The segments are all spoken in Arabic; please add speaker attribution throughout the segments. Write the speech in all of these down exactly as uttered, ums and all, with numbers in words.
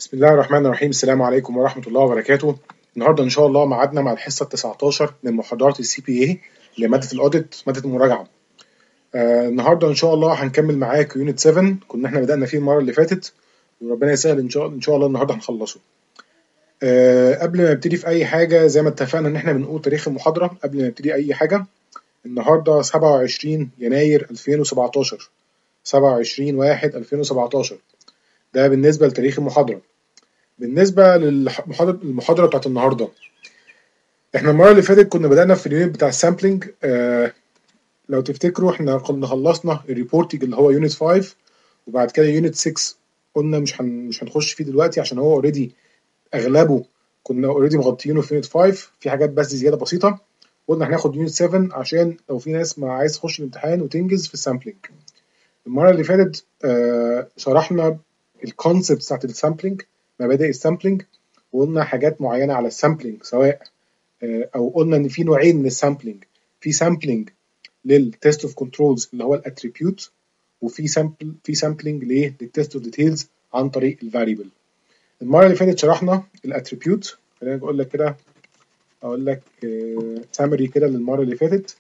Speaker 1: بسم الله الرحمن الرحيم. السلام عليكم ورحمة الله وبركاته. النهارده إن شاء الله ميعادنا مع الحصة التسعتاشر من محاضرات السي بي اي لمادة الأوديت، مادة المراجعة. آه النهارده إن شاء الله هنكمل معاك يونت سبعة، كنا احنا بدأنا فيه المرة اللي فاتت وربنا يسهل إن شاء إن شاء الله النهارده هنخلصه. آه قبل ما نبتدي في أي حاجة، زي ما اتفقنا إن احنا بنقول تاريخ المحاضرة قبل ما نبتدي أي حاجة. النهارده سبعة وعشرين يناير ألفين وسبعتاشر، سبعة وعشرين واحد ألفين وسبعتاشر، ده بالنسبة لتاريخ المحاضرة. بالنسبة للمحاضرة المحاضرة بتاعت النهاردة، احنا المرة اللي فاتت كنا بدأنا في اليونت بتاع السامبلينج. آه لو تفتكروا احنا كنا خلصنا الريبورتنج اللي هو يونت خمسة، وبعد كده يونت ستة قلنا مش هن مش هنخش فيه دلوقتي عشان هو اوريدي اغلبه كنا اوريدي مغطيينه في يونت خمسة، في حاجات بس زيادة بسيطة. قلنا هناخد يونت سبعة عشان لو في ناس ما عايز تخش الامتحان وتنجز في السامبلينج. المرة اللي فاتت آه شرحنا الكونسبت بتاعت السامبلينج، مبادئ السامبلينج، وقلنا حاجات معينة على السامبلينج، سواء او قلنا ان في نوعين من السامبلينج. في سامبلينج للتيست اوف كنترولز اللي هو الاتريبيوت، وفي سامبل في سامبلينج ليه للتيست اوف ديتيلز عن طريق الفاريبل. المره اللي فاتت شرحنا الاتريبيوت. خليني اقول لك كده اقول لك سامري كده للمره اللي فاتت.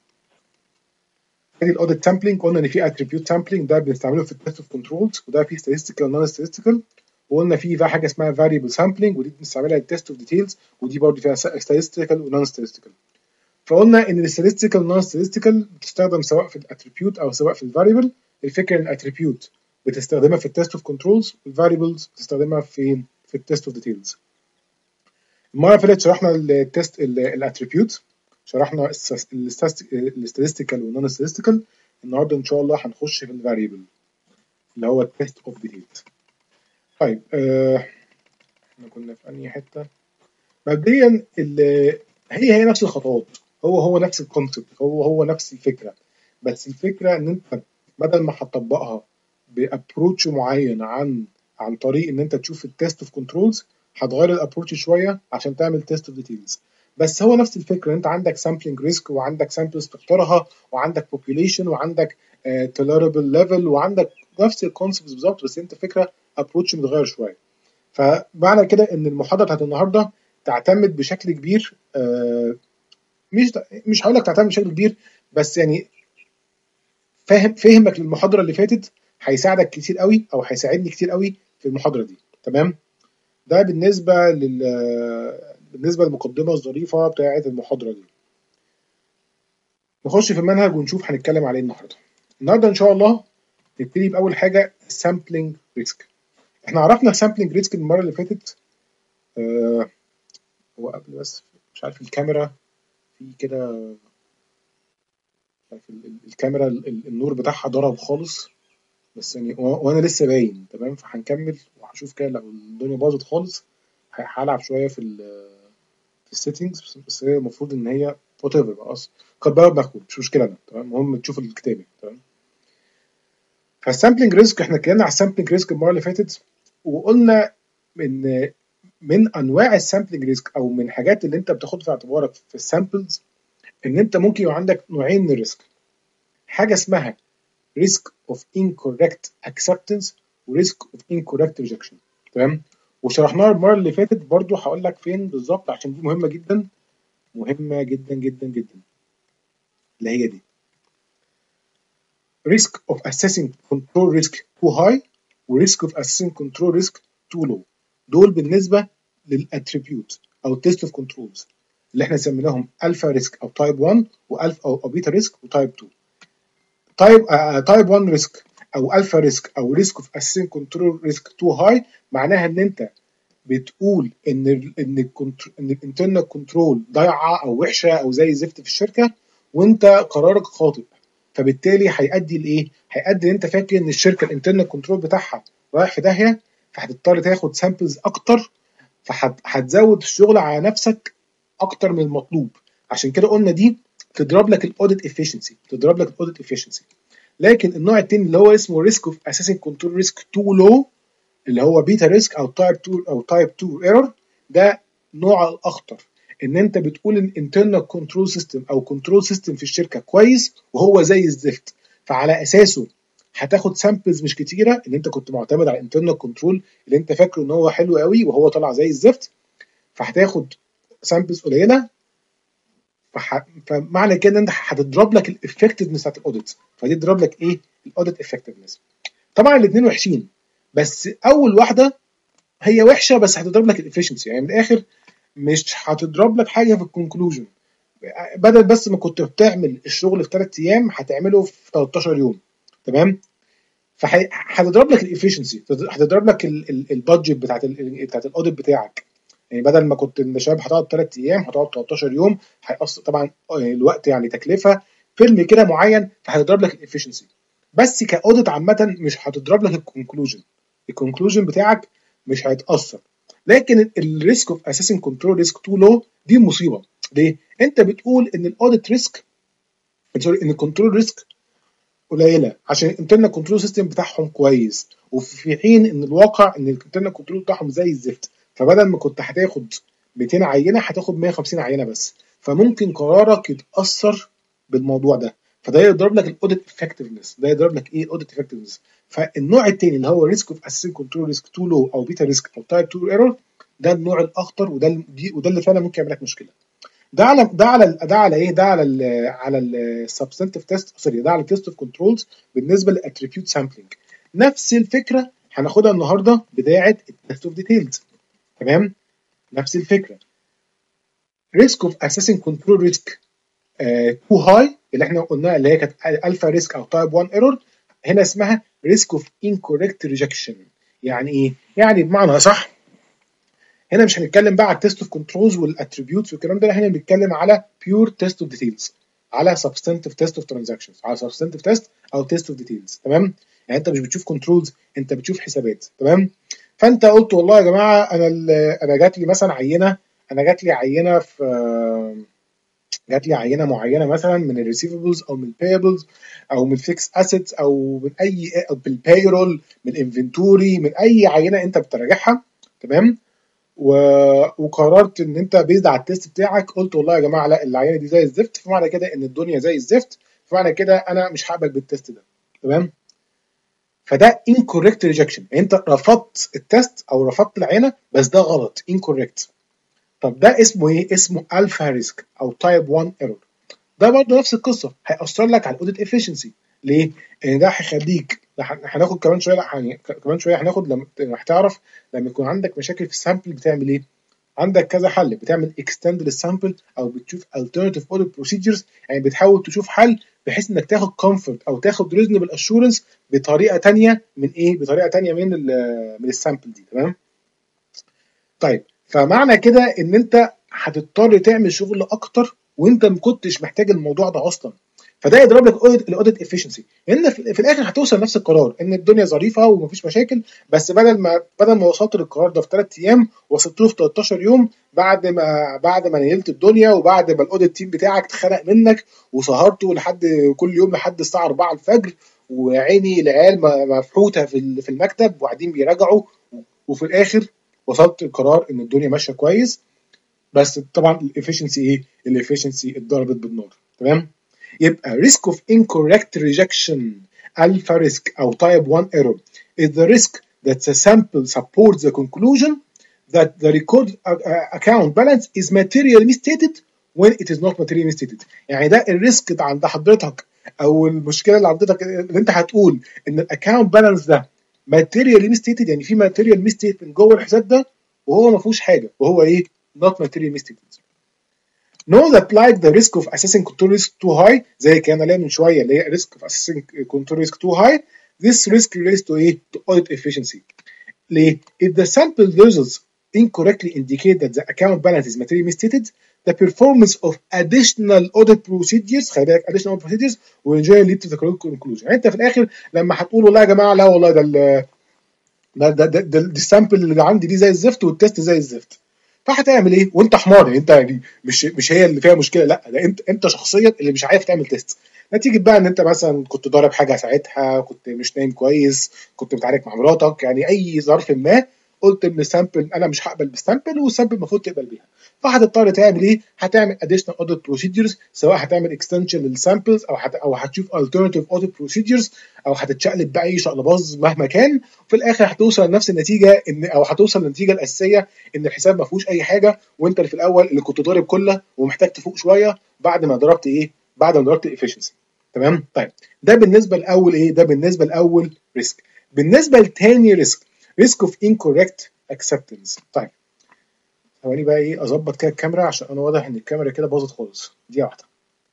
Speaker 1: ادي الاوديت سامبلينج، قلنا ان في اتريبيوت سامبلينج ده بنستعمله في التيست اوف كنترولز، وده في statistical ونون statistical. وقلنا في بقى حاجه اسمها variable sampling، ودي بنستعملها للتيست اوف ديتيلز، ودي برضه فيها statistical ونون statistical. فقلنا ان الستاتستيكال والنون ستاتستيكال بتستخدم سواء في الاتريبيوت او سواء في الفاريبل. الفكره ان الاتريبيوت بتستخدمها في التيست اوف كنترولز، والفاريبلز بتستخدمها في في التيست اوف ديتيلز. المره اللي فاتت شرحنا التيست الاتريبيوت، شرحنا الستاتستيكال والنون ستاتستيكال. النهارده ان شاء الله هنخش في الفاريبل اللي هو التيست اوف ديتيلز. طيب آه، احنا كنا في انهي حته؟ مبدئيا هي هي نفس الخطوات، هو هو نفس الكونسبت، هو هو نفس الفكره، بس الفكره ان انت بدل ما هتطبقها بابروتش معين عن عن طريق ان انت تشوف التيست اوف كنترولز، هتغير الابروتش شويه عشان تعمل تيست اوف ديتيلز. بس هو نفس الفكره، انت عندك سامبلينج ريسك، وعندك سامبلز تختارها، وعندك بوبيوليشن، وعندك توليربل ليفل، وعندك نفس الكونسبت بالظبط، بس انت فكره ابروتش متغير شويه. فمعنى كده ان المحاضره بتاعت النهارده تعتمد بشكل كبير، آه مش مش هقول لك تعتمد بشكل كبير، بس يعني فاهم فهمك للمحاضره اللي فاتت هيساعدك كتير قوي، او هيساعدني كتير قوي في المحاضره دي. تمام؟ ده بالنسبه لل بالنسبه للمقدمه الظريفه بتاعه المحاضره دي. نخش في المنهج ونشوف هنتكلم عليه النهارده. النهارده ان شاء الله نبتدي باول حاجه السامبلينج ريسك. احنا عرفنا السامبلينج ريسك المره اللي فاتت. آه هو قبل بس مش عارف الكاميرا في كده، الكاميرا النور بتاعها ضرب خالص، بس يعني وانا لسه باين تمام. فهنكمل وهشوف كده، لو الدنيا باظت خالص هلعب شويه في ال في السيتنجز، بس هي المفروض ان هي وات ايفر بقى اصلا كبر دماغكم، مش مشكله انا تمام. المهم تشوف الكتابه تمام. فالسامبلينج ريسك، احنا اتكلمنا على السامبلينج ريسك المره اللي فاتت، وقلنا ان من انواع السامبلينج ريسك او من الحاجات اللي انت بتاخدها في اعتبارك في السامبلز، ان انت ممكن يبقى عندك نوعين من الريسك. حاجه اسمها risk of incorrect acceptance و risk of incorrect rejection. تمام؟ وشرحناها المره اللي فاتت برضو، هقول لك فين بالظبط عشان دي مهمه جدا، مهمه جدا جدا جدا، اللي هي دي risk of assessing control risk too high و risk of assessing control risk too low. دول بالنسبه للاتريبيوت او تيست اوف كنترولز اللي احنا سميناهم الفا ريسك او تايب واحد، والفا او بيتا ريسك وتايب اتنين. تايب تايب واحد ريسك او الفا ريسك او ريسك اوف اسيستنج كنترول ريسك تو هاي، معناها ان انت بتقول ان ال ان ال ان الانترنال كنترول ضايعه او وحشه او زي الزفت في الشركه، وانت قرارك خاطئ. فبالتالي هيؤدي لايه؟ هيؤدي ان انت فاكر ان الشركه الانترنال كنترول بتاعها رايح في داهيه، فهتضطر تاخد سامبلز اكتر، فهتزود الشغل على نفسك اكتر من المطلوب. عشان كده قلنا دي تضرب لك الاوديت افيشنسي، تضرب لك الاوديت افيشنسي. لكن النوع الثاني اللي هو اسمه ريسك اوف اسيسنج كنترول ريسك تو لو، اللي هو بيتا ريسك او تايب اتنين او تايب اتنين ايرور، ده نوع الاخطر. ان انت بتقول ان انترنال كنترول سيستم او كنترول سيستم في الشركه كويس وهو زي الزفت، فعلى اساسه هتاخد سامبلز مش كتيره، ان انت كنت معتمد على الانترنال كنترول اللي انت فاكره ان هو حلو قوي وهو طلع زي الزفت، فهتاخد سامبلز قليله، فح... فمعنى كده ان انت هتضرب لك الافكتفنس بتاعت الاوديت، فدي تضرب لك ايه؟ الاوديت افكتفنس. طبعا الاثنين وحشين، بس اول واحده هي وحشه بس هتضرب لك الافشنسي، يعني من الاخر مش هتضرب لك حاجه في الكونكلوجن، بدل بس ما كنت بتعمل الشغل في ثلاث ايام هتعمله في تلتاشر يوم، تمام؟ فهتضرب لك الافشنسي، هتضرب لك البادجت بتاعت ال بتاعت الاوديت بتاعك، يعني بدل ما كنت الشباب هتقعد ثلاث ايام هتقعد تلتاشر يوم، هيقص طبعا الوقت، يعني تكلفه فيلم كده معين، فهتضرب لك الافشنسي. بس كاوديت عامه مش هتضرب لك الكونكلوجن، الكونكلوجن بتاعك مش هيتاثر. لكن الريسك اوف اسيسنج كنترول ريسك تو لو دي مصيبه. ليه؟ انت بتقول ان الاوديت ريسك، سوري، ان الكنترول ريسك قليله عشان الانترنال كنترول سيستم بتاعهم كويس، وفي حين ان الواقع ان الانترنال كنترول بتاعهم زي الزفت، فبدل ما كنت هتاخد مئتين عينه هتاخد مية وخمسين عينه بس، فممكن قرارك يتاثر بالموضوع ده، فده يضرب لك الاوديت افكتفنس، ده يضرب لك ايه؟ الاوديت افكتفنس. فالنوع الثاني اللي هو ريسك اوف اسيسنج كنترول ريسك تو لو او بيتا ريسك او تايب اتنين ايرور، ده النوع الاخطر، وده وده اللي فعلا ممكن يعمل لك مشكله. ده على ده على ده على ايه؟ ده على ال على السبستنتيف تيست، سوري، ده على التيست اوف كنترولز بالنسبه للاتريبيوت سامبلنج. نفس الفكره هناخدها النهارده بتاعه التيست اوف ديتيلز، تمام؟ نفس الفكره. ريسك اوف اسيسنج كنترول ريسك تو هاي اللي احنا قلناها اللي هي كانت الفا ريسك او تايب واحد ايرور، هنا اسمها ريسك اوف انكوركت ريجكشن. يعني ايه؟ يعني بمعنى صح، هنا مش هنتكلم بقى على التيست اوف كنترولز والاتريبيوتس والكلام ده، هنا بنتكلم على بيور تيست اوف ديتيلز، على سبستنتيف تيست اوف ترانزاكشنز، على سبستنتيف تيست او تيست اوف ديتيلز، تمام؟ يعني انت مش بتشوف كنترولز، انت بتشوف حسابات، تمام؟ فانت قلت والله يا جماعه انا انا جات لي مثلا عينه، انا جات لي عينه في جات لي عينه معينه مثلا من الريسيفبلز او من البيبلز او من الفيكس اسيتس او من اي او بالبايرول، من الانفنتوري، من اي عينه انت بتراجعها، تمام؟ و... وقررت ان انت بيزد على التيست بتاعك قلت والله يا جماعه لا العينه دي زي الزفت، فمعنى كده ان الدنيا زي الزفت، فمعنى كده انا مش هقبل بالتيست ده، تمام؟ فده incorrect rejection، يعني انت رفضت التيست او رفضت العينه بس ده غلط، incorrect. طب ده اسمه ايه؟ اسمه الفا ريسك او تايب واحد ايرور. ده برضه نفس القصه، هيأثر لك على الاوديت افشنسي. ليه؟ لان ده هيخليك، هناخد كمان شويه، لا كمان شويه هناخد لما هتعرف لما يكون عندك مشاكل في السامبل بتعمل ايه؟ عندك كذا حل، بتعمل اكستند للسامبل او بتشوف alternative audit procedures، يعني بتحاول تشوف حل بحيث انك تاخد comfort او تاخد reasonable assurance بطريقه ثانيه من ايه؟ بطريقه ثانيه من ال من السامبل دي، تمام؟ طيب، فمعنى كده ان انت هتضطر تعمل شغل اكتر وانت ما كنتش محتاج الموضوع ده اصلا، فده يضرب لك الاوديت افشنسي، لان في الاخر هتوصل نفس القرار ان الدنيا ظريفه ومفيش مشاكل، بس بدل ما بدل ما وصلت للقرار ده في ثلاث ايام وصلت له في تلتاشر يوم، بعد ما بعد ما نيلت الدنيا وبعد ما الاوديت تيم بتاعك اتخنق منك وسهرته لحد كل يوم لحد الساعه اربعة الفجر، وعيني العيال مفحوته في في المكتب وقاعدين بيراجعوا، وفي الاخر وصلت القرار ان الدنيا ماشيه كويس، بس طبعا الافشنسي ايه؟ الافشنسي اتضربت بالنار، تمام؟ يبقى risk of incorrect rejection alpha risk او type one error is the risk that the sample supports the conclusion that the recorded account balance is materially misstated when it is not materially misstated. يعني ده الريسك عند حضرتك او المشكله اللي عندك، اللي انت هتقول ان الاكونت بالانس ده materially misstated، يعني في material misstatement جوه الحساب ده وهو ما فيهوش حاجه، وهو ايه؟ not materially misstated. Know that like the risk of assessing control risk too high، زي كان عليها من شويه اللي هي risk of assessing control risk too high، this risk relates to ايه؟ to audit efficiency. ليه؟ if the sample results incorrectly indicate that the account balance is materially misstated, the performance of additional audit procedures، خلي بالك additional audit procedures will generally lead to the correct conclusion. يعني انت في الاخر لما هتقول والله يا جماعه لا والله ده ال ده ده ده, ده السامبل اللي عندي دي زي الزفت والتست زي الزفت، فهتعمل ايه؟ وانت حمار، يعني انت يعني مش مش هي اللي فيها مشكله، لا ده انت انت شخصيا اللي مش عارف تعمل تيست، نتيجه بقى ان انت مثلا كنت ضارب حاجه ساعتها، كنت مش نايم كويس، كنت بتعارك مع مراتك، يعني اي ظرف ما قلت ان السامبل انا مش هقبل بالسامبل والسامبل المفروض تقبل بيها، فهتضطر تعمل ايه؟ هتعمل additional audit procedures، سواء هتعمل extension للسامبلز او هت او هتشوف alternative audit procedures او هتتشقلب باي شقلباظ مهما كان، وفي الاخر هتوصل لنفس النتيجه ان او هتوصل للنتيجه الاساسيه ان الحساب ما فيهوش اي حاجه، وانت اللي في الاول اللي كنت ضارب كله ومحتاج تفوق شويه بعد ما ضربت ايه؟ بعد ما ضربت efficiency. تمام؟ طيب ده بالنسبه لاول ايه؟ ده بالنسبه لاول ريسك. بالنسبه لتاني ريسك، ريسك اوف incorrect acceptance. طيب ثواني بقى ايه اظبط كده الكاميرا عشان انا واضح ان الكاميرا كده باظت خالص، دي واحده.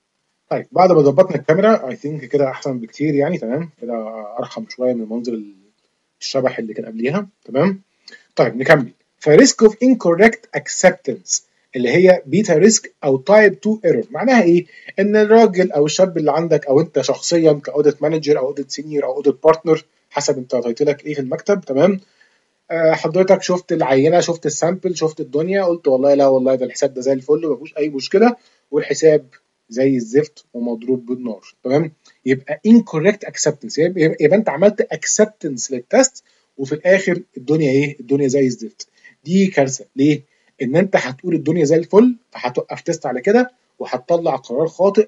Speaker 1: طيب بعد ما ظبطنا الكاميرا اي ثينك كده احسن بكتير يعني، تمام كده ارحم شويه من منظر الشبح اللي كان قبليها. تمام. طيب نكمل. فريسك اوف incorrect acceptance اللي هي بيتا ريسك او تايب اتنين ايرور، معناها ايه؟ ان الراجل او الشاب اللي عندك او انت شخصيا كاوديت مانجر او اوديت سينيور او اوديت بارتنر حسب انت تايتلك ايه في المكتب، تمام؟ آه حضرتك شفت العينه، شفت السامبل، شفت الدنيا، قلت والله لا والله ده الحساب ده زي الفل وما فيهوش اي مشكله، والحساب زي الزفت ومضروب بالنار. تمام. يبقى incorrect acceptance، يبقى, يبقى انت عملت acceptance للتست وفي الاخر الدنيا ايه؟ الدنيا زي الزفت. دي كارثه. ليه؟ ان انت هتقول الدنيا زي الفل فهتوقف تست على كده وهتطلع قرار خاطئ،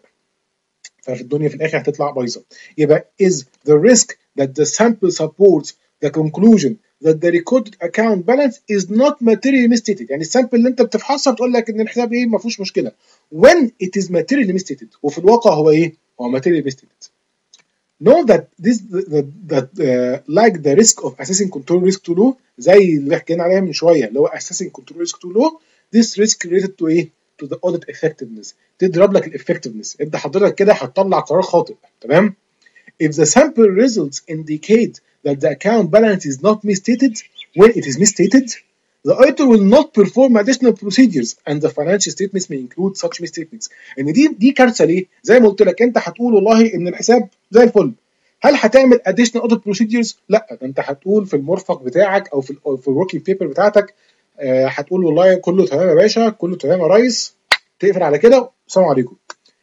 Speaker 1: ففي الدنيا في الاخر هتطلع بايظه. يبقى is the risk that the sample supports the conclusion that the recorded account balance is not materially misstated. يعني السامبل اللي انت بتفحصها بتقول لك ان الحساب ايه؟ ما فيهوش مشكله. when it is materially misstated، وفي الواقع هو ايه؟ هو materially misstated. know that this that, that uh, like the risk of assessing control risk to low، زي اللي حكينا عليها من شويه اللي هو assessing control risk to low، this risk related to ايه؟ to the audit effectiveness. تضرب لك الeffectiveness. انت حضرتك كده هتطلع قرار خاطئ. تمام. if the sample results indicate that the account balance is not misstated when it is misstated, the auditor will not perform additional procedures and the financial statements may include such misstatements. ان دي دي كارثه. ليه؟ زي ما قلت لك انت هتقول والله ان الحساب زي الفل، هل هتعمل additional audit procedures؟ لا، ده انت هتقول في المرفق بتاعك او في ال في الوركينج بيبر بتاعتك آه هتقول والله كله تمام يا باشا، كله تمام يا ريس، تقفل على كده والسلام عليكم.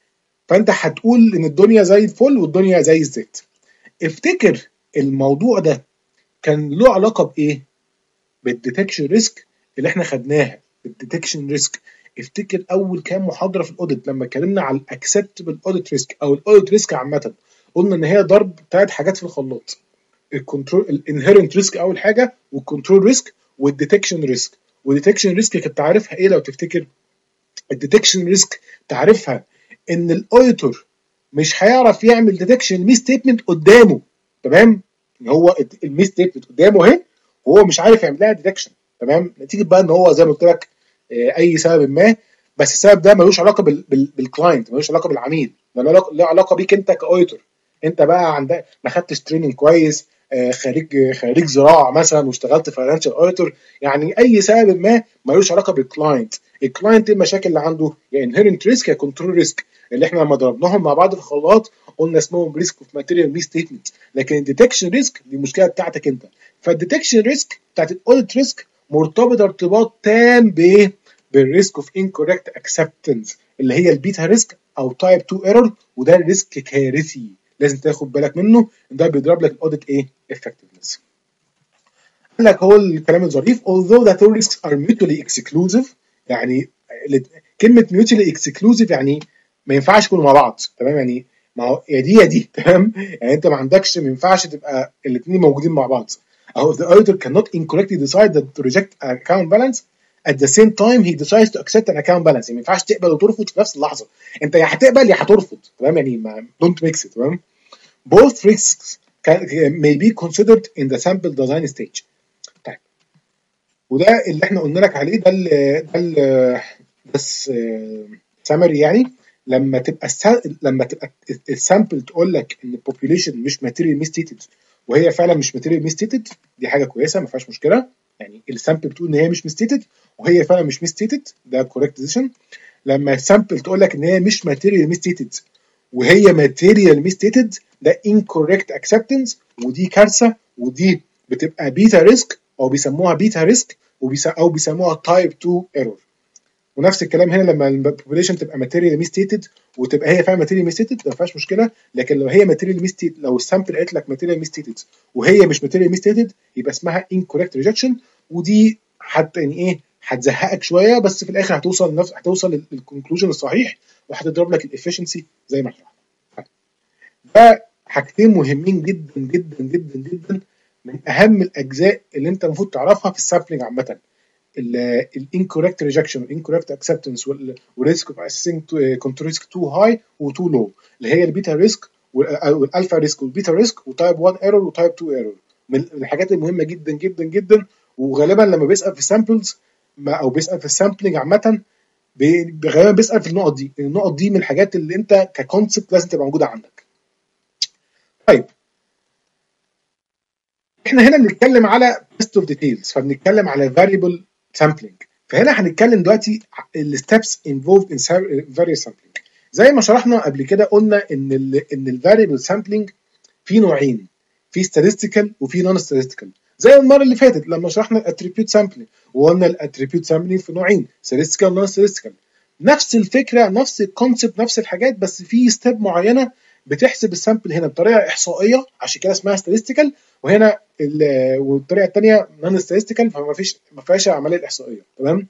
Speaker 1: فانت هتقول ان الدنيا زي الفل والدنيا زي الزيت. افتكر الموضوع ده كان له علاقه بايه؟ بالديتكشن ريسك اللي احنا خدناها. الديتكشن ريسك افتكر اول كام محاضره في الاوديت لما اتكلمنا على الاكسبتبل اوديت ريسك او الاوديت ريسك عامه، قلنا ان هي ضرب ثلاث حاجات في الخلاط: الكنترول الانهيرنت ريسك اول حاجه، والكنترول ريسك، والديتكشن ريسك. والديتكشن ريسك كنت تعرفها ايه لو تفتكر؟ الديتكشن ريسك تعرفها ان الاوديتور مش هيعرف يعمل ديتكشن المي ستيتمنت قدامه. تمام. هو المي ستيتمنت قدامه اهي وهو مش عارف يعمل لها ديتكشن. تمام. نتيجه بقى ان هو زي ما قلت لك اي سبب ما، بس السبب ده ملوش علاقه بالكلاينت، ملوش علاقه بالعميل، له علاقه بيك انت كاوديتور. انت بقى عندك ما خدتش تريننج كويس، خريج خريج زراعه مثلا واشتغلت فاينانشال اوديتور، يعني اي سبب ما ملوش علاقه بالكلاينت. الكلاينت المشاكل اللي عنده يا انهيرنت ريسك يا كنترول ريسك، اللي احنا لما ضربناهم مع بعض في الخلاط قلنا اسمهم ريسك اوف ماتيريال مي ستيتمنت. لكن الديتكشن ريسك دي المشكله بتاعتك انت. فالديتكشن ريسك بتاعت الاوديت ريسك مرتبطه ارتباط تام بايه؟ بالريسك اوف انكوركت اكسبتنس اللي هي البيتا ريسك او تايب اتنين ايرور، وده ريسك كارثي لازم تاخد بالك منه، ده بيضرب لك الاوديت ايه؟ افكتفنس. قال لك هو الكلام الظريف although the two risks are mutually exclusive، يعني كلمه mutually exclusive يعني ما ينفعش يكونوا مع بعض. تمام. يعني ما هو يا دي يا دي. تمام. يعني انت ما عندكش، ما ينفعش تبقى الاثنين موجودين مع بعض. او the auditor cannot incorrectly decide that to reject an account balance at the same time he decides to accept an account balance. يعني ما ينفعش تقبل وترفض في نفس اللحظه، انت يا هتقبل يا هترفض. تمام. يعني ما don't mix it. تمام. both risks can, may be considered in the sample design stage. طيب وده اللي احنا قلنا لك عليه، ده ال ده ال بس سامري. يعني لما تبقى لما تبقى السامبل تقول لك ان البوبيوليشن مش ماتيريال ميستيتد وهي فعلا مش ماتيريال ميستيتد، دي حاجه كويسه ما فيهاش مشكله. يعني السامبل بتقول ان هي مش ميستيتد وهي فعلا مش ميستيتد، ده كوريكت ديسيشن. لما السامبل تقول لك ان هي مش ماتيريال ميستيتد وهي ماتيريال ميستيتد، ده incorrect acceptance، ودي كارثه، ودي بتبقى بيتا ريسك او بيسموها بيتا ريسك او بيسموها تايب اتنين ايرور. ونفس الكلام هنا لما البوبوليشن تبقى ماتيريال ميستيتد وتبقى هي فعلا ماتيريال ميستيتد ما فيهاش مشكله. لكن لو هي ماتيريال ميستيتد، لو السامبل قالت لك ماتيريال ميستيتد وهي مش ماتيريال ميستيتد، يبقى اسمها incorrect rejection ودي حتى يعني ايه هتزهقك شويه، بس في الاخر هتوصل نفس هتوصل للكونكلوجن الصحيح وهتضرب لك الافشنسي زي ما شرحنا. ده حاجتين مهمين جدا جدا جدا جدا، من اهم الاجزاء اللي انت المفروض تعرفها في السامبلنج عامه. الانكوركت ريجكشن والانكوركت اكسبتنس والريسك اوف اسيسنج كنترول ريسك تو هاي وتو لو، اللي هي البيتا ريسك والالفا ريسك والبيتا ريسك وتايب واحد ايرور وتايب اتنين ايرور، من الحاجات المهمه جدا جدا جدا. وغالبا لما بيسال في السامبلز او بيسال في السامبلنج عامه غالبا بيسال في النقط دي، النقط دي من الحاجات اللي انت ككونسبت لازم تبقى موجوده عندك. طيب احنا هنا بنتكلم على تيست اوف ديتيلز، فبنتكلم على فاريبل سامبلنج. فهنا هنتكلم دلوقتي الستبس انفولد ان فاريبل سامبلنج. زي ما شرحنا قبل كده قلنا ان ال ان الفاريبل سامبلنج في نوعين، في statistical وفي نون statistical. زي المره اللي فاتت لما شرحنا الاتريبيوت سامبلنج وقلنا الاتريبيوت سامبلنج في نوعين، statistical ونون statistical. نفس الفكره نفس الكونسبت نفس الحاجات، بس في ستيب معينه بتحسب السامبل هنا بطريقه احصائيه عشان كده اسمها statistical، وهنا والطريقه الثانيه نون statistical فما فيش ما فيهاش العمليه الاحصائيه. تمام.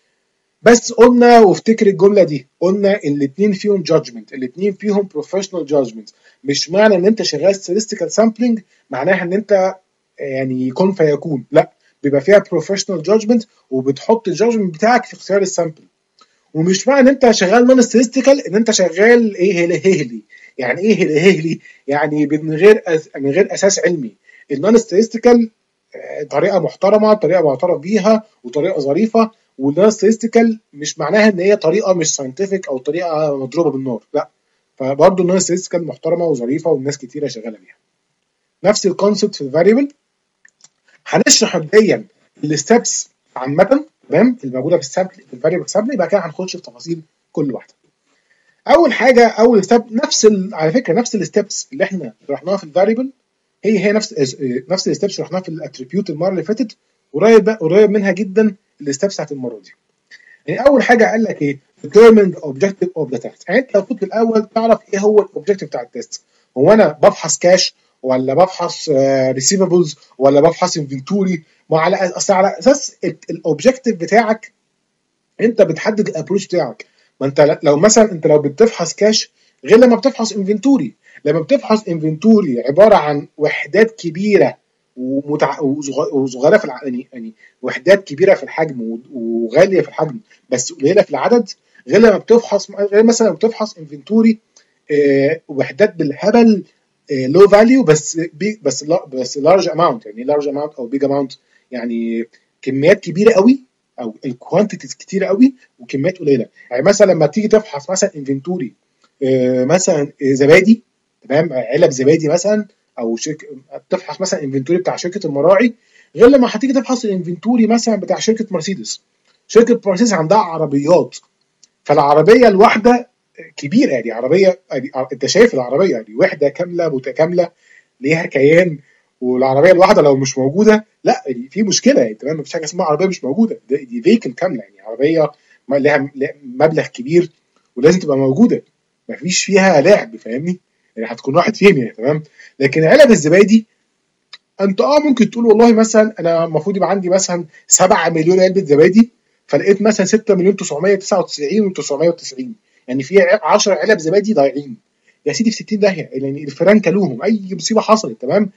Speaker 1: بس قلنا وافتكر الجمله دي، قلنا الاثنين فيهم جادجمنت، الاثنين فيهم بروفيشنال جادجمنت. مش معنى ان انت شغال statistical sampling معناها ان انت يعني يكون فيكون، لا، بيبقى فيها بروفيشنال جادجمنت وبتحط الجادجمنت بتاعك في اختيار السامبل. ومش معنى ان انت شغال نون statistical ان انت شغال ايه هلهلي. يعني ايه هلهلي؟ يعني من غير أس... من غير اساس علمي. النون statistical طريقه محترمه، طريقه معترف بيها وطريقه ظريفه. والنون statistical مش معناها ان هي طريقه مش ساينتفك او طريقه مضروبه بالنار، لا. فبرضه النون statistical محترمه وظريفه والناس كتيره شغاله بيها. نفس الكونسبت في الفاريبل. هنشرح مبدئيا الستبس عامه، تمام، الموجوده في السامبل في الفاريبل سامبل، بعد كده هنخش في تفاصيل كل واحده. اول حاجه اول ستيب نفس على فكره نفس الستبس اللي احنا شرحناها في الفاريبل هي هي نفس نفس الستبس شرحناها في الاتريبيوت المره اللي فاتت، قريب قريب منها جدا الستبس بتاعت المره دي. يعني اول حاجه قال لك ايه؟ determine the objective of the test. يعني انت المفروض في الاول تعرف ايه هو الاوبجكتيف بتاع التست. هو انا بفحص كاش ولا بفحص ريسيفبلز ولا بفحص انفنتوري؟ ما على اصل على اساس الاوبجكتيف بتاعك انت بتحدد الابروش بتاعك. ما انت لو مثلا انت لو بتفحص كاش غير لما بتفحص انفنتوري. لما بتفحص انفنتوري عباره عن وحدات كبيره ومتع... وصغيره في الع... يعني يعني وحدات كبيره في الحجم وغاليه في الحجم بس قليله في العدد، غير لما بتفحص غير مثلا لما بتفحص انفنتوري اه... وحدات بالهبل لو اه... فاليو بس بي... بس لا... بس لارج اماونت. يعني لارج اماونت او بيج اماونت يعني كميات كبيره قوي او الكوانتيتيز كتيره قوي وكميات قليله. يعني مثلا لما تيجي تفحص مثلا انفنتوري اه... مثلا زبادي، تمام، علب زبادي مثلا، او شركه تفحص مثلا انفنتوري بتاع شركه المراعي، غير لما هتيجي تفحص الانفنتوري مثلا بتاع شركه مرسيدس. شركه مرسيدس عندها عربيات، فالعربيه الواحده كبيره، يعني عربيه يعني انت شايف العربيه يعني وحده كامله متكامله ليها كيان، والعربيه الواحده لو مش موجوده لا يعني في مشكله. يعني تمام، مفيش حاجه اسمها عربيه مش موجوده، دي فيكل كامله، يعني عربيه لها مبلغ كبير ولازم تبقى موجوده، مفيش فيها لعب، فاهمني؟ يعني هتكون واحد فيهم يعني، تمام. لكن علب الزبادي انت اه ممكن تقول والله مثلا انا المفروض يبقى عندي مثلا سبعة مليون علبه زبادي، فلقيت مثلا ستة مليون تسعمية وتسعة وتسعين وتسعمية وتسعين، يعني في عشرة علب زبادي ضايعين يا سيدي في ستين داهيه، يعني الفيران كلوهم، اي مصيبه حصلت، تمام.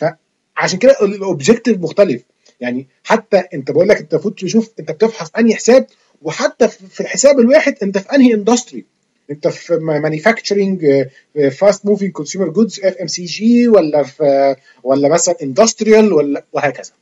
Speaker 1: فعشان كده الاوبجيكتيف مختلف. يعني حتى انت بقول لك انت المفروض تشوف انت بتفحص انهي حساب، وحتى في الحساب الواحد انت في انهي اندستري. انت في مانيفاكتشرنج، فاست موفينج كونسيومر جودز، اف ام سي جي، ولا في ولا مثلا اندستريال، ولا وهكذا.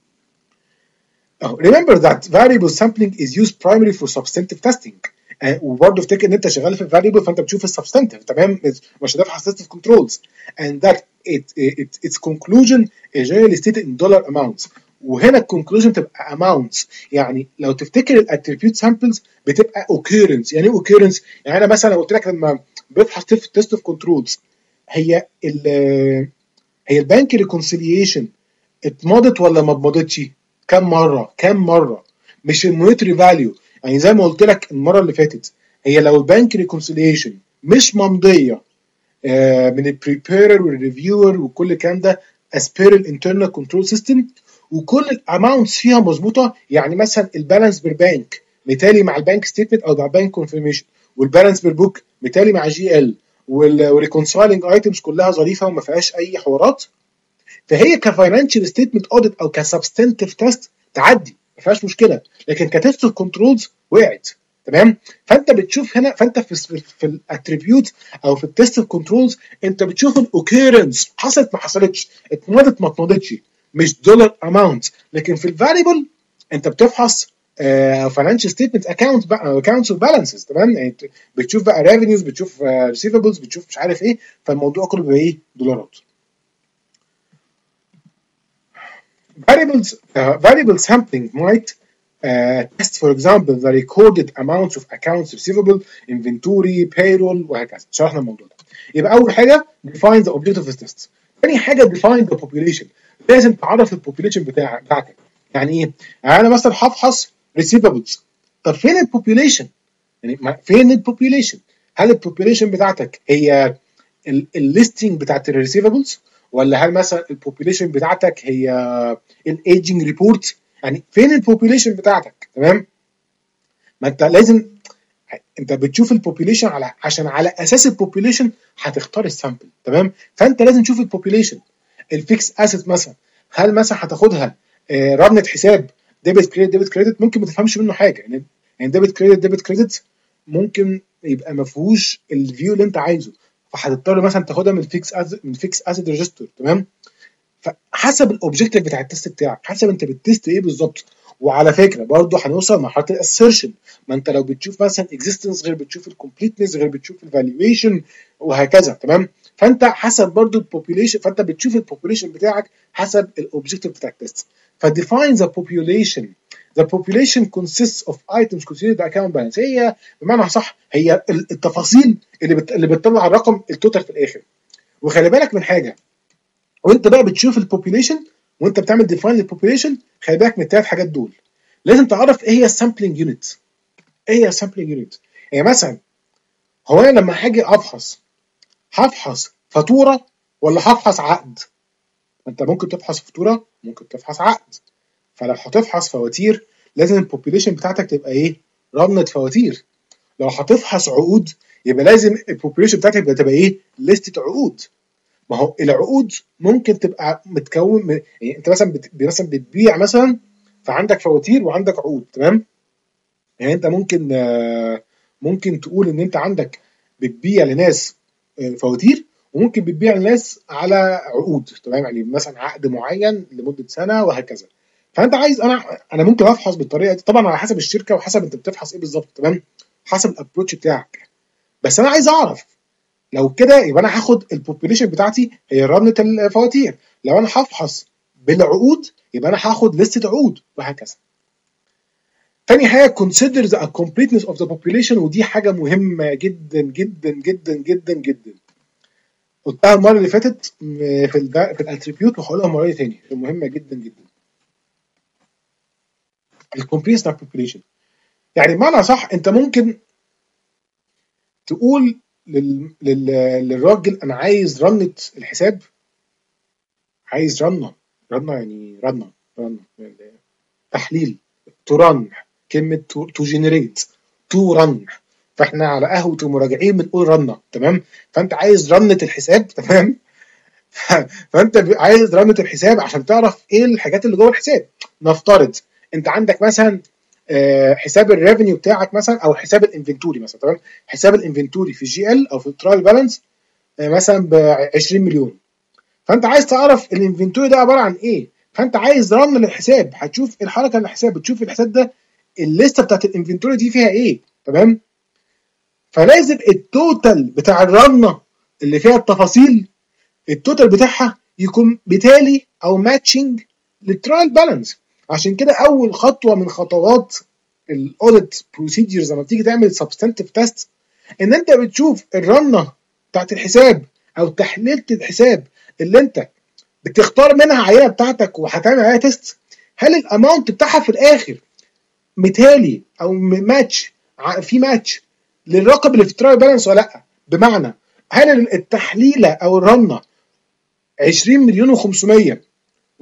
Speaker 1: Remember that variable sampling is used primarily for substantive testing. uh, وبرضه افتكر ان انت شغال في variable فانت بتشوف السبستانتيف، تمام، مش هتفحص sensitive controls and that it, it, its conclusion is generally stated in dollar amounts. وهنا الكونكلوجن تبقى amounts. يعني لو تفتكر الاتريبيوت سامبلز بتبقى occurrence. يعني ايه occurrence؟ يعني انا مثلا قلت لك لما بفحص تيست اوف كنترولز هي ال هي البنك ريكونسيليشن اتمضت ولا ما اتمضتش؟ كم مره كم مره، مش المونيتري فاليو. يعني زي ما قلت لك المره اللي فاتت، هي لو البنك ريكونسيليشن مش ممضيه آه من البريبيرر والريفيور وكل الكلام ده as per الانترنال كنترول سيستم، وكل الاماونتس فيها مظبوطه، يعني مثلا البالانس بالبنك مثالي مع البنك ستيتمنت او مع البنك كونفirmation، والبالانس بالبوك مثالي مع جي ال، والريكونسايلنج ايتمز كلها ظريفه وما فيهاش اي حوارات، فهي كفاينانشال ستيتمنت اوديت او كسبستنتيف تيست تعدي ما فيهاش مشكله، لكن كتيست اوف كنترولز وقعت. تمام. فانت بتشوف هنا، فانت في في الاتريبيوت او في التيست اوف كنترولز انت بتشوف الاوكيرنس حصلت ما حصلتش، اتمضت ما اتمضتش، مش دولار اماونت. لكن في الفاريبل انت بتفحص فاينانشال ستيتمنت اكونت اكونتس وبالانسز. تمام. يعني بتشوف بقى ريفينيوز، بتشوف ريسيفبلز، بتشوف مش عارف ايه، فالموضوع كله بيبقى ايه؟ دولارات. Variables, uh, variable sampling might uh, test, for example, the recorded amounts of accounts receivable, inventory, payroll وهكذا. شرحنا الموضوع ده. يبقى أول حاجة define the objective of test. ثاني حاجة define the population. لازم تعرف البوبيليشن بتاعك بتاعتك. يعني إيه؟ يعني أنا مثلا هفحص receivables. طب فين البوبيليشن؟ يعني فين البوبيليشن؟ هل البوبيليشن بتاعتك هي الليستنج بتاعت الريسيفبلز، ولا هل مثلا البوبيليشن بتاعتك هي الايجنج ريبورت؟ يعني فين البوبيليشن بتاعتك؟ تمام. ما انت لازم انت بتشوف البوبيليشن على عشان على اساس البوبيليشن هتختار السامبل. تمام. فانت لازم تشوف البوبيليشن. الفيكس اسيت مثلا، هل مثلا هتاخدها آه رنة حساب ديبت كريدت ديبت كريدت؟ ممكن ما تفهمش منه حاجه، يعني يعني ديبت كريدت ديبت كريدت ممكن يبقى ما فيهوش الفيو اللي انت عايزه، فهتضطر مثلا تاخدها من الفيكس من الفيكس اسيت ريجستر. تمام. فحسب الاوبجيكتيف بتاع التست بتاعك، حسب انت بتست ايه بالظبط. وعلى فكره برضه هنوصل لمرحله الاسيرشن، ما انت لو بتشوف مثلا اكزيستنس غير بتشوف الكومبليتنس غير بتشوف الفالويشن وهكذا. تمام. فانت حسب برضه البوبيليشن، فانت بتشوف البوبيليشن بتاعك حسب الاوبجيكتيف بتاع التست. فديفاين ذا population. The population consists of items considered account balance. هي بمعنى صح هي التفاصيل اللي بت... اللي بتطلع الرقم التوتال في الاخر. وخلي بالك من حاجه، وانت بقى بتشوف البوبيليشن وانت بتعمل ديفاين للبوبيليشن، خلي بالك من الثلاث حاجات دول. لازم تعرف ايه هي السامبلنج يونت. ايه هي السامبلنج يونت؟ يعني مثلا هو انا لما هاجي افحص هفحص فاتوره ولا هفحص عقد؟ انت ممكن تفحص فاتوره، ممكن تفحص عقد. فلو هتفحص فواتير لازم البوبيليشن بتاعتك تبقى ايه؟ رنة فواتير. لو هتفحص عقود يبقى لازم البوبيليشن بتاعتك تبقى ايه؟ لستة عقود. ما هو العقود ممكن تبقى متكون من، يعني انت مثلا بت... مثلا بتبيع مثلا، فعندك فواتير وعندك عقود. تمام. يعني انت ممكن ممكن تقول ان انت عندك بتبيع لناس فواتير، وممكن بتبيع لناس على عقود. تمام. يعني مثلا عقد معين لمده سنه وهكذا. فانت عايز، انا انا ممكن افحص بالطريقه دي طبعا على حسب الشركه وحسب انت بتفحص ايه بالظبط. تمام. حسب الابروتش بتاعك. بس انا عايز اعرف لو كده يبقى انا هاخد البوبيليشن بتاعتي هي رنة الفواتير، لو انا هفحص بالعقود يبقى انا هاخد لستة عقود وهكذا. تاني حاجه consider the completeness of the population، ودي حاجه مهمه جدا جدا جدا جدا جدا. قلتها المره اللي فاتت في ال في الاتريبيوت وهقولها مره ثانيه، مهمه جدا جدا. الكومبليتنس اوف population يعني بمعنى صح انت ممكن تقول لل... لل... للراجل انا عايز رنة الحساب، عايز رنة رنة يعني رنة رنة تحليل ترن، كلمة تو جنريت تو رن، فاحنا على قهوة المراجعين بنقول رنة. تمام. فانت عايز رنة الحساب. تمام. فانت عايز رنة الحساب عشان تعرف ايه الحاجات اللي جوه الحساب. نفترض انت عندك مثلا حساب الريفينيو بتاعك مثلا، او حساب الانفنتوري مثلا. تمام. حساب الانفنتوري في جي ال او في الترايل بالانس مثلا ب عشرين مليون، فانت عايز تعرف الانفنتوري ده عباره عن ايه. فانت عايز رن للحساب، هتشوف الحركه للحساب، بتشوف الحساب ده الليسته بتاعت الانفنتوري دي فيها ايه. تمام. فلازم التوتال بتاع الرنه اللي فيها التفاصيل التوتال بتاعها يكون بتالي او ماتشنج للترايل بالانس. عشان كده اول خطوه من خطوات الاوديت بروسيدجرز لما بتيجي تعمل سبستانتيف تيست، ان انت بتشوف الرنه بتاعت الحساب او تحليله الحساب اللي انت بتختار منها عينه بتاعتك وهتعمل عليها تيست، هل الاماونت بتاعها في الاخر مثالي او ماتش في ماتش للرقم اللي في الترايل بالانس ولا لا. بمعنى هل التحليله او الرنه عشرين مليون وخمسمية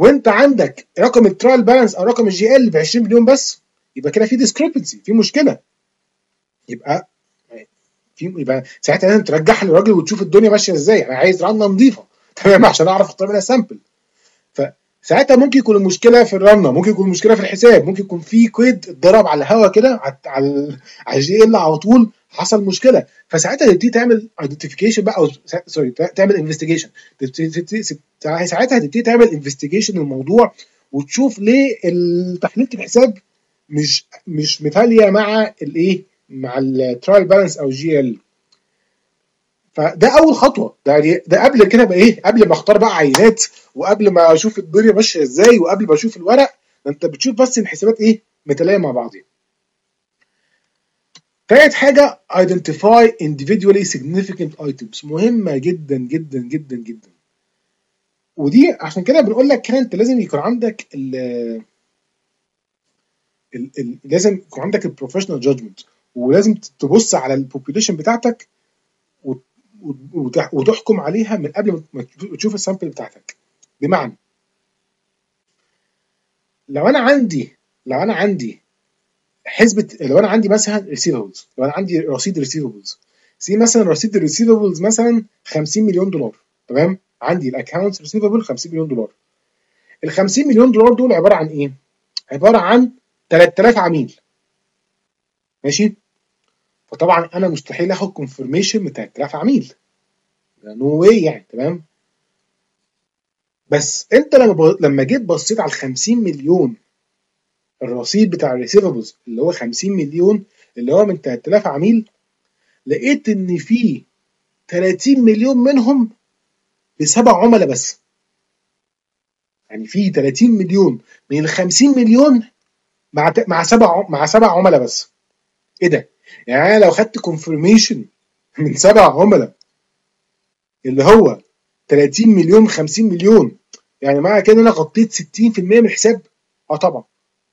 Speaker 1: وانت عندك رقم الترايل بالانس او رقم الجي ال ب عشرين مليون بس، يبقى كده في ديسكريبنسي، في مشكله. يبقى في يبقى ساعتها لازم ترجعها للراجل وتشوف الدنيا ماشيه ازاي. انا عايز رنه نظيفه تمام عشان اعرف اختار منها سامبل. فساعتها ممكن يكون المشكله في الرنه، ممكن يكون المشكله في الحساب، ممكن يكون في كويد اتضرب على الهوا كده على على الجي ال على طول حصل مشكله. فساعتها تبتدي تعمل ايدنتيفيكيشن بقى، او سوري تعمل انفستيجيشن. ساعتها هتبتدي تعمل انفستيجيشن الموضوع وتشوف ليه تحليل الحساب مش مش متاليه مع الايه، مع الترايل بالانس او الجي ال. فده اول خطوه، ده ده قبل كده بقى ايه، قبل ما اختار بقى عينات وقبل ما اشوف الدنيا ماشيه ازاي وقبل ما اشوف الورق، انت بتشوف بس الحسابات ايه متلاقيه مع بعضها. تالت حاجه identify individually significant items، مهمه جدا جدا جدا جدا. ودي عشان كده بنقول لك كده انت لازم يكون عندك ال ال ال لازم يكون عندك البروفيشنال جادجمنت، ولازم تبص على البوبوليشن بتاعتك وتحكم عليها من قبل ما تشوف السامبل بتاعتك. بمعنى لو انا عندي لو انا عندي حسبه، لو انا عندي مثلا ريسيفبلز، لو انا عندي رصيد ريسيفبلز، سي مثلا رصيد الريسيفبلز مثلا خمسين مليون دولار، تمام، عندي الاكونتس ريسيفبل خمسين مليون دولار. ال خمسين مليون دولار دول عباره عن ايه؟ عباره عن ثلاثة آلاف عميل، ماشي. فطبعا انا مستحيل اخد كونفirmation من ثلاثة آلاف عميل، نو واي يعني، تمام. بس انت لما ب... لما جيت بصيت على ال خمسين مليون الرصيد بتاع الريسيفبلز اللي هو خمسين مليون اللي هو من ثلاثة آلاف عميل، لقيت ان في ثلاثين مليون منهم لسبع عملاء بس. يعني في ثلاثين مليون من ال خمسين مليون مع مع سبع مع سبع عملاء بس. ايه ده؟ يعني انا لو خدت كونفirmation من سبع عملاء اللي هو ثلاثين مليون خمسين مليون، يعني معنى كده انا غطيت ستين في المية من الحساب. اه طبعا.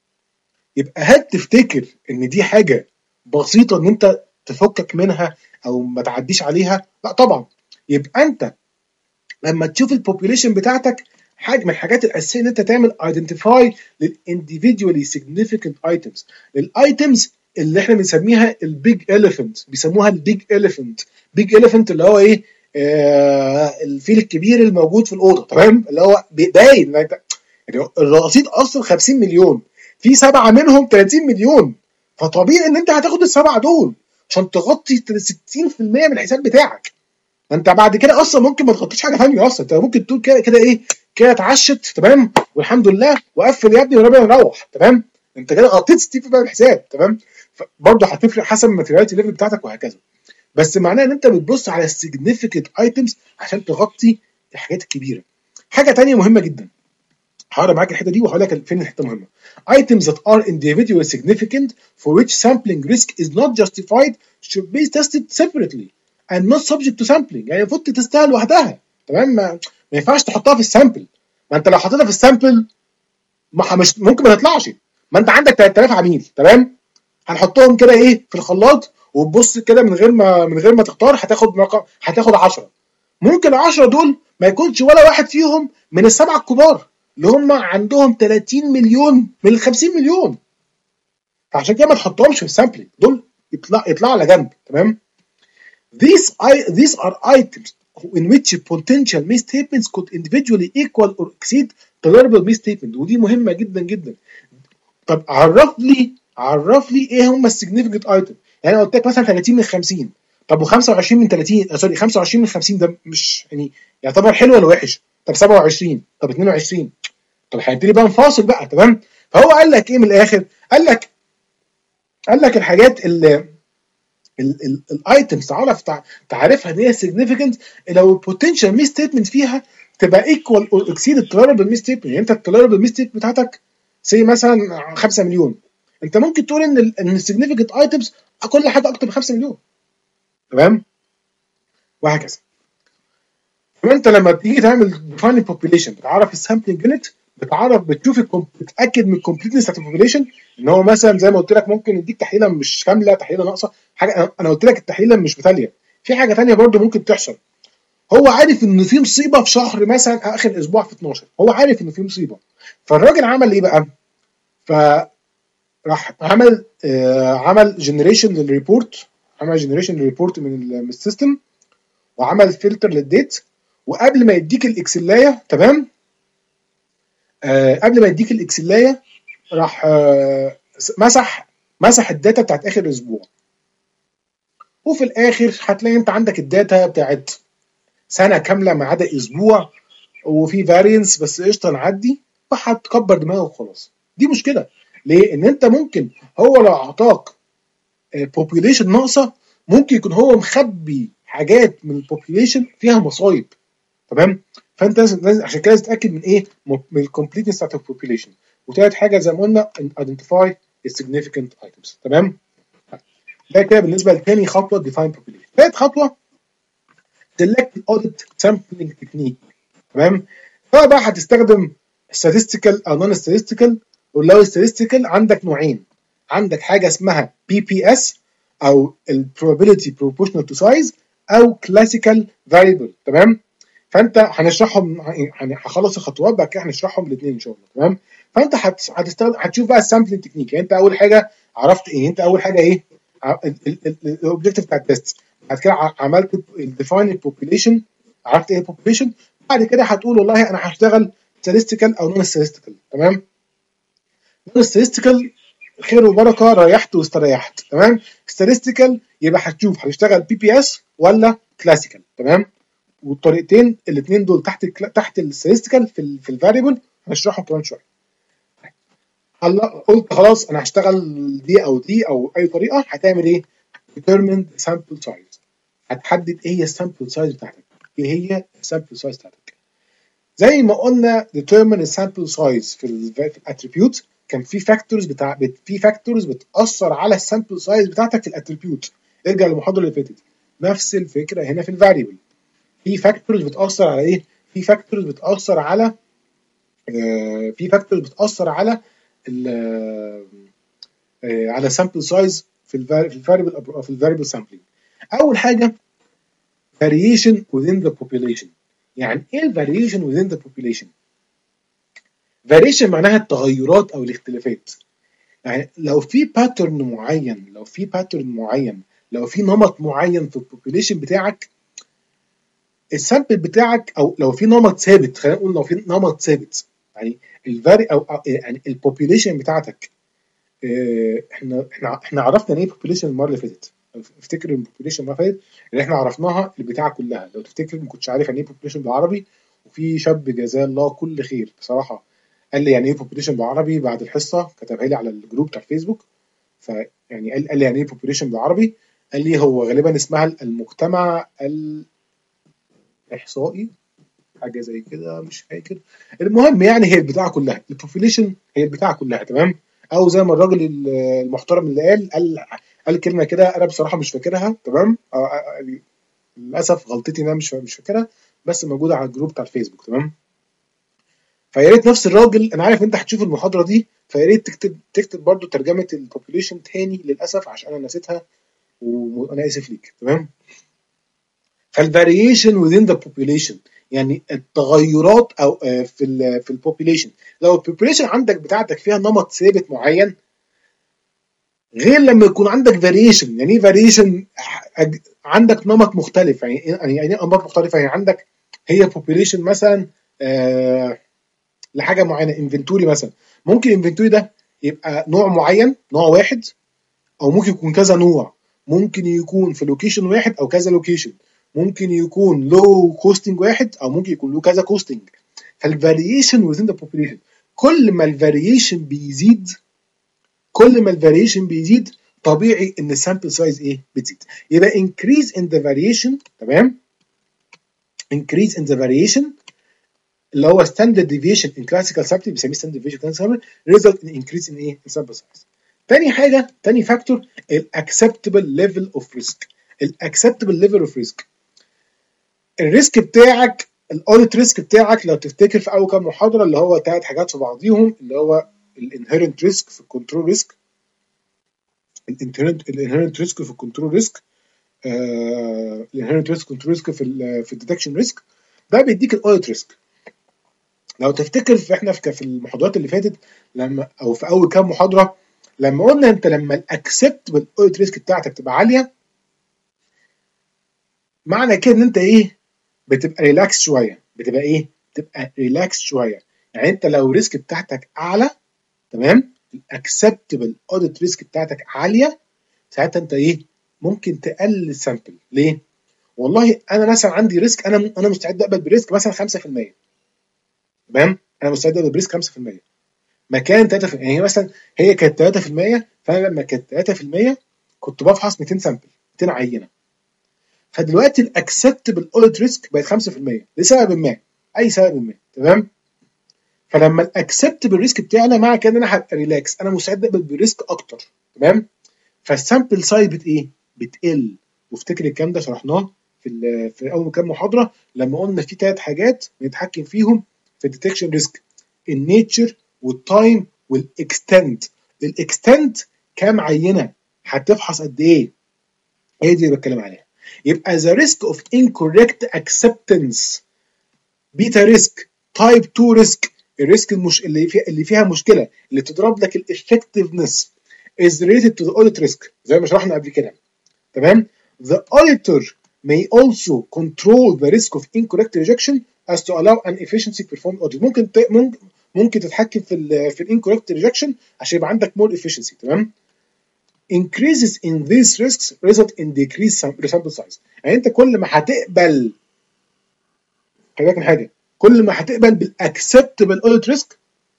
Speaker 1: يبقى هل تفتكر ان دي حاجه بسيطه ان انت تفكك منها او ما تعديش عليها؟ لا طبعا. يبقى انت لما تشوف البوبوليشن بتاعتك، حاجه من الحاجات الاساسيه ان انت تعمل ايدنتيفاي للانديفيدوالي سيجنيفيكانت ايتمز، الايتمز اللي احنا بنسميها البيج اليفنت، بيسموها البيج اليفنت. بيج اليفنت اللي هو ايه؟ آه الفيل الكبير الموجود في الاوضه، تمام، اللي هو باين يعني الرصيد اصلا خمسين مليون، في سبعه منهم ثلاثين مليون، فطبيعي ان انت هتاخد السبعه دول عشان تغطي ستين في المية من الحساب بتاعك. انت بعد كده اصلا ممكن ما تغطيش حاجه ثانيه اصلا، انت ممكن تقول كده كده ايه، كده اتعشت تمام والحمد لله وقفل يا ابني وربنا نروح، تمام، انت كده غطيت ستين في المية من الحساب، تمام. برضه هتفرق حسب الماتيرياليتي ليفل بتاعتك وهكذا. بس معناه ان انت بتبص على السيجنيفيكانت ايتمز عشان تغطي الحاجات الكبيره. حاجه ثانيه مهمه جدا، هقرا معاك الحته دي وهقول لك فين الحته مهمه. items that are individually significant for which sampling risk is not justified should be tested separately and not subject to sampling. يعني المفروض تستاهل لوحدها، تمام، ما, ما ينفعش تحطها في السامبل. ما انت لو حطيتها في السامبل ما مش ممكن ما تطلعش. ما انت عندك ثلاثة آلاف عميل، تمام، هنحطهم كده ايه في الخلاط وتبص كده من غير ما من غير ما تختار، هتاخد رقم، هتاخد عشرة. ممكن ال عشرة دول ما يكونش ولا واحد فيهم من السبعه الكبار اللي هم عندهم ثلاثين مليون من ال خمسين مليون. فعشان كده ما تحطهمش في السامبلينج، دول يطلع يطلعوا على جنب، تمام. These these are items in which potential misstatements could individually equal or exceed tolerable misstatement. ودي مهمه جدا جدا. طب عرف لي عرف لي ايه هم السيجنيفيكانت ايتم. يعني انا قلت لك مثلا ثلاثين من خمسين، طب وخمسة وعشرين من ثلاثين، سوري خمسة وعشرين من خمسين ده مش يعني يعتبر حلو ولا وحش؟ طب سبعة وعشرين، طب اتنين وعشرين، طب هنبتدي بقى نفاصل بقى، تمام. فهو قال لك ايه من الاخر؟ قال لك قال لك الحاجات اللي الايتمز تعرف تعرفها ان هي سيجنيفيكانت لو البوتنشال ميس ستيتمنت فيها تبقى ايكوال او اكسيد التوليربل ميس ستيتمنت. يعني انت التوليربل ميس ستيتمنت بتاعتك سي مثلا خمسة مليون، انت ممكن تقول ان ان السيجنيفيكانت ايتمز كل حاجه اكتر من خمسة مليون، تمام، وهكذا. فانت لما تيجي تعمل ديفاين بوبوليشن بتعرف السامبلنج يونت، بتعرف بتشوف بتتاكد من الكومبليتنس بتاعت البوبوليشن، ان هو مثلا زي ما قلت لك ممكن يديك تحليله مش كامله، تحليله ناقصه، حاجه انا قلت لك التحليله مش متاليه، في حاجه ثانيه برده ممكن تحصل. هو عارف ان في مصيبه في شهر مثلا اخر اسبوع في اتناشر، هو عارف ان في مصيبه. فالراجل عمل ايه بقى؟ فراح عمل آه عمل جنريشن للريبورت، عمل جنريشن للريبورت من السيستم، وعمل فلتر للديت. وقبل ما يديك الاكسلايه، تمام، آه قبل ما يديك الاكسلايه راح آه مسح مسح الداتا بتاعت اخر اسبوع. وفي الاخر هتلاقي انت عندك الداتا بتاعت سنه كامله ما عدا اسبوع، وفي فارينس بس قشطه نعدي، وهتكبر دماغك وخلاص. دي مشكله ليه؟ ان انت ممكن هو لو اعطاك بوبيوليشن ناقصه، ممكن يكون هو مخبي حاجات من البوبيوليشن فيها مصايب، تمام. فانت لازم لازم- عشان كده لازم تتاكد من ايه؟ من الكومبليتنس بتاعت البوبيوليشن. وثالث حاجه زي ما قلنا identify significant items، تمام. ده كده بالنسبه لتاني خطوه define population. ثالث خطوه select audit sampling technique، تمام. فبقى هتستخدم statistical او non statistical. ولو statistical عندك نوعين، عندك حاجه اسمها بي بي اس او ال probability proportional to size او classical variable، تمام. فانت هنشرحهم يعني، هخلص الخطوات بعد كده هنشرحهم الاثنين ان شاء الله، تمام. فانت هت- هتستخدم هتشوف بقى السامبلنج تكنيك. يعني انت اول حاجه عرفت ايه؟ انت اول حاجه ايه؟ الاوبجيكتيف بتاع التست. بعد كده ع- عملت الديفاين البوبيليشن، عرفت ايه البوبيليشن. بعد كده هتقول والله انا هشتغل statistical او نون statistical، تمام. نون statistical خير وبركه، ريحت واستريحت، تمام. statistical يبقى هتشوف هتشتغل بي بي اس ولا كلاسيكال، تمام. والطريقتين الاثنين دول تحت ال تحت الستاتستيكال في ال في الفاريبل، هنشرحهم كمان شويه. هلا قلت خلاص انا هشتغل دي او دي او اي طريقه، هتعمل ايه؟ determine sample size. هتحدد ايه هي السامبل سايز بتاعتك، ايه هي السامبل سايز بتاعتك. زي ما قلنا determine السامبل سايز في ال في الاتريبيوت، كان في فاكتورز بتاع بت في فاكتورز بتاثر على السامبل سايز بتاعتك في الاتريبيوت. ارجع للمحاضره اللي فاتت. نفس الفكره هنا في الفاريبل، في فاكتورز بتاثر على ايه؟ في فاكتورز بتاثر على آه في فاكتورز بتاثر على ال آه على سامبل سايز في الفاريبل او في الفاريبل سامبلينج. اول حاجه variation within the population. يعني ايه الفاريشن within the population؟ variation معناها التغيرات او الاختلافات. يعني لو في باترن معين لو في باترن معين لو في نمط معين في البوبيليشن بتاعك، السامبل بتاعك، او لو في نمط ثابت، خلينا نقول لو في نمط ثابت، يعني الفاري او أو- يعني البوبيليشن بتاعتك. آه، احنا احنا احنا عرفنا يعني ايه بوبيليشن المره اللي فاتت. افتكر البوبيليشن المره اللي فاتت اللي احنا عرفناها البتاعه كلها. لو تفتكر ما كنتش عارف يعني ايه بوبيليشن بالعربي، وفي شاب جزاه الله كل خير بصراحه قال لي يعني ايه بوبيليشن بالعربي بعد الحصه، كتبها لي على الجروب بتاع الفيسبوك. فيعني قال قال لي يعني ايه بوبيليشن بالعربي. قال لي هو غالبا اسمها المجتمع الاحصائي، حاجه زي كده مش فاكر. المهم يعني هي البتاعه كلها، البوبوليشن هي البتاعه كلها، تمام. او زي ما الراجل المحترم اللي قال قال قال كلمه كده انا بصراحه مش فاكرها، تمام. آه، آه، للاسف غلطتي ان انا مش مش فاكرها، بس موجوده على الجروب بتاع الفيسبوك، تمام. فيا ريت نفس الراجل، انا عارف انت هتشوف المحاضره دي، فيا ريت تكتب تكتب برضو ترجمه البوبوليشن تاني للاسف عشان انا نسيتها، وانا اسف ليك، تمام. فالفاريشن within the population يعني التغيرات او آه، في ال في البوبيليشن. لو البوبيليشن عندك بتاعتك فيها نمط ثابت معين، غير لما يكون عندك فاريشن. يعني ايه فاريشن؟ عندك نمط مختلف. يعني إيه- يعني يعني ايه انماط مختلفه؟ يعني عندك هي بوبيليشن مثلا آه لحاجه معينه، انفنتوري مثلا. ممكن الانفنتوري ده يبقى نوع معين، نوع واحد، او ممكن يكون كذا نوع. ممكن يكون في لوكيشن واحد او كذا لوكيشن. ممكن يكون له كوستنج واحد او ممكن يكون له كذا كوستنج. فالفاريشن within the population، كل ما الفاريشن بيزيد كل ما الفاريشن بيزيد طبيعي ان السامبل سايز ايه؟ بتزيد. يبقى increase in the variation، تمام. increase in the variation اللي هو standard deviation in classical sampling، بيسميه standard deviation in classical sampling result in increase in ايه؟ in sample size. تاني حاجه، تاني فاكتور الاكسبتبل ليفل اوف ريسك. الاكسبتبل ليفل اوف ريسك، الريسك بتاعك، الاوديت ريسك بتاعك، لو تفتكر في اول كام محاضره اللي هو ثلاث حاجات في بعضيهم، اللي هو الانهيرنت ريسك في الكنترول ريسك، الانهيرنت الانهيرنت ريسك في الكنترول ريسك، الانهيرنت ريسك كنترول ريسك في ال في الديتكشن ريسك، ده بيديك الاوديت ريسك. لو تفتكر في احنا في في المحاضرات اللي فاتت لما او في اول كام محاضره لما قلنا انت لما الاكسبتبل اوديت ريسك بتاعتك تبقى عاليه، معنى كده ان انت ايه بتبقى ريلاكس شويه، بتبقى ايه بتبقى ريلاكس شويه. يعني انت لو الريسك بتاعتك اعلى، تمام، الاكسبتبل اوديت ريسك بتاعتك عاليه، ساعتها انت ايه ممكن تقلل السامبل. ليه؟ والله انا مثلا عندي ريسك، انا انا مستعد اقبل بريسك مثلا خمسة في المية، تمام، انا مستعد اقبل بريسك خمسة في المية مكان ثلاثة في المية. يعني هي مثلا هي كانت ثلاثة في المية، فانا لما كانت ثلاثة في المية كنت بفحص مئتين سامبل، مئتين عينه. فدلوقتي الاكسبتبل اوديت ريسك بقت خمسة في المية لسبب ما، اي سبب ما، تمام. فلما الاكسبتبل ريسك بتاعنا مع كده انا هبقى ريلاكس، انا مستعد اقبل بريسك اكتر، تمام. فالسامبل سايز بت ايه بتقل. وافتكر الكلام ده شرحناه في في اول كام محاضره لما قلنا في ثلاث حاجات بنتحكم فيهم في الديتكشن ريسك: النيتشر والتايم والاكستنت. الاكستنت كام عينه هتفحص قد ايه، هي دي اللي بتكلم عليها. يبقى the risk of incorrect acceptance بيتا ريسك تايب اتنين ريسك، الريسك المش... اللي فيها اللي فيها مشكله اللي بتضرب لك الافكتفنس is related to the audit risk زي ما شرحنا قبل كده، تمام. The auditor may also control the risk of incorrect rejection as to allow an efficiency performed audit. ممكن ت... ممكن ممكن تتحكم في ال في الانكوركت ريجكشن عشان يبقى عندك more efficiency، تمام. increases in these risks result in decreased sample size. يعني انت كل ما هتقبل، خلي بالك من حاجه، كل ما هتقبل بالاكسبتبل اوديت ريسك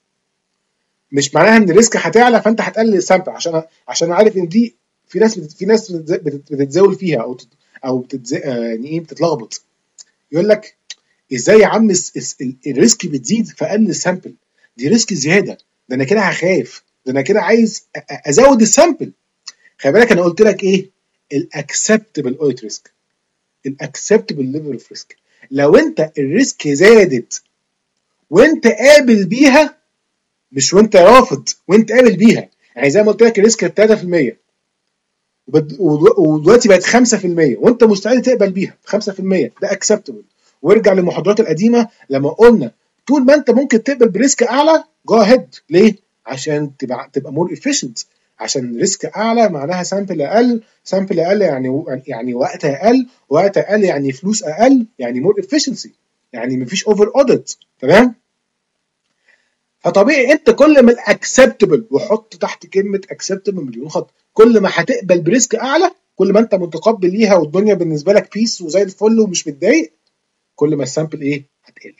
Speaker 1: مش معناها ان الريسك هتعلى فانت هتقلل السامبل، عشان عشان عارف ان دي في ناس بت... في ناس بتتزاول فيها او او بتتز... يعني ايه بتتلخبط. يقول لك ازاي يا عم الريسك بتزيد فقلل السامبل؟ دي ريسك زياده، ده انا كده هخاف، ده انا كده عايز ازود السامبل. خلي بالك انا قلت لك ايه الاكسبتبل اوديت ريسك، الاكسبتبل ليفل اوف ريسك. لو انت الريسك زادت وانت قابل بيها، مش وانت رافض، وانت قابل بيها، يعني زي ما قلت لك الريسك كانت ثلاثة في المية ودلوقتي بقت خمسة في المية وانت مستعد تقبل بيها خمسة في المية، ده اكسبتبل. وارجع للمحاضرات القديمه لما قلنا طول ما انت ممكن تقبل بريسك اعلى جو اهيد. ليه؟ عشان تبقى تبقى مور افيشنت، عشان ريسك اعلى معناها سامبل اقل، سامبل اقل يعني يعني وقت اقل، وقت اقل يعني فلوس اقل، يعني مور افيشنسي، يعني مفيش اوفر اوديت، تمام. فطبيعي انت كل ما الاكسبتبل، وحط تحت كلمه اكسبتبل مليون خط، كل ما هتقبل بريسك اعلى، كل ما انت متقبل ليها والدنيا بالنسبه لك بيس وزي الفل ومش متضايق، كل ما السامبل ايه هتقل.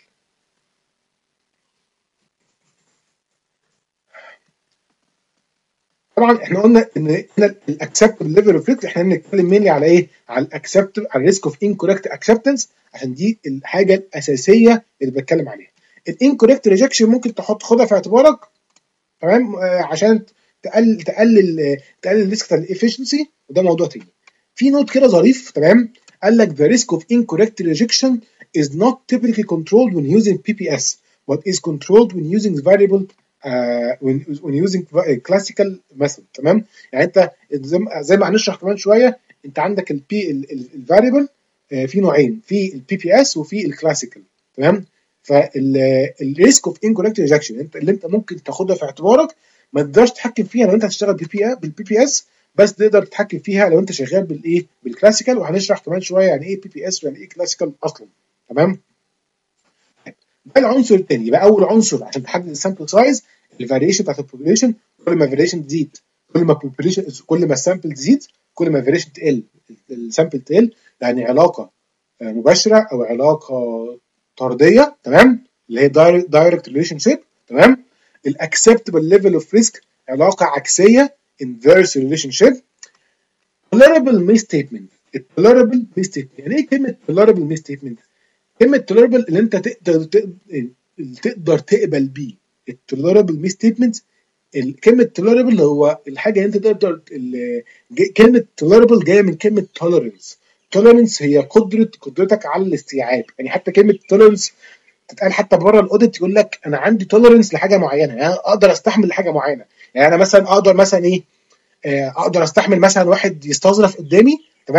Speaker 1: طبعا احنا قلنا ان الاكسبتبل ليفل اوف ريسك احنا بنتكلم مينلي على ايه؟ على الاكسبتبل، على الريسك اوف انكوركت اكسبتنس، عشان دي الحاجه الاساسيه اللي بتكلم عليها. الانكوركت ريجكشن ممكن تحط خدها في اعتبارك، تمام، آه عشان تقلل تقلل تقلل الريسك بتاع الافشنسي، وده موضوع تاني. في نوت كده ظريف، تمام، قال لك the risk of incorrect rejection is not typically controlled when using بي بي اس but is controlled when using variable uh, when, when using classical method، تمام. يعني انت زي ما هنشرح كمان شويه، انت عندك البي الفاريبل في نوعين، في البي بي اس وفي الكلاسيكال، تمام. فالريسك اوف انكوركت ريجكشن انت اللي انت ممكن تاخدها في اعتبارك، ما تقدرش تتحكم فيها لو انت هتشتغل بالبي بي اس، بس تقدر تتحكم فيها لو انت شغال بالايه بالكلاسيكال. وهنشرح كمان شويه يعني ايه بي بي اس ويعني ايه كلاسيكال اصلا، تمام. ده العنصر الثاني. يبقى اول عنصر عشان تحدد السامبل سايز الفاريشن بتاعت البوبوليشن، كل ما الفاريشن تزيد، كل ما البوبوليشن كل ما السامبل تزيد، كل ما الفاريشن تقل، السامبل تقل، يعني علاقه مباشره او علاقه طرديه، تمام، اللي هي دايركت ريليشن شيب، تمام. الاكسبتبل ليفل اوف ريسك علاقه عكسيه انفيرس ريليشن شيب. tolerable misstatement، التولربل misstatement يعني ايه كلمه tolerable misstatement؟ كلمه tolerable اللي انت تقدر تقدر تقبل بيه. التولربل misstatement، كلمه tolerable هو الحاجه اللي انت تقدر، كلمه tolerable جايه من كلمه tolerance. tolerance هي قدره قدرتك على الاستيعاب. يعني حتى كلمه tolerance تتقال حتى بره الاوديت، يقول لك انا عندي tolerance لحاجه معينه، يعني اقدر استحمل لحاجه معينه. يعني انا مثلا اقدر مثلا ايه، اقدر استحمل مثلا واحد يستظرف قدامي، تمام،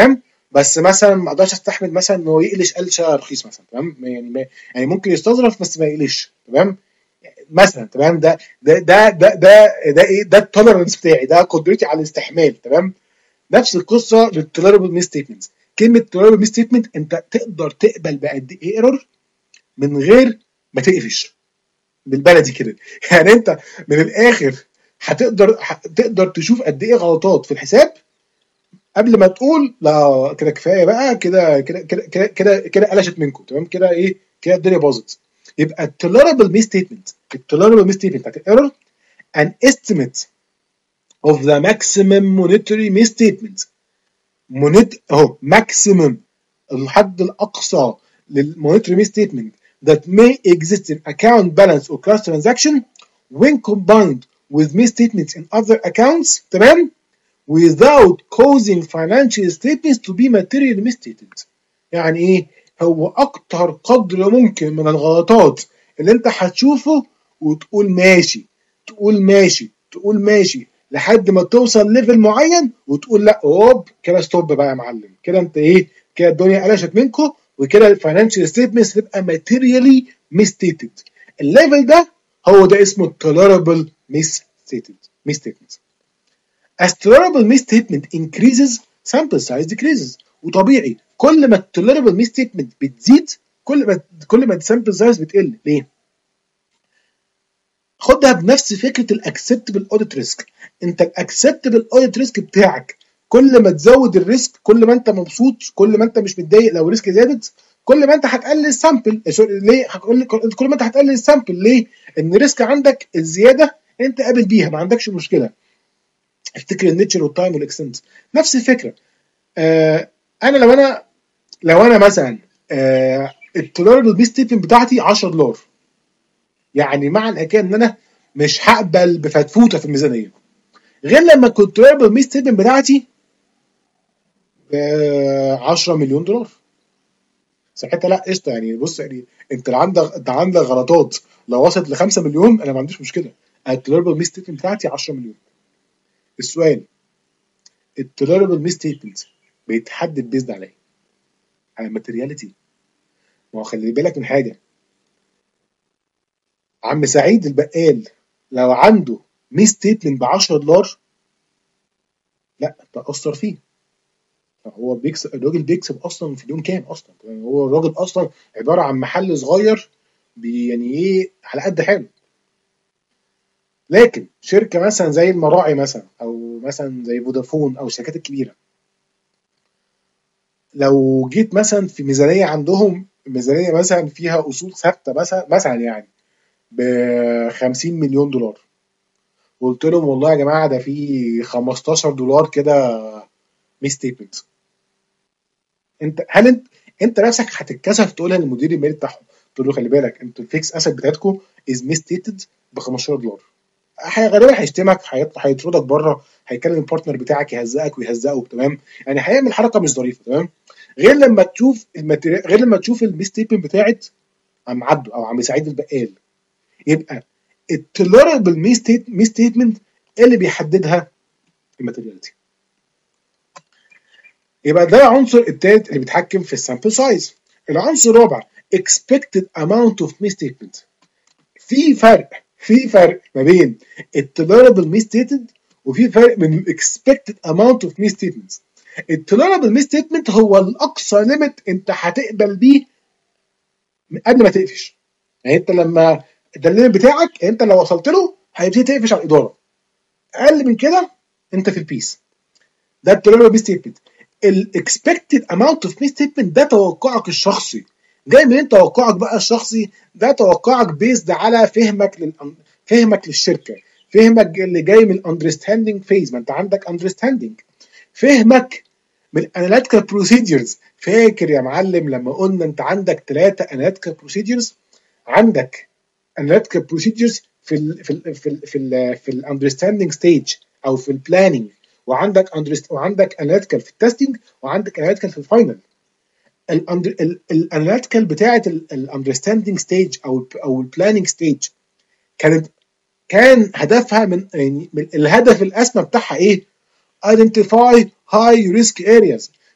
Speaker 1: بس مثلا ما اقدرش استحمل مثلا ان هو يقلش قلشه رخيص مثلا، تمام؟ يعني ما يعني ممكن يستظرف بس ما يقلش، تمام؟ مثلا، تمام؟ ده ده ده ده ده, ده ايه؟ ده التوليرنس بتاعي، ده قدرتي على الاستحمال، تمام؟ نفس القصه للتوليربل ميس ستيتمنتس. كلمه توليربل ميس ستيتمنت، انت تقدر تقبل بقد ايه ايرور من غير ما تقفش، بالبلدي كده. يعني انت من الاخر هتقدر تقدر تشوف قد ايه غلطات في الحساب قبل ما تقول لا كده كفايه بقى، كده كده كده كده كده كده قلشت منكم، تمام؟ كده ايه؟ كده الدنيا باظت. يبقى التوليربل ميس ستيتمنت، التوليربل ميس ستيتمنت بتاعت الايرور an estimate of the maximum monetary misstatement. مونيت اهو maximum، الحد الاقصى للمونetary misstatement that may exist in account balance or cash transaction when combined with misstatements in other accounts، تمام؟ without causing financial statements to be materially misstated. يعني ايه؟ هو اكتر قدر ممكن من الغلطات اللي انت هتشوفه وتقول ماشي، تقول ماشي، تقول ماشي لحد ما توصل ليفل معين وتقول لا اوب كده ستوب بقى يا معلم، كده انت ايه؟ كده الدنيا قلشت منكم وكده الفاينانشال ستيتمنتس تبقى ماتيريالي ميستيتد. الليفل ده هو ده اسمه التوليربل ميستيتد ميستيتمنت. As tolerable misstatement increases, sample size decreases. وطبيعي كل ما التوليربل misstatement بتزيد كل ما كل ما السامبل سايز بتقل. ليه؟ خدها بنفس فكره الاكسبتبل اوديت ريسك. انت الاكسبتبل اوديت ريسك بتاعك كل ما تزود الريسك كل ما انت مبسوط، كل ما انت مش متضايق لو الريسك زادت، كل ما انت هتقلل السامبل. ليه؟ هقول كل ما انت هتقلل السامبل ليه؟ ان الريسك عندك الزياده انت قابل بيها، ما عندكش مشكله. افتكر النيتشر والتايم والاكستنت نفس الفكره. آه انا لو انا لو انا مثلا آه التوليربل بي ستيتمنت بتاعتي عشرة دولار، يعني معنى كده ان انا مش هقبل بفتفوته في الميزانيه، غير لما كنت التوليربل بي ستيتمنت بتاعتي آه عشرة مليون دولار. ساعتها لا قشطه، يعني بص، يعني انت لو عندك انت عندك غلطات لو وصلت ل خمسة مليون انا ما عنديش مشكله. التوليربل بي ستيتمنت بتاعتي عشرة مليون. السؤال، التوليربل بي ستيتمنت بيتحدد بيزد على ايه؟ على الماتيرياليتي. ما هو خلي بالك من حاجه، عم سعيد البقال لو عنده مي ستيتمنت ب عشرة دولار لا تأثر فيه. هو بيكسب، الراجل بيكسب اصلا في اليوم كام اصلا؟ يعني هو الراجل اصلا عباره عن محل صغير بي يعني ايه على قد حاله. لكن شركه مثلا زي المراعي مثلا او مثلا زي فودافون او الشركات الكبيره، لو جيت مثلا في ميزانيه عندهم، ميزانيه مثلا فيها اصول ثابته مثلا مثلا يعني ب خمسين مليون دولار، قلت لهم والله يا جماعه ده في خمستاشر دولار كده مي ستيتمنت، انت هل انت انت نفسك هتتكسف تقولها للمدير المالي بتاعهم؟ تقول له خلي بالك انتوا الفيكس اسيت بتاعتكم از مي ستيتد ب خمستاشر دولار. هي غالبا هيشتمك، هيطردك بره، هيكلم البارتنر بتاعك يهزقك ويهزقه، تمام؟ يعني هيعمل حركه مش ظريفه، تمام؟ غير لما تشوف الماتيريال، غير لما تشوف المي ستيتمنت بتاعت عم عبده او عم سعيد البقال. يبقى التوليربل مي ستيتمنت اللي بيحددها الماتيرياليتي. يبقى ده العنصر الثالث اللي بيتحكم في السامبل سايز. العنصر الرابع expected amount of misstatement. في فرق في فرق ما بين التوليربل misstated وفي فرق من الاكسبكتد اماونت اوف misstatements. التوليربل misstatement هو الاقصى ليميت انت هتقبل بيه قبل ما تقفش. يعني انت لما ده الليميت بتاعك، انت لو وصلت له هيبتدي تقفش على الاداره، اقل من كده انت في البيس. ده التوليربل misstatement. الاكسبكتد اماونت اوف misstatement ده توقعك الشخصي. جاي منين توقعك بقى الشخصي؟ ده توقعك بيزد على فهمك لل فهمك للشركه، فهمك اللي جاي من الاندرستاندينج فيز، ما انت عندك اندرستاندينج، فهمك من الاناليتيكال بروسيدجرز. فاكر يا معلم لما قلنا انت عندك ثلاثه اناليتيكال بروسيدجرز؟ عندك اناليتيكال بروسيدجرز في ال في ال في ال في ال في الاندرستاندينج ستيج او في البلاننج، وعندك وعندك اناليتيكال في التستنج، وعندك اناليتيكال في الفاينل. الاناليتيكال بتاعه الاندرستاندينج ستيج او او البلاننج ستيج كانت كان هدفها من يعني من الهدف الاسمى بتاعها ايه؟ identify high risk areas.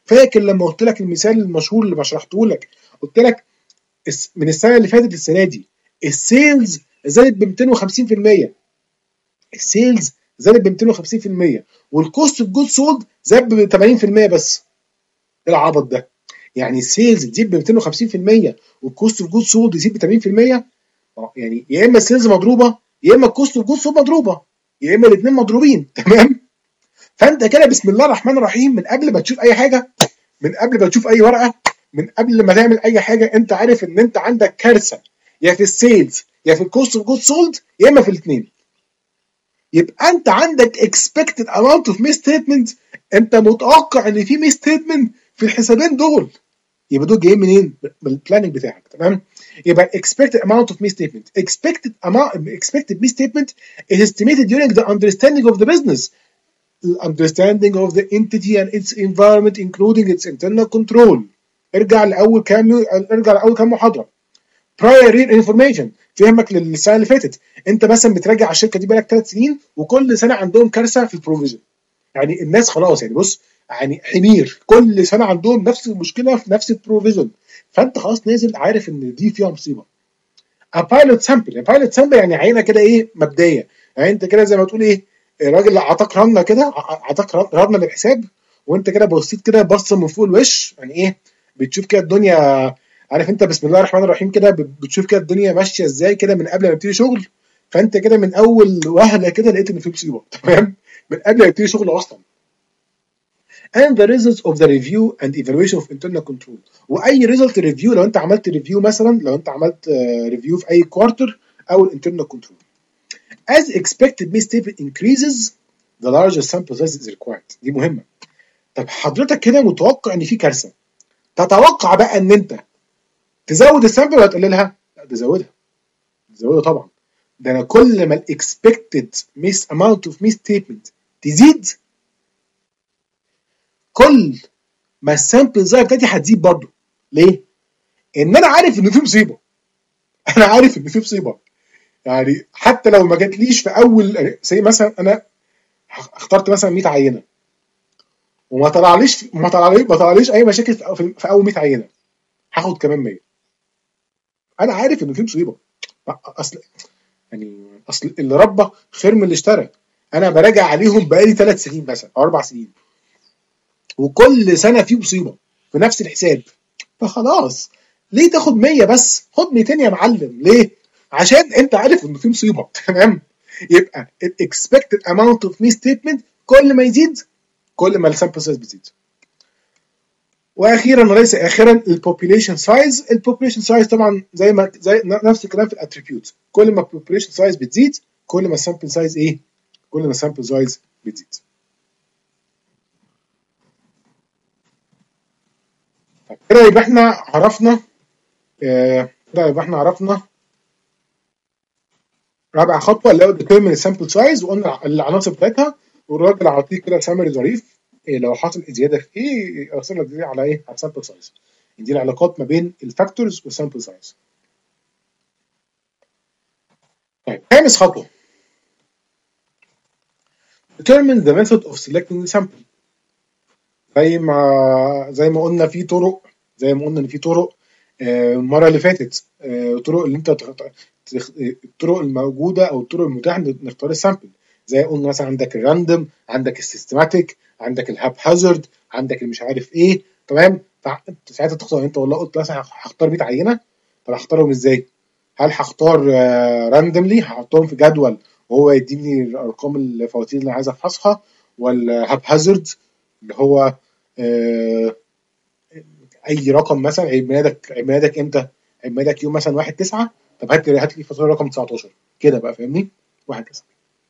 Speaker 1: فاكر لما قلت لك المثال المشهور اللي بشرحته لك، قلت لك من السنه اللي فاتت للسنه دي السيلز زادت ب مئتين وخمسين في المية، السيلز زادت ب مئتين وخمسين في المية والكوست اوف جود سولد زاد ب ثمانين في المية بس. ايه العبط ده؟ يعني السيلز تزيد ب مئتين وخمسين في المية والكوست اوف جود سولد يزيد ب ثمانين في المية؟ يعني يا اما السيلز مضروبه يا اما الكوست اوف جود سولد مضروبه يا اما الاثنين مضروبين. تمام؟ فانت كده بسم الله الرحمن الرحيم من قبل ما تشوف اي حاجه، من قبل ما تشوف اي ورقه، من قبل ما تعمل اي حاجه، انت عارف ان انت عندك كارثه يا في السيلز يا في الكوست اوف جود سولد يا اما في الاثنين. يبقى انت عندك expected amount of misstatement، انت متوقع ان في misstatement في الحسابين دول، يبقى دول جايين منين؟ من البلاننج بتاعك. تمام؟ يبقى expected amount of misstatement expected amount expected misstatement is estimated during the understanding of the business, understanding of the entity and its environment including its internal control. ارجع لاول كام ارجع لاول كام محاضره. prior information فهمك للسنه اللي فاتت، انت مثلا بتراجع على الشركه دي بقالك ثلاث سنين وكل سنه عندهم كارثه في البروفيجن، يعني الناس خلاص يعني بص يعني حمير كل سنه عندهم نفس المشكله في نفس البروفيجن، فانت خلاص نازل عارف ان دي فيها مصيبه. a pilot sample a pilot sample يعني عينه كده ايه مبدئيه، يعني انت كده زي ما تقول ايه الراجل عطاك رنه كده، عطاك رنه للحساب وانت كده بصيت كده بصه من فوق الوش، يعني ايه بتشوف كده الدنيا، عارف انت بسم الله الرحمن الرحيم كده بتشوف كده الدنيا ماشيه ازاي كده من قبل ما تبتدي شغل، فانت كده من اول وهله كده لقيت ان في مصيبه. تمام؟ من قبل ما تبتدي شغل اصلا. and the results of the review and evaluation of internal control. واي result review لو انت عملت ريفيو مثلا، لو انت عملت ريفيو في اي كوارتر او الانترنال كنترول. as expected misstatement increases the larger sample size is required. دي مهمه. طب حضرتك كده متوقع ان في كارثه، تتوقع بقى ان انت تزود السامبل ولا تقللها؟ لا تزودها، تزودها طبعا. ده انا كل ما الاكسبكتد ميس اماونت اوف ميس ستيتمنت تزيد كل ما السامبل سايز بتاعتي هتزيد برضه. ليه؟ ان انا عارف ان في مصيبه، انا عارف ان في مصيبه، يعني حتى لو ما جاتليش في اول زي مثلا انا اخترت مثلا مية عينه وما طلعليش ما طلعليش ما طلعليش اي مشاكل في اول مية عينه، هاخد كمان مية. انا عارف ان في مصيبه، اصل يعني اصل اللي ربى خير من اللي اشترى. انا براجع عليهم بقالي ثلاث سنين مثلا او اربع سنين وكل سنه في مصيبه في نفس الحساب، فخلاص ليه تاخد مية بس؟ خد مئتين يا معلم. ليه؟ عشان انت عارف ان في مصيبه. تمام؟ يبقى الاكسبكتد اماونت اوف مي ستيتمنت كل ما يزيد كل ما السامبل سايز بتزيد. واخيرا وليس اخرا البوبوليشن سايز. البوبوليشن سايز طبعا زي ما زي نفس الكلام في الاتريبيوت، كل ما البوبوليشن سايز بتزيد كل ما السامبل سايز ايه؟ كل ما السامبل سايز بتزيد. طيب كده يبقى احنا عرفنا آه كده يبقى احنا عرفنا رابع خطوه اللي هو determine السامبل سايز، وقلنا العناصر بتاعتها، والراجل عطيك كده سامري ظريف إيه لو حصل زياده في ايه ارسل لك دي على ايه؟ على السامبل سايز. دي العلاقات ما بين الفاكتورز والسامبل سايز. طيب خامس خطوه determine the method of selecting the sample. زي ما زي ما قلنا في طرق زي ما قلنا ان في طرق آه المره اللي فاتت، آه طرق اللي انت الطرق الموجوده او الطرق المتاحه نختار السامبل، زي قلنا مثلا عندك الراندوم، عندك السيستماتيك، عندك الهاب هازارد، عندك مش عارف ايه. تمام؟ فانت ساعتها تختار، انت والله قلت مثلا هختار مية عينه، طب هختارهم ازاي؟ هل هختار آه راندوملي هحطهم في جدول وهو يديني ارقام الفواتير اللي انا عايز افحصها، ولا هاب هازارد اللي هو آه اي رقم مثلا عيد ميلادك عيد ميلادك امتى؟ عيد ميلادك يوم مثلا واحد تسعة، طب هات لي هات لي فاتوره رقم تسعتاشر كده بقى، فاهمني؟ وهكذا.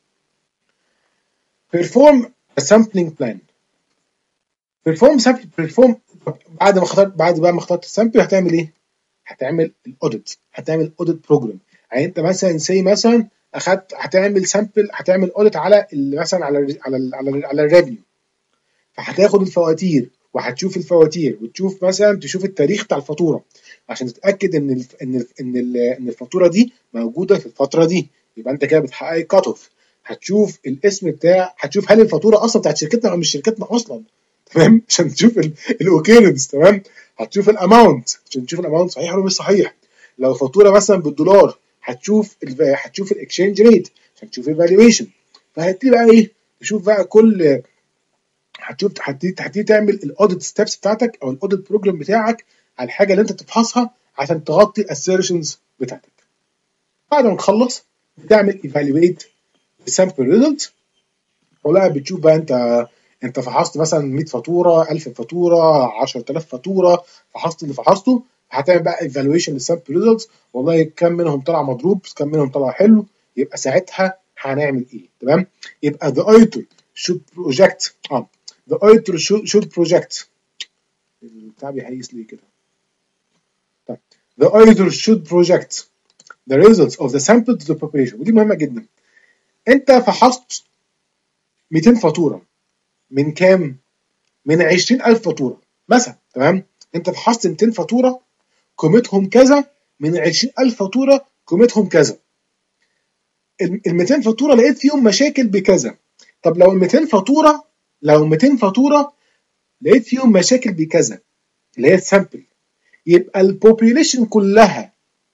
Speaker 1: perform a sampling plan. perform sample perform بعد ما اخترت بعد بقى ما اخترت السامبل هتعمل ايه؟ هتعمل الاوديت، هتعمل اوديت بروجرام. يعني انت مثلا سي مثلا اخدت هتعمل سامبل هتعمل اوديت على مثلا على ال على ال على ال على الريفينيو، فهتاخد الفواتير وهتشوف الفواتير وتشوف مثلا تشوف التاريخ بتاع الفاتوره عشان تتاكد ان ال ان ال ان ال ان الفاتوره دي موجوده في الفتره دي، يبقى انت كده بتحقق كات اوف. هتشوف الاسم بتاع هتشوف هل الفاتوره اصلا بتاعت شركتنا او مش شركتنا اصلا، تمام، عشان تشوف الاوكيرنس. تمام، هتشوف الاماونت عشان تشوف الاماونت صحيح ولا مش صحيح. لو فاتوره مثلا بالدولار هتشوف ال هتشوف الاكسشينج ريت عشان تشوف الفالويشن. فهتبتدي بقى ايه، تشوف بقى كل هتشوف هتبتدي هتبتدي تعمل الاوديت ستيبس بتاعتك او الاوديت بروجرام بتاعك على الحاجه اللي انت بتفحصها عشان تغطي الاسيرشنز بتاعتك. بعد ما تخلص بتعمل ايفالويت السامبل ريزلت، ولا بتشوف بقى انت انت فحصت مثلا مية فاتوره، ألف فاتوره، عشرة آلاف فاتوره، فحصت اللي فحصته، هتعمل بقى ايفالويشن للسامبل ريزلتس، والله كم منهم طلع مضروب، كم منهم طلع حلو، يبقى ساعتها هنعمل ايه. تمام، يبقى the auditor should project اه the auditor should, should project البتاع بيهيس ليه كده. طيب the auditor should project the results of the sample to the population، ودي مهمه جدا. انت فحصت مئتين فاتوره من كام؟ من عشرين ألف فاتوره مثلا. تمام، انت فحصت مئتين فاتوره قيمتهم كذا من عشرين ألف فاتوره قيمتهم كذا. ال مئتين فاتوره لقيت فيهم مشاكل بكذا. طب لو ال مئتين فاتوره لو مئتين فاتوره لقيت فيهم مشاكل بكذا اللي هي السامبل، يبقى البوبيوليشن كلها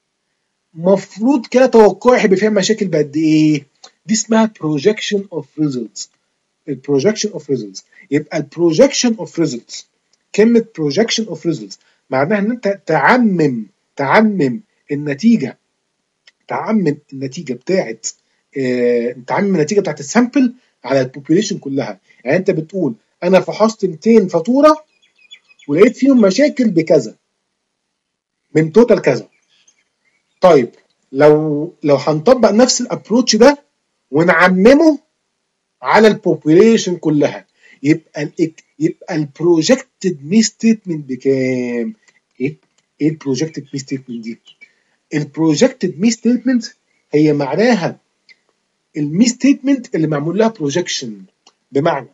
Speaker 1: مفروض كده توقعي هيبقى فيها مشاكل بقد ايه؟ دي اسمها projection of results. البروجكشن اوف ريزلتس. يبقى البروجكشن اوف ريزلتس، كلمه بروجكشن اوف ريزلتس معناها ان انت تعمم تعمم النتيجه تعمم النتيجه بتاعت اه تعمم النتيجه بتاعت السامبل على البوبيوليشن كلها. يعني انت بتقول انا فحصت مئتين فاتوره ولقيت فيهم مشاكل بكذا من توتال كذا. طيب لو لو هنطبق نفس الابروتش ده ونعممه على البوبوليشن كلها، يبقى ال يبقى البروجكتد مي ستيتمنت بكام؟ ايه؟ ايه البروجكتد مي ستيتمنت دي؟ البروجكتد مي ستيتمنت هي معناها المي ستيتمنت اللي معمول لها بروجكشن. بمعنى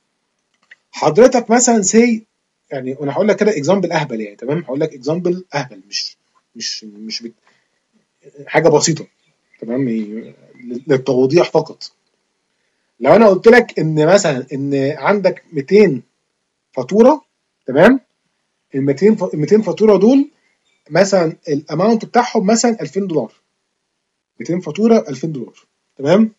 Speaker 1: حضرتك مثلا سي، يعني انا هقول لك كده اكزامبل اهبل يعني. تمام، هقول لك اكزامبل اهبل مش مش مش بت... حاجه بسيطه. تمام، للتوضيح فقط. لو انا قلت لك ان مثلا ان عندك مئتين فاتوره، تمام، ال مئتين ف... مئتين فاتوره دول مثلا الاماونت بتاعهم مثلا ألفين دولار، مئتين فاتوره ألفين دولار. تمام،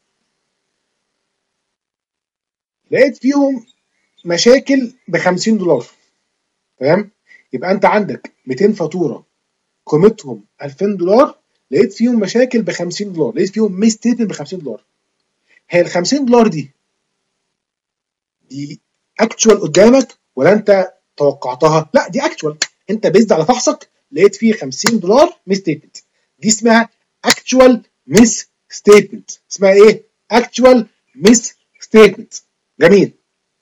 Speaker 1: لقيت فيهم مشاكل ب خمسين دولار. تمام، يبقى انت عندك مئتين فاتوره قيمتهم ألفين دولار، لقيت فيهم مشاكل ب خمسين دولار، لقيت فيهم مي ستيتمنت ب خمسين دولار. هي ال خمسين دولار دي دي اكتشوال قدامك ولا انت توقعتها؟ لا، دي اكتشوال، انت بيزد على فحصك لقيت فيه خمسين دولار ميس ستيتمنت. دي اسمها اكتشوال ميس ستيتمنت. اسمها ايه؟ اكتشوال ميس ستيتمنت. جميل.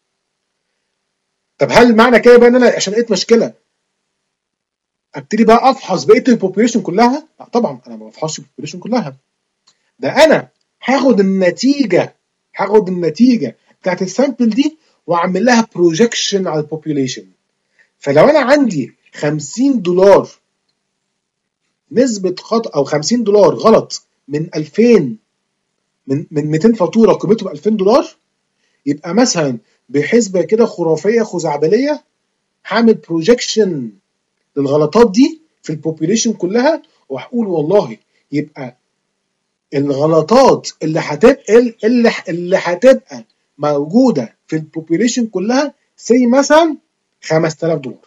Speaker 1: طب هل معنى كده بقى ان انا عشان لقيت مشكله ابتدي بقى افحص بقيه البوبوليشن كلها؟ لا طبعا، انا ما بفحصش البوبوليشن كلها. ده انا هاخد النتيجه هاخد النتيجه بتاعت السامبل دي واعمل لها بروجكشن على البوبوليشن. فلو انا عندي خمسين دولار نسبه خطا او خمسين دولار غلط من ألفين، من من مئتين فاتوره قيمتهم ألفين دولار، يبقى مثلا بحسبه كده خرافيه خزعبليه هعمل بروجكشن للغلطات دي في البوبوليشن كلها، وهقول والله يبقى الغلطات اللي هتبقى اللي اللي هتبقى موجوده في البوبوليشن كلها سي مثلا خمسة آلاف دولار.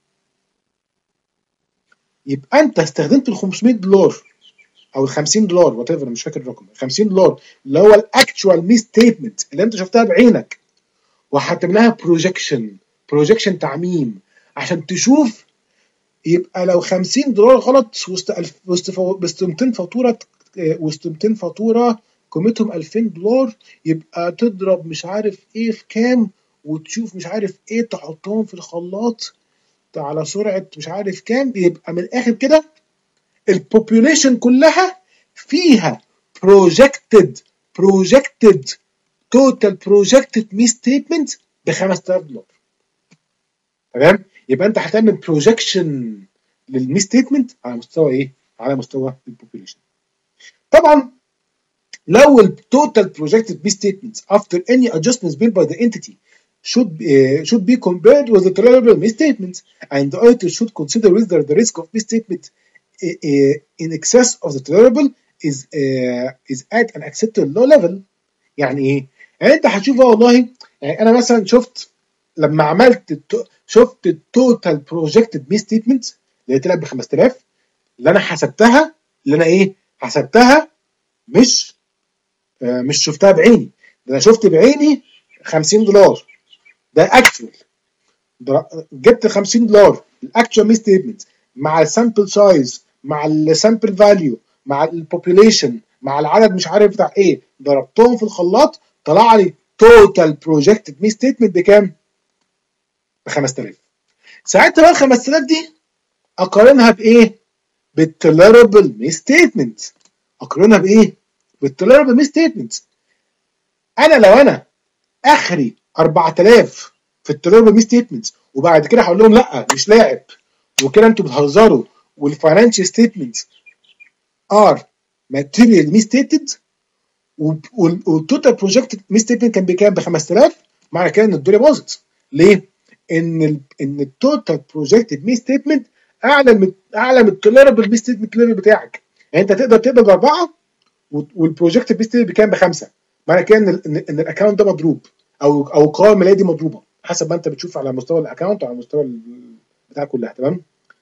Speaker 1: يبقى انت استخدمت ال خمسمية دولار او ال خمسين دولار وات ايفر، مش فاكر الرقم، خمسين دولار اللي هو الاكتشوال مي ستيتمنت اللي انت شفتها بعينك، وهتعمل لها بروجكشن بروجكشن تعميم عشان تشوف. يبقى لو خمسين دولار غلط وسط وسط وسط مئتين فاتوره وسط مئتين فاتوره قيمتهم ألفين دولار، يبقى تضرب مش عارف ايه في كام، وتشوف مش عارف ايه تحطهم في الخلاط على سرعه مش عارف كام، يبقى من الاخر كده البوبوليشن كلها فيها projected projected total projected مي statement ب خمسة آلاف دولار. تمام، يبقى انت هتعمل بروجكشن للمي ستيتمنت على مستوى ايه؟ على مستوى البوبوليشن. طبعا لو التوتال projected مي statements after any adjustments made by the entity should uh, should be compared with the tolerable misstatements, and the auditor should consider whether the risk of misstatement uh, uh, in excess of the tolerable is uh, is at an acceptable low level. يعني ايه؟ يعني انت هتشوف والله، يعني انا مثلا شفت لما عملت التو... شفت التوتال بروجكتد مي ستيتمنت اللي طلعت ب خمسة آلاف، اللي انا حسبتها اللي انا ايه حسبتها مش آه مش شفتها بعيني، ده انا شفت بعيني خمسين دولار، ده اكتوال، جبت خمسين دولار الاكتوال مي ستيتمنت مع السامبل سايز مع السامبل فاليو مع البوبوليشن مع العدد مش عارف بتاع ايه، ضربتهم في الخلاط طلع لي توتال بروجكتد مي ستيتمنت بكام؟ ب خمسة آلاف. ساعتها بقى ال خمسة آلاف دي اقارنها بايه؟ بالتوليربل مي ستيتمنت. اقارنها بايه؟ بالتوليربل مي ستيتمنت. انا لو انا اخري أربعة آلاف في التوليربل مي ستيتمنت وبعد كده هقول لهم لا مش لاعب وكده انتوا بتهزروا والفاينانشال ستيتمنت ار ماتيريال مي ستيتد والتوتال بروجكت مي ستيتمنت كان بكام؟ ب خمسة آلاف، معنى كده ان الدنيا باظت. ليه؟ ان ال ان التوتال بروجكت مي ستيتمنت اعلى من اعلى من التوليربل مي ستيتمنت ليفل بتاعك. يعني انت تقدر تقبل باربعه والبروجكت مي ستيتمنت بكام؟ بخمسه، معنى كده ان ان, إن الاكونت ده مضروب او او القوائم الماليه دي مضروبه حسب ما انت بتشوف على مستوى الاكونت او على مستوى بتاع كلها. تمام.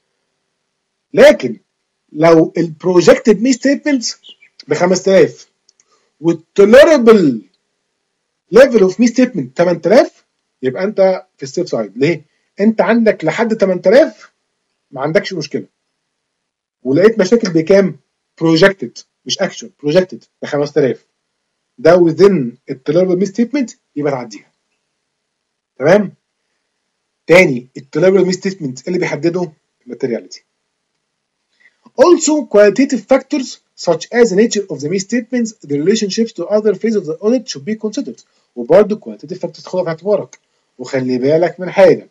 Speaker 1: لكن لو البروجكتد مي ستيتمنت ب خمسة آلاف والتوليربل ليفل اوف مي ستيتمنت ثمانية آلاف، يبقى انت في السيف سايد. ليه؟ انت عندك لحد ثمانية آلاف ما عندكش مشكله، ولقيت مشاكل بكام؟ بروجكتد مش اكشن، بروجكتد ب خمسة آلاف، ده within التوليربل مي ستيتمنت يبقى تعديها. تمام. تاني التوليربل مي ستيتمنت اللي بيحدده الماتيرياليتي. Also, qualitative factors such as the nature of the main statements, the relationships to other phases of the audit should be considered. وبرضه qualitative factors تاخدها في اعتبارك. وخلي بالك من حاجة،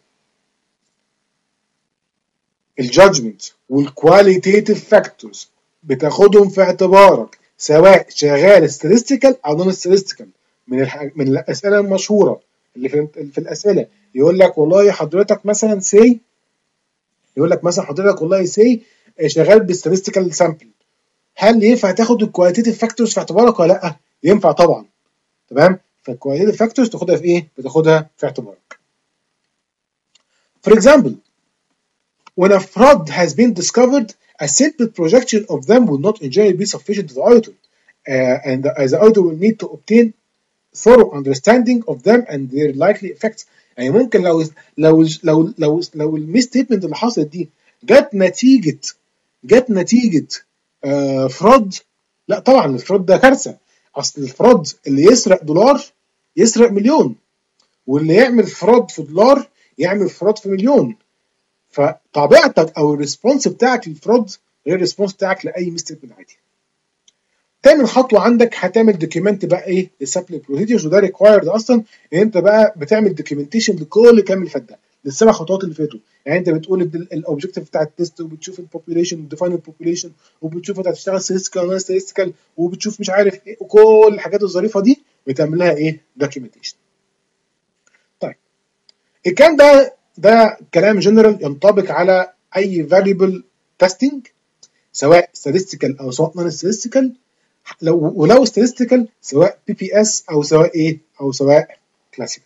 Speaker 1: الجادجمنت والكواليتيتيف factors بتاخدهم في اعتبارك سواء شغال statistical أو non statistical. من الح... من الأسئلة المشهورة اللي في, في الأسئلة يقول لك والله حضرتك مثلا سي يقول لك مثلا حضرتك والله سي شغال بالستاتستيكال سامبل، هل ينفع تاخد الكواليتيتيف فاكتورز في اعتبارك ولا لا؟ ينفع طبعا. تمام. فالكواليتيتيف فاكتورز تاخدها في ايه؟ بتاخدها في اعتبارك. For example, when a fraud has been discovered, a simple projection of them will not in general be sufficient to the auditor, uh, and the, the auditor will need to obtain thorough understanding of them and their likely effects. يعني ممكن لو لو لو لو لو المي ستيتمنت اللي حصلت دي جت نتيجه جت نتيجه آه فراد، لا طبعا الفراد ده كارثه. اصل الفراد اللي يسرق دولار يسرق مليون، واللي يعمل فراد في دولار يعمل فراد في مليون. فطبيعتك او الريسبونس بتاعك للفراد غير الريسبونس بتاعك لاي ميستيتمنت عادي. تاني خطوه عندك هتعمل دوكيمنت بقى ايه للسابلي بروسيدجرز، وده ريكوايرد اصلا ان انت بقى بتعمل دوكيومنتيشن لكل كامل فات ده للسبع خطوات اللي فاتوا. يعني انت بتقول الاوبجكتيف بتاع التست وبتشوف البوبوليشن ديفاين البوبوليشن وبتشوف انت هتشتغل ستاتستيكال ولا ستاتستيكال وبتشوف مش عارف ايه وكل الحاجات الظريفه دي بتعمل لها ايه دوكيومنتيشن. طيب الكلام ده ده كلام جنرال ينطبق على اي فاريبل تيستنج سواء statistical او سواء non statistical، لو ولو statistical سواء بي بي اس او سواء ايه او سواء كلاسيكال.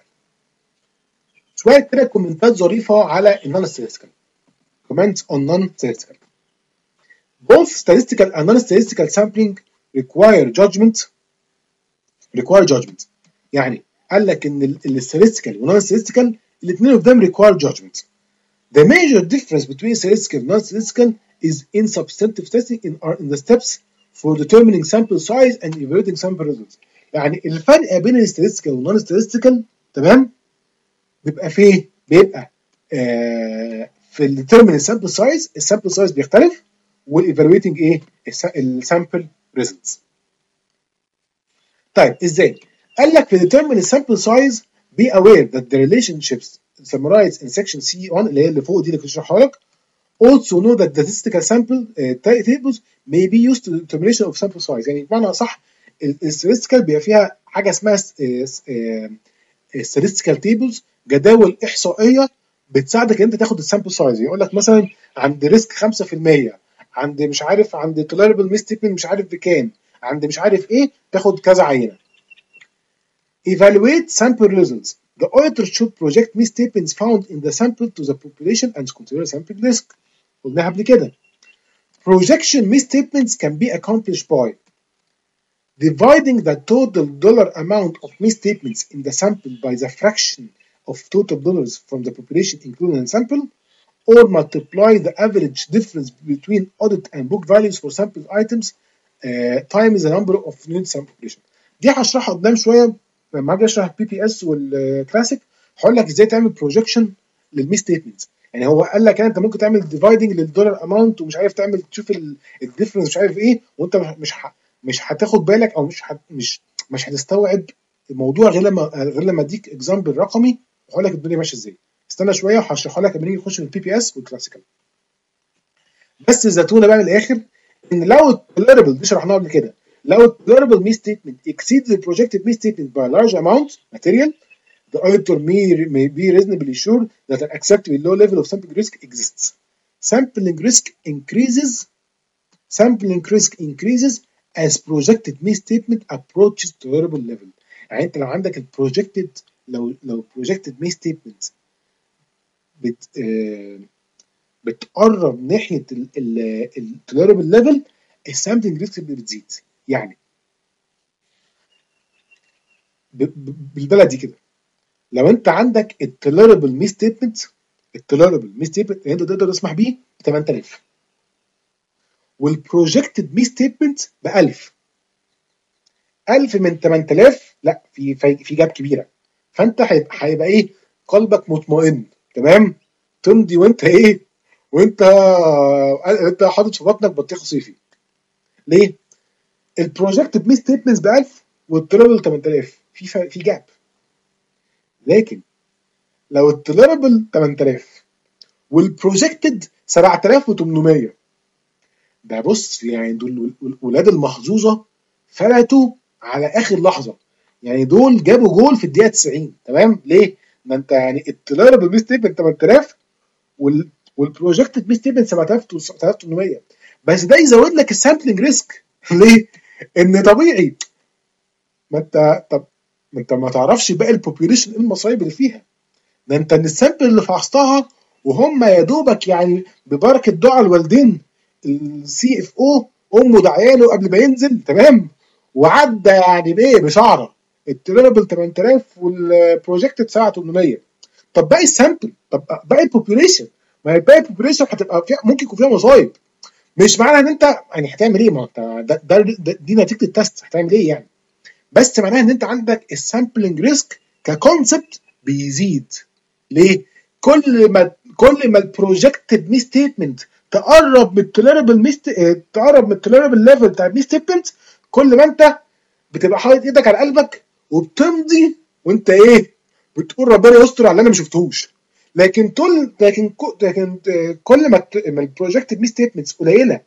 Speaker 1: شويه كده كومنتات ظريفه على النون statistical. comments on non statistical. both statistical and non statistical sampling require judgment require judgment. يعني قال لك ان الستاتستيكال والنون statistical الاثنين of them require judgment. The major difference between statistical and non statistical is in substantive testing in, are in the steps for determining sample size and evaluating sample results. يعني الفرق بين الستاتستيكال والنون statistical تمام بيبقى فيه بيبقى آه في الديترمين sample size السامبل سايز بيختلف والايفالويتنج ايه السامبل ريزلتس. طيب ازاي؟ قال لك في determine sample size be aware that the relationships summarized in section سي واحد اللي هي اللي فوق دي اللي كنت بشرحها لك. Also know that the statistical sample uh, tables may be used to the determination of sample size. يعني بمعنى صح الستاتستيكال بيبقى فيها حاجه اسمها statistical tables، جداول احصائيه بتساعدك ان انت تاخد السامبل سايز. يقول لك مثلا عند ريسك خمسة في المية، عند مش عارف عند tolerable misstatement مش عارف بكام، عند مش عارف ايه، تاخد كذا عينه. evaluate sample results. The auditor should project misstatements found in the sample to the population and consider sample risk. قلناها قبل كده. Projection misstatements can be accomplished by dividing the total dollar amount of misstatements in the sample by the fraction of total dollars from the population included in the sample, or multiply the average difference between audit and book values for sample items uh, times the number of units sample population. دي هشرحها قدام شويه لما اجي اشرح البي بي اس والكلاسيك، هقول لك ازاي تعمل بروجكشن للمي ستيتمنتس. يعني هو قال لك انت ممكن تعمل ديفايدنج للدولار اماونت ومش عارف تعمل تشوف الديفرنس مش عارف ايه، وانت مش ح... مش هتاخد بالك او مش ح... مش مش هتستوعب الموضوع غير لما غير لما اديك اكزامبل رقمي واقول لك الدنيا ماشيه ازاي. استنى شويه وهشرحها لك لما نيجي نخش في البي بي اس والكلاسيكال. بس الزتونه بقى من الاخر ان لو التوليربل دي شرحناها قبل كده، لو التوليربل مي ستيتمنت exceeds the projected mi statement by a large amount material, the auditor may, may be reasonably sure that an acceptably low level of sampling risk exists. Sampling risk increases sampling risk increases as projected mi statement approaches tolerable level. يعني انت لو عندك البروجكتد لو لو projected mi statement بت آه بتقرب ناحيه التوليربل ليفل، السامبلنج ريسك بتزيد. يعني بالبلدي كده، لو انت عندك التوليربل مي ستيتمنت التوليربل مي ستيتمنت انت تقدر تسمح بيه ب ثمانية آلاف، والبروجكتد مي ستيتمنت ب ألف. ألف من ثمانية آلاف لا، في في جاب كبيره، فانت هيبقى ايه، قلبك مطمئن تمام، تمضي وانت ايه، وانت انت حاطط في بطنك بطيخ صيفي. ليه؟ البروجكتد مي ستيتمنتس ب ألف والتوليربل ثمانية آلاف، في في جاب. لكن لو التوليربل ثمانية آلاف والبروجكتد سبعة آلاف وثمانمية، ده بص يعني دول ولاد المحظوظه فلتوا على اخر لحظه، يعني دول جابوا جول في الدقيقه تسعين تمام. ليه؟ ما انت يعني التوليربل مي ستيتمنت ثمانية آلاف وال والبروجكتد مي ستيتمنت سبعة آلاف وثمانمية، بس ده يزود لك السامبلنج ريسك. ليه؟ ان طبيعي ما انت طب ما انت ما تعرفش باقي البوبيوليشن ايه المصايب اللي فيها، ده انت السامبل اللي فحصتها وهم يا دوبك يعني ببركه دعاء الوالدين السي اف او امه دعياله قبل ما ينزل تمام، وعدى يعني بايه بشعره التوليربل ثمانية آلاف والبروجكتد سبعة آلاف وثمانمية. طب باقي السامبل، طب باقي البوبيوليشن، ما هي باقي البوبيوليشن هتبقى فيها ممكن يكون فيها مصايب. مش معنى ان انت يعني هتعمل ايه، ما انت ده, ده, ده دي نتيجه التست هتعمل ايه يعني، بس معناها ان انت عندك السامبلنج ريسك ككونسبت بيزيد. ليه؟ كل ما كل ما البروجكتد مي ستيتمنت تقرب من التوليربل ميست تقرب من التوليربل ليفل بتاع المي ستيتمنت، كل ما انت بتبقى حاطط ايدك على قلبك وبتمضي وانت ايه، بتقول ربنا يستر على اللي انا ما شفتهوش. لكن طول لكن لكن كل ما البروجكتد مي ستيتمنتس قليله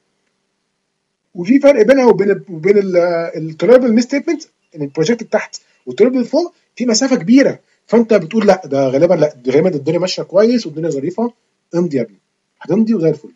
Speaker 1: وفي فرق بينها وبين وبين التوليربل مي ستيتمنت ان البروجكت تحت والتوليربل فوق في مسافه كبيره، فانت بتقول لا ده غالبا لا ده غالبا الدنيا ماشيه كويس والدنيا ظريفه، امضي يا ابني، هتمضي وزي الفل.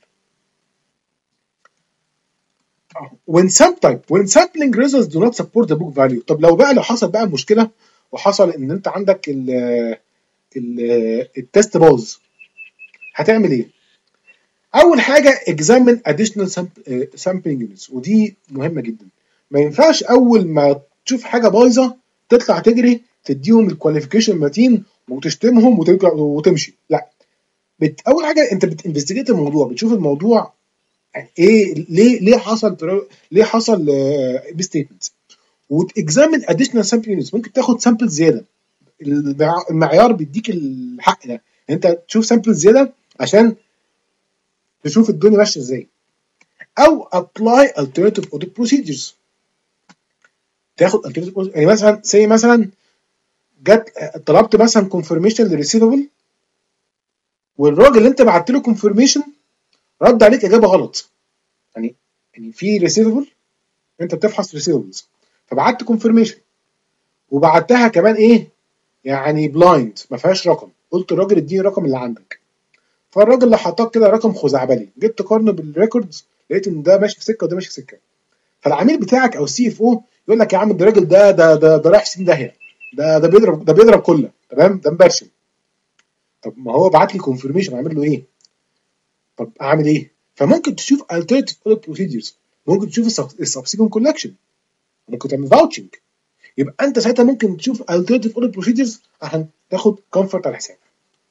Speaker 1: when some type when sampling results do not support the book value. طب لو بقى لو حصل بقى مشكله وحصل ان انت عندك ال ال التست باظ، هتعمل ايه؟ اول حاجه examine additional sampling units، ودي مهمه جدا. ما ينفعش اول ما تشوف حاجه بايظه تطلع تجري تديهم الكواليفيكيشن متين وتشتمهم وترجع وتمشي، لا. بت... اول حاجه انت بتنفستيجيت الموضوع، بتشوف الموضوع يعني ايه، ليه ليه حصل ليه حصل بي ستيتمنت، وتكزامن اديشنال سامبل يونتس. ممكن تاخد سامبل زياده، المعيار بيديك الحق ده، انت تشوف سامبل زياده عشان تشوف الدنيا ماشيه ازاي. او apply alternative audit procedures، تاخد alternative يعني مثلا زي مثلا جت طلبت مثلا confirmation للريسيفبل، والراجل اللي انت بعت له confirmation رد عليك اجابه غلط. يعني يعني في ريسيفبل انت بتفحص ريسيفبلز، فبعت confirmation وبعتها كمان ايه يعني بلايند ما فيهاش رقم، قلت الراجل اديني الرقم اللي عندك، فالراجل اللي حطاك كده رقم خزعبلي، جيت تقارنه بالريكوردز لقيت ان ده ماشي في سكه وده ماشي في سكه، فالعميل بتاعك او السي اف او يقول لك يا عم ده الراجل ده ده ده, ده رايح ستين داهيه، ده ده بيضرب ده بيضرب كله تمام، ده مبرشم. طب ما هو بعت لي كونفirmation اعمل له ايه؟ طب اعمل ايه؟ فممكن تشوف alternative audit procedures، ممكن تشوف السبسيكون كولكشن، ممكن تعمل فاوتشنج، يبقى انت ساعتها ممكن تشوف alternative audit procedures عشان تاخد كومفورت على حسابك.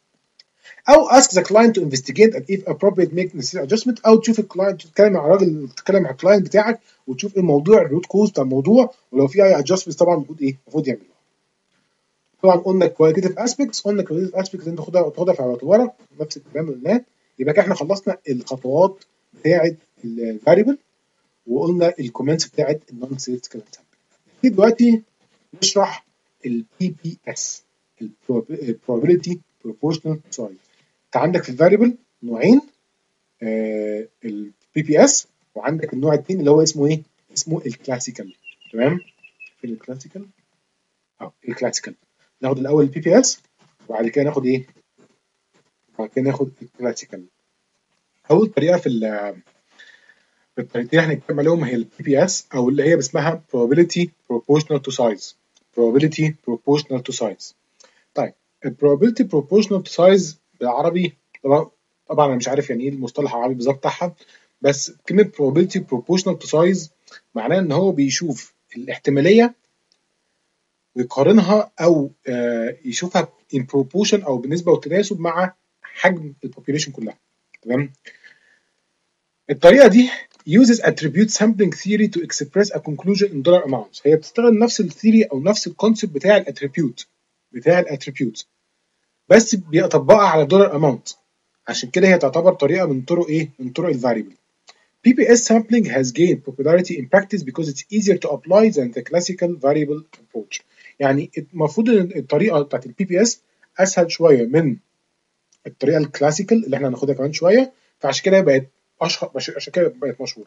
Speaker 1: او ask the client to investigate and if appropriate make necessary adjustment، او تشوف الكلاينت تتكلم مع الراجل، تتكلم مع الكلاينت بتاعك وتشوف ايه الموضوع، الروت كوز بتاع الموضوع، ولو في اي adjustments طبعا المفروض ايه المفروض يعملوها. طبعا قلنا كواليتيف اسبيكتس، قلنا كواليتيف اسبيكتس انت تاخدها تاخدها في اعتبارك نفس الكلام اللي قلناه. يبقى كده احنا خلصنا الخطوات بتاعه الفاريبل، وقلنا الكومنتس بتاعه النون ستاتيكال سامبل. دلوقتي نشرح البي بي اس، البروبابيلتي بروبورشنال سايز. انت عندك في الفاريبل نوعين، البي بي اس، وعندك النوع الثاني اللي هو اسمه ايه؟ اسمه الكلاسيكال. تمام؟ في الكلاسيكال اه الكلاسيكال ناخد الاول البي بي اس وبعد كده ناخد ايه؟ بعد كده ناخد الكلاسيكال. اول طريقه في في الطريقتين اللي هنتكلم عليهم هي البي بي اس، او اللي هي اسمها probability proportional to size. probability proportional to size. طيب ال probability proportional to size بالعربي طبعا طبعا انا مش عارف يعني ايه المصطلح العربي بالظبط بتاعها، بس كلمه probability proportional to size معناه ان هو بيشوف الاحتماليه ويقارنها او آه يشوفها in proportion او بالنسبه والتناسب مع حجم البوبيوليشن كلها. تمام؟ الطريقه دي uses attribute sampling theory to express a conclusion in dollar amounts. هي بتستخدم نفس الثيري او نفس الكونسيبت بتاع الاتريبيوت بتاع الاتريبيوت بس بيطبقها على دولار اماونت، عشان كده هي تعتبر طريقه من طرق ايه؟ من طرق الفاريبل. بي بي اس sampling has gained popularity in practice because it's easier to apply than the classical variable approach. يعني المفروض ان الطريقه بتاعت البي بي اس اسهل شويه من الطريقه الكلاسيكال اللي احنا هناخدها كمان شويه، فعشان كده بقت اشهر، عشان كده بقت مشهوره.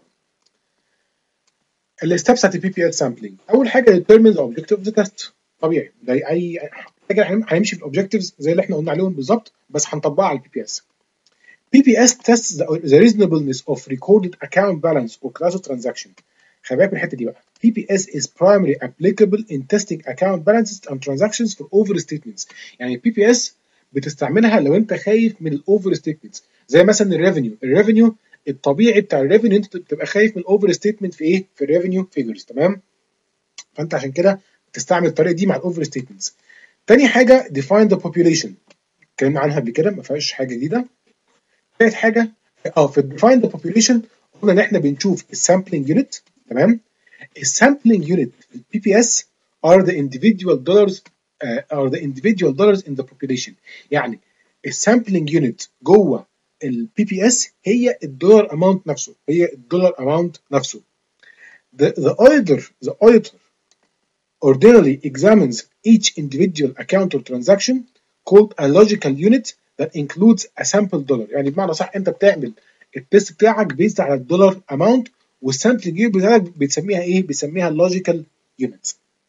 Speaker 1: الستبس بتاعت البي بي اس sampling، اول حاجه determine the objective of the test. طبيعي ده اي حاجه هنمشي في الاوبجكتيفز زي اللي احنا قلنا عليهم بالظبط، بس هنطبقها على البي بي اس. بي بي اس tests the, the reasonableness of recorded account balance or class of transaction. خلي بالك من الحته دي بقى. بي بي اس is primarily applicable in testing account balances and transactions for overstatements. يعني البي بي اس بتستعملها لو انت خايف من الاوفر ستيتمنتس، زي مثلا الريفينيو. الريفينيو الطبيعي بتاع الريفينيو انت بتبقى خايف من الاوفر ستيتمنت في ايه؟ في الريفينيو فيجرز. تمام؟ فانت عشان كده تستعمل الطريقه دي مع الاوفر ستيتمنتس. تاني حاجه define the population، اتكلمنا عنها قبل كده ما فيهاش حاجه جديده. تالت حاجه اه في define the population قلنا ان احنا بنشوف السامبلنج يونت. تمام؟ السامبلنج يونت في البي بي اس are the individual dollars uh, are the individual dollars in the population. يعني السامبلنج يونت جوه البي بي اس هي الدولار اماونت نفسه، هي الدولار اماونت نفسه. The, the auditor the auditor ordinarily examines each individual account or transaction called a logical unit that includes a sample dollar. يعني بمعنى صح انت بتعمل التست بتاعك بيزد على الدولار اماونت، والسامبلنج يونت بتاعك بتسميها ايه؟ بتسميها اللوجيكال يونت.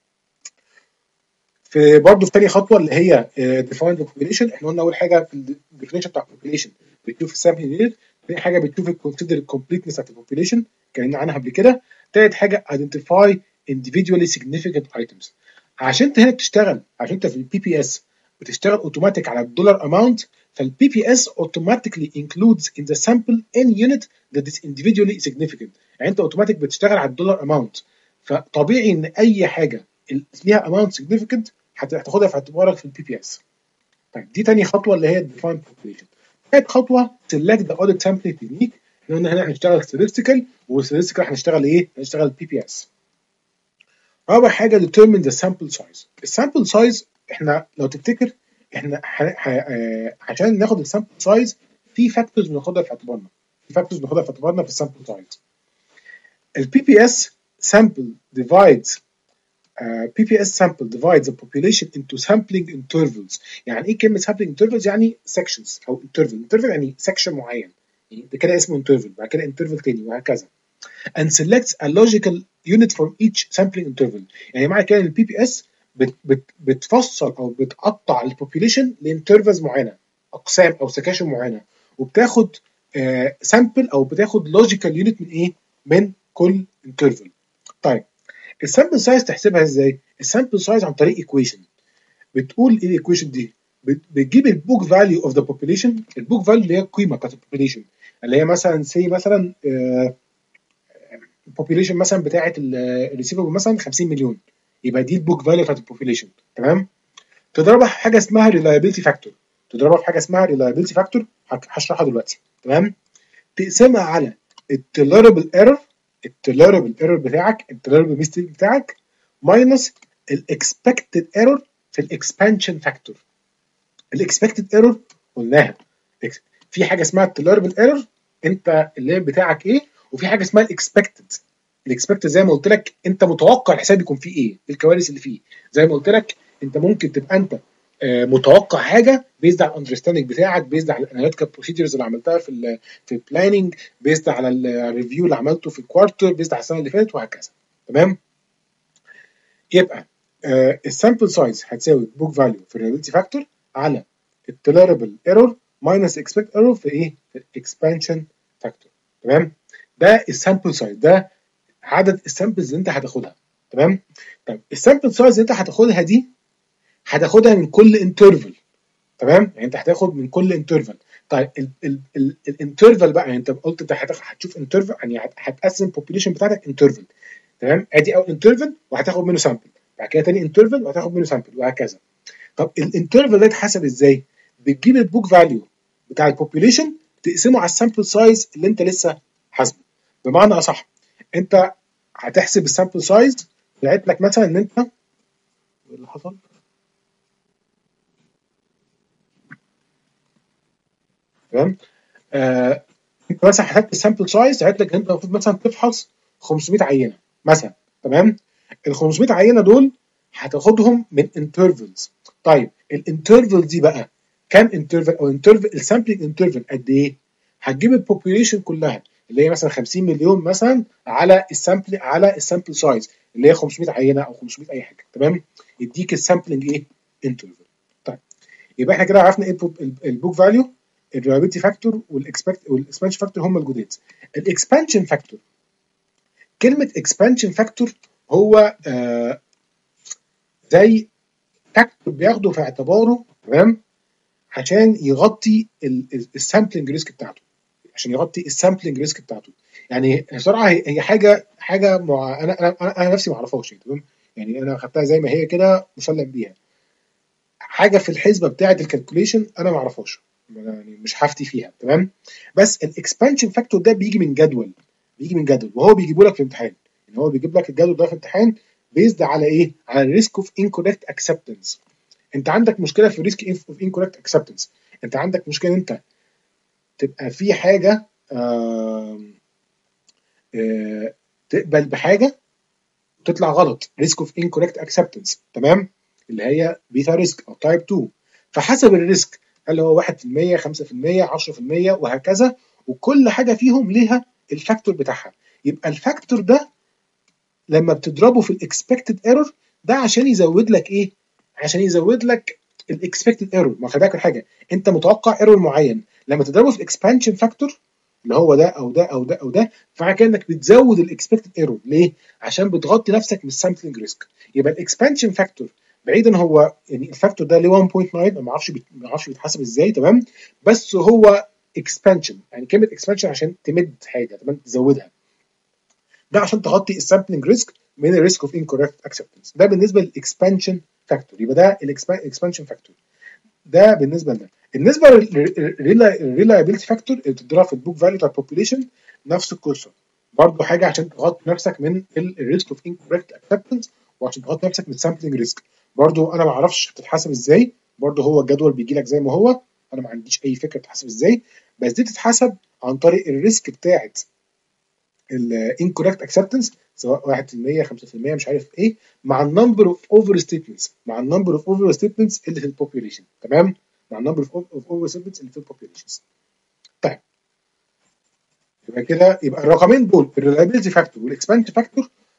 Speaker 1: في برضه في تاني خطوه اللي هي define the population، احنا قلنا اول حاجه في الديفينيشن بتاع population بتشوف السامبلنج يونت، تاني حاجه بتشوف الكونسيدر الكومبليتنس بتاعت البوبيليشن اتكلمنا عنها قبل كده، تالت حاجه identify individually significant items. عشان انت هنا بتشتغل، عشان انت في البي بي اس بتشتغل اوتوماتيك على الدولار اماونت، فالبي بي اس automatically includes in the sample any unit that is individually significant. يعني انت اوتوماتيك بتشتغل على الدولار اماونت، فطبيعي ان اي حاجه ليها اماونت significant هتاخدها في اعتبارك في البي بي اس. طيب دي تاني خطوه اللي هي define population. ثالث خطوه select the audit sample technique. احنا قلنا هنا هنشتغل statistical، والstatistical هنشتغل ايه؟ هنشتغل بي بي اس. رابع حاجه determine the sample size. السامبل سايز احنا لو تفتكر احنا ح... ح... آه... عشان ناخد السامبل سايز في فاكتورز بناخدها في اعتبارنا، في فاكتورز بناخدها في اعتبارنا في السامبل سايز. البي بي اس sample divides Uh, بي بي اس sample divides the population into sampling intervals. يعني ايه كلمه sampling intervals؟ يعني sections او interval. interval يعني section معين، يعني ده كده اسمه interval، بعد كده interval تاني وهكذا. and selects a logical unit from each sampling interval. يعني معنى كده ان البي بي اس بت بت بتفصل او بتقطع البوبيليشن لانترفلز معينه، اقسام او سكاشن معينه، وبتاخد سامبل او بتاخد لوجيكال يونت من ايه؟ من كل انترفل. طيب السامبل سايز تحسبها ازاي؟ السامبل سايز عن طريق ايكويشن. بتقول ايه الايكويشن دي؟ بتجيب البوك فاليو اوف ذا بوبيليشن، البوك فاليو اللي هي القيمه بتاعت البوبيليشن، اللي هي مثلا سي مثلا البوبيليشن مثلا بتاعه الريسيفبل مثلا خمسين مليون، يبقى دي البوك فاليو بتاعت البوبيليشن. تمام؟ تضربها في حاجه اسمها ريلايبيلتي فاكتور، تضربها في حاجه اسمها ريلايبيلتي فاكتور هشرحها دلوقتي. تمام؟ تقسمها على التوليربل ايرور، التوليربل ايرور بتاعك، التوليربل ميستيك بتاعك، ماينس الاكسبكتد ايرور في الاكسبانشن فاكتور. الاكسبكتد ايرور قلناها، في حاجه اسمها التوليربل ايرور انت الليمت بتاعك ايه، وفي حاجه اسمها الاكسبكتد. الاكسبكتد زي ما قلت لك انت متوقع الحساب يكون فيه ايه، الكوارث اللي فيه. زي ما قلت لك انت ممكن تبقى انت آه متوقع حاجه بيزد على الاندرستاندنج بتاعك، بيزد على الاناليتيكال بروسيدرز اللي عملتها في ال في البلاننج، بيزد على الريفيو اللي عملته في الكوارتر، بيزد على السنه اللي فاتت، وهكذا. تمام؟ يبقى آه السامبل سايز هتساوي بوك فاليو في الريليتي فاكتور على التوليربل ايرور ماينس اكسبكت ايرور في ايه؟ في الاكسبانشن فاكتور. تمام؟ ده السامبل سايز، ده عدد السامبلز اللي انت هتاخدها. تمام؟ طيب السامبل سايز اللي انت هتاخدها دي هتاخدها من كل انترفل. تمام؟ يعني انت هتاخد من كل انترفل. طيب الانترفل بقى، يعني انت قلت انت هتشوف انترفل، يعني هتقسم البوبيليشن بتاعتك انترفل. تمام؟ ادي اول انترفل وهتاخد منه سامبل، بعد كده تاني انترفل وهتاخد منه سامبل، وهكذا. طب الانترفل ده يتحسب ازاي؟ بتجيب البوك فاليو بتاع البوبيليشن تقسمه على السامبل سايز اللي انت لسه حاسبه. بمعنى اصح، انت هتحسب السامبل سايز، لقيت لك مثلا ان انت ايه اللي حصل؟ تمام؟ آه انت مثلا حسبت السامبل سايز، لقيت لك ان انت المفروض مثلا تفحص خمسمية عينه مثلا. تمام؟ ال خمسمية عينه دول هتاخدهم من انترفلز. طيب الانترفل دي بقى كام انترفل؟ او انترفل السامبلنج انترفل قد ايه؟ هتجيب البوبيوليشن كلها اللي هي مثلا خمسين مليون مثلا على السامبل على السامبل سايز اللي هي خمسمية عينه او خمسمية اي حاجه. تمام؟ يديك السامبلنج ايه؟ انترفل. طيب يبقى احنا كده عرفنا ايه البوك فاليو، الريلابيلتي فاكتور والاكسبكت والاسبانشن فاكتور هم الجداد. الاكسبانشن فاكتور، كلمه اكسبانشن فاكتور هو آه زي فاكتور بياخده في اعتباره. تمام؟ عشان يغطي السامبلنج ريسك بتاعته، عشان يغطي السامبلنج ريسك بتاعته. يعني بصراحه هي حاجه حاجه مع... انا انا انا نفسي ما اعرفهاش. تمام؟ يعني انا خدتها زي ما هي كده مسلم بيها، حاجه في الحسبه بتاعه الكالكوليشن انا ما اعرفهاش، يعني مش هفتي فيها. تمام؟ بس الاكسبانشن فاكتور ده بيجي من جدول، بيجي من جدول وهو بيجيبه لك في امتحان. يعني هو بيجيب لك الجدول ده في امتحان بيزد على ايه؟ على الريسك اوف انكوركت اكسبتنس. انت عندك مشكله في الريسك اوف انكوركت اكسبتنس، انت عندك مشكله انت تبقى في حاجه آه آه تقبل بحاجه تطلع غلط، ريسك اوف انكوركت اكسبتنس. تمام؟ اللي هي بيتا ريسك او تايب اتنين. فحسب الريسك هل هو واحد في المية خمسة في المية عشرة في المية وهكذا، وكل حاجه فيهم ليها الفاكتور بتاعها. يبقى الفاكتور ده لما بتضربه في الاكسبكتد ايرور ده عشان يزود لك ايه؟ عشان يزود لك الاكسبكتد ايرور. ما خلي بالك حاجه، انت متوقع ايرور معين، لما تضربه في الاكسبانشن فاكتور اللي هو ده او ده او ده او ده، فمعنى كده انك بتزود الاكسبكتد ايرور. ليه؟ عشان بتغطي نفسك من السامبلنج ريسك. يبقى الاكسبانشن فاكتور بعيدا هو يعني الفاكتور ده ليه واحد فاصلة تسعة، ما اعرفش ما اعرفش بيتحسب ازاي. تمام؟ بس هو اكسبانشن، يعني كلمه اكسبانشن عشان تمد حاجه، تمام، تزودها، ده عشان تغطي السامبلنج ريسك من الريسك اوف انكوركت اكسبتنس. ده بالنسبه للاكسبانشن فاكتور، يبقى ده الاكسبانشن فاكتور. ده بالنسبه لده. بالنسبه للريلايبيلتي فاكتور اللي بتضرب في البوك فاليو بتاع البوبيليشن نفس القصه، برضه حاجه عشان تغطي نفسك من الريسك اوف انكوركت اكسبتنس، وعشان تغطي نفسك من السامبلنج ريسك. برضه انا ما اعرفش بتتحسب ازاي، برضه هو الجدول بيجي لك زي ما هو، انا ما عنديش اي فكره بتتحسب ازاي، بس دي بتتحسب عن طريق الريسك بتاعت الانكوركت اكسبتنس، سواء واحد في المية خمسة في المية مش عارف ايه، مع النمبر اوف اوفر ستيتمنتس، مع النمبر اوف اوفر ستيتمنتس اللي في البوبيوليشن. تمام؟ مع النمبر اوف اوفر ستيتمنتس اللي في البوبيوليشنز. طيب يبقى كده، يبقى الرقمين دول الريلايبيلتي فاكتور والاكسبانشن فاكتور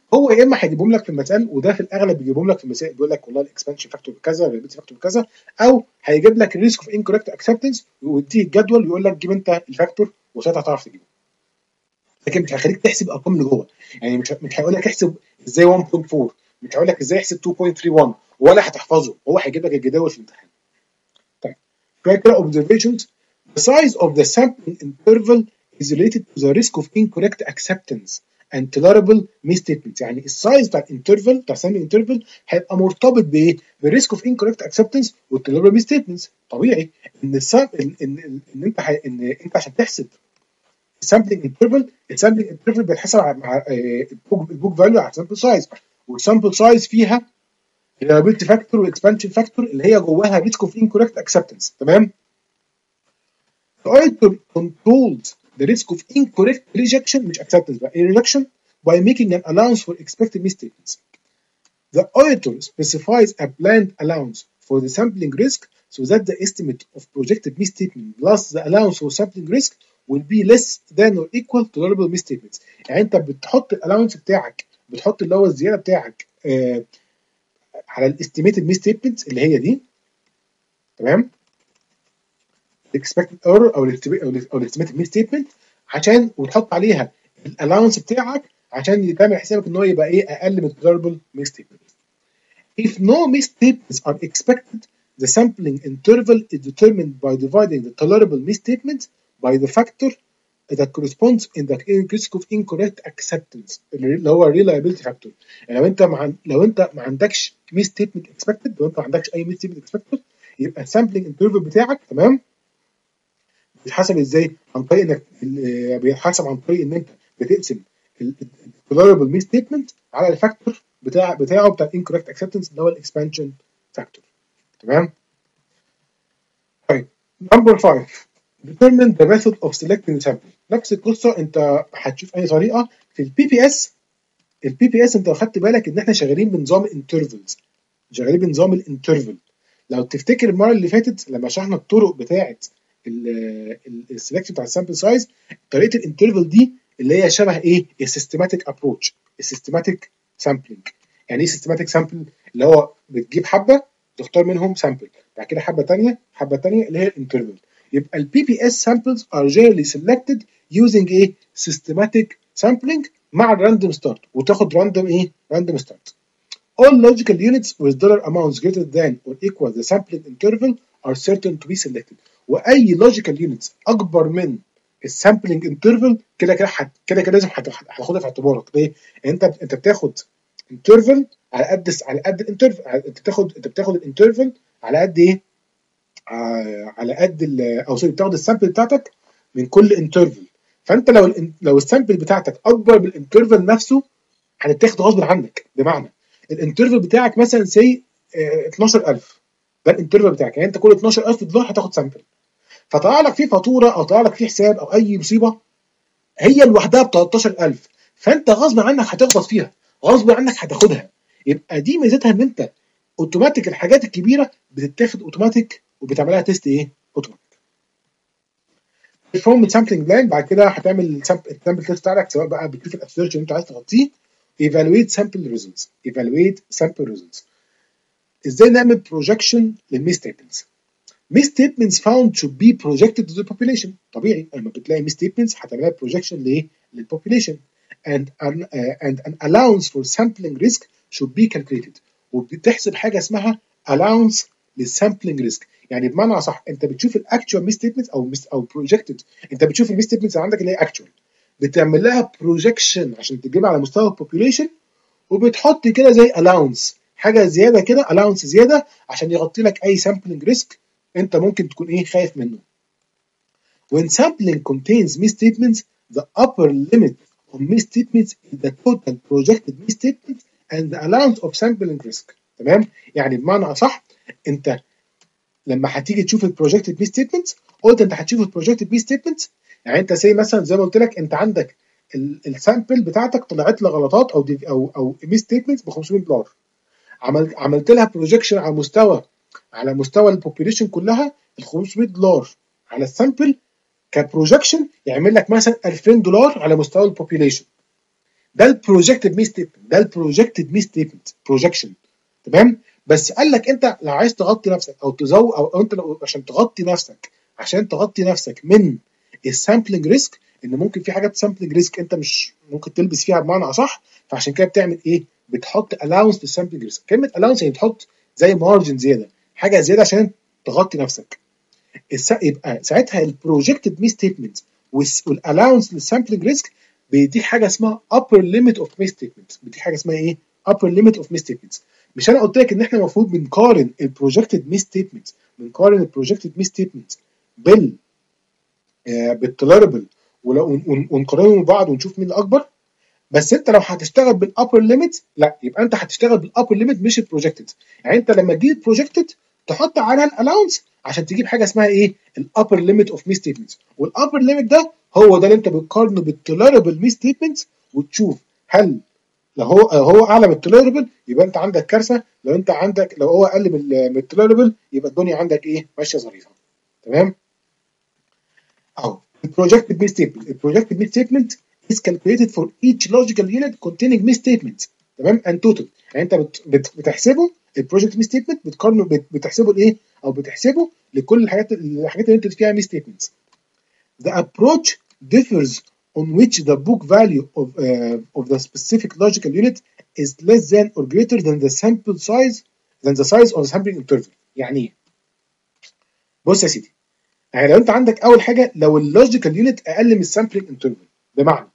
Speaker 1: هو يا اما هيجيبهم لك في المسائل، وده في الاغلب بيجيبهم لك في المسائل، بيقول لك والله الاكسبانشن فاكتور بكذا، الريلابيلتي فاكتور بكذا، او هيجيب لك الريسك اوف انكوركت اكسبتنس ويديك الجدول ويقول لك جيب انت الفاكتور وساعتها هتعرف تجيبه. لكن مش هيخليك تحسب الارقام اللي جوه، يعني مش مش هيقول لك احسب ازاي واحد فاصلة أربعة، مش هيقول لك ازاي احسب اتنين فاصلة تلاتة واحد، ولا هتحفظه، هو هيجيب لك الجداول في الامتحان. طيب critical observations: the size of the sampling interval is related to the risk of incorrect acceptance and tolerable misstatements. يعني السايز بتاع الانترفال بتاع sampling interval هيبقى مرتبط بايه؟ بالريسك اوف incorrect acceptance والtolerable misstatements. طبيعي ان السام ان ان, إن انت ح... ان انت عشان تحسب السامبلنج انترفال، السامبلنج انترفال بيتحسب مع البوك فاليو على السامبل سايز، والسامبل سايز فيها reliability فاكتور والاكسبانشن فاكتور اللي هي جواها ريسك اوف incorrect acceptance. تمام. The auditor controls the risk of incorrect rejection مش acceptance بقى rejection by making an allowance for expected misstatements. The auditor specifies a planned allowance for the sampling risk so that the estimate of projected misstatement plus the allowance for sampling risk will be less than or equal to tolerable misstatements. يعني انت بتحط الالاونس بتاعك، بتحط اللي هو الزياده بتاعك آه على الاستيميتد misstatements اللي هي دي. تمام. الاكسبكتد ايرور او او الاستيميتد misstatement عشان وتحط عليها الالاونس بتاعك عشان تعمل حسابك ان هو يبقى ايه اقل من tolerable misstatement. If no misstatements are expected, the sampling interval is determined by dividing the tolerable misstatements by the factor that corresponds in the risk of incorrect acceptance اللي هو reliability factor. يعني لو انت مع لو انت ما عندكش misstatement expected، لو انت ما عندكش اي misstatement expected، يبقى السامبلنج انترفال بتاعك تمام بيتحسب ازاي؟ عن طريق انك بيتحسب عن طريق ان انت بتقسم الtolerable misstatement على الفاكتور بتاع بتاعه بتاع incorrect acceptance اللي هو الاكسبانشن فاكتور. تمام. طيب نمبر خمسة determine the method of selecting the sample. نفس القصه، انت هتشوف اي طريقه في البي بي اس. البي بي اس انت خدت بالك ان احنا شغالين بنظام انترفلز، شغالين بنظام الانترفل. لو تفتكر المره اللي فاتت لما شرحنا الطرق بتاعه السلكشن بتاع السامبل سايز، طريقه الانترفل دي اللي هي شبه ايه؟ السيستماتيك ابروتش، السيستماتيك سامبلنج. يعني ايه سيستماتيك سامبل؟ اللي هو بتجيب حبه تختار منهم سامبل، بعد كده حبه ثانيه، حبه ثانيه اللي هي الانترفل. يبقى البي بي اس samples are generally selected using ايه؟ systematic sampling مع الراندوم ستارت، وتاخد راندوم ايه؟ راندوم ستارت. All logical units with dollar amounts greater than or equal the sampling interval are certain to be selected. واي logical units اكبر من السامبلنج انترفال كده كده كده كده لازم هتاخدها في اعتبارك. ليه؟ انت انت بتاخد انترفال على قد على قد الانترفال، انت بتاخد انت بتاخد الانترفال على قد ايه؟ على قد او سوري بتاخد السامبل بتاعتك من كل انترفال. فانت لو لو السامبل بتاعتك اكبر من الانترفال نفسه هتتاخد غصب عنك. بمعنى الانترفال بتاعك مثلا سي اتناشر الف، ده الانترفال بتاعك، يعني انت كل اتناشر الف دولار هتاخد سامبل، فطلع لك فيه فاتوره او طلع لك فيه حساب او اي مصيبه هي لوحدها ب تلتاشر الف، فانت غصب عنك هتخبط فيها، غصب عنك هتاخدها. يبقى دي ميزتها ان انت اوتوماتيك الحاجات الكبيره بتتاخد اوتوماتيك وبتعملها تيست ايه؟ اوتوماتيك. الفورم سامبلنج بلان، بعد كده هتعمل السامبل تيست بتاعك سواء بقى بتشوف الابسيرش اللي انت عايز تغطيه. evaluate sample results evaluate sample results ازاي نعمل بروجكشن للميستيتمنتس. misstatements found should be projected to the population. طبيعي لما بتلاقي misstatements هتعملها projection لايه؟ للpopulation. and an, uh, and an allowance for sampling risk should be calculated. وبتحسب حاجه اسمها allowance للsampling risk. يعني بمعنى اصح انت بتشوف الاكتوال misstatements او او projected، انت بتشوف الميستيتمنتس اللي عندك اللي هي actual، بتعمل لها projection عشان تجيبها على مستوى الpopulation، وبتحط كده زي allowance حاجه زياده كده allowance زياده عشان يغطي لك اي sampling risk انت ممكن تكون ايه خايف منه. When sampling contains misstatements, the upper limit of misstatements is the total projected misstatements and the allowance of sampling risk. تمام؟ يعني بمعنى اصح انت لما هتيجي تشوف البروجكتد misstatements، قلت انت هتشوف البروجكتد misstatements، يعني انت زي مثلا زي ما قلت لك انت عندك السامبل بتاعتك طلعت لها غلطات او دي او او misstatements ب خمسمية دولار، عملت عملت لها بروجكشن على مستوى على مستوى البوبيليشن كلها ال خمسمية دولار على السامبل كبروجكشن يعمل لك مثلا الفين دولار على مستوى البوبيليشن. ده البروجكتد مي ستيتمنت، ده البروجكتد مي ستيتمنت بروجكشن. تمام. بس قال لك انت لو عايز تغطي نفسك او تزود او, أو انت لو عشان تغطي نفسك عشان تغطي نفسك من السامبلنج ريسك، ان ممكن في حاجات سامبلنج ريسك انت مش ممكن تلبس فيها بمعنى اصح، فعشان كده بتعمل ايه؟ بتحط الاونس للسامبلنج ريسك. كلمه الاونس يعني بتحط زي مارجن زياده، حاجه زياده عشان تغطي نفسك. يبقى ساعتها البروجكتد مي ستيتمنت والالاونس للسامبلنج ريسك بيديك حاجه اسمها upper limit of misstatements. بيديك حاجه اسمها ايه؟ upper limit of misstatements. مش انا قلت لك ان احنا المفروض بنقارن البروجكتد مي ستيتمنت بنقارن البروجكتد مي ستيتمنت بال آه بالتولربل ونقارنهم ببعض ونشوف مين الاكبر. بس انت لو هتشتغل بالابر ليميت، لا يبقى انت هتشتغل بالابر ليميت مش البروجكتد. يعني انت لما تجيب بروجكتد تحط عليها الالاونس عشان تجيب حاجه اسمها ايه؟ الابر ليميت اوف مي ستيتمنتس. والابر ليميت ده هو ده اللي انت بتقارنه بالتولربل مي ستيتمنتس وتشوف هل لو هو هو اعلى من التولربل يبقى انت عندك كارثه، لو انت عندك لو هو اقل من التولربل يبقى الدنيا عندك ايه؟ ماشيه ظريفه. تمام؟ اهو البروجكتد مي ستيتمنت. البروجكتد مي ستيتمنت is calculated for each logical unit containing misstatements. تمام؟ and total. يعني انت بت بت بتحسبه البروجكت مي ستيتمنت، بتقارنه بت بتحسبه لايه؟ او بتحسبه لكل الحاجات الحاجات اللي انت فيها misstatements. The approach differs on which the book value of uh, of the specific logical unit is less than or greater than the sample size than the size of the sampling interval. يعني ايه؟ بص يا سيدي، يعني لو انت عندك اول حاجه لو اللوجيكال يونت اقل من السامبلنج انترفال، بمعنى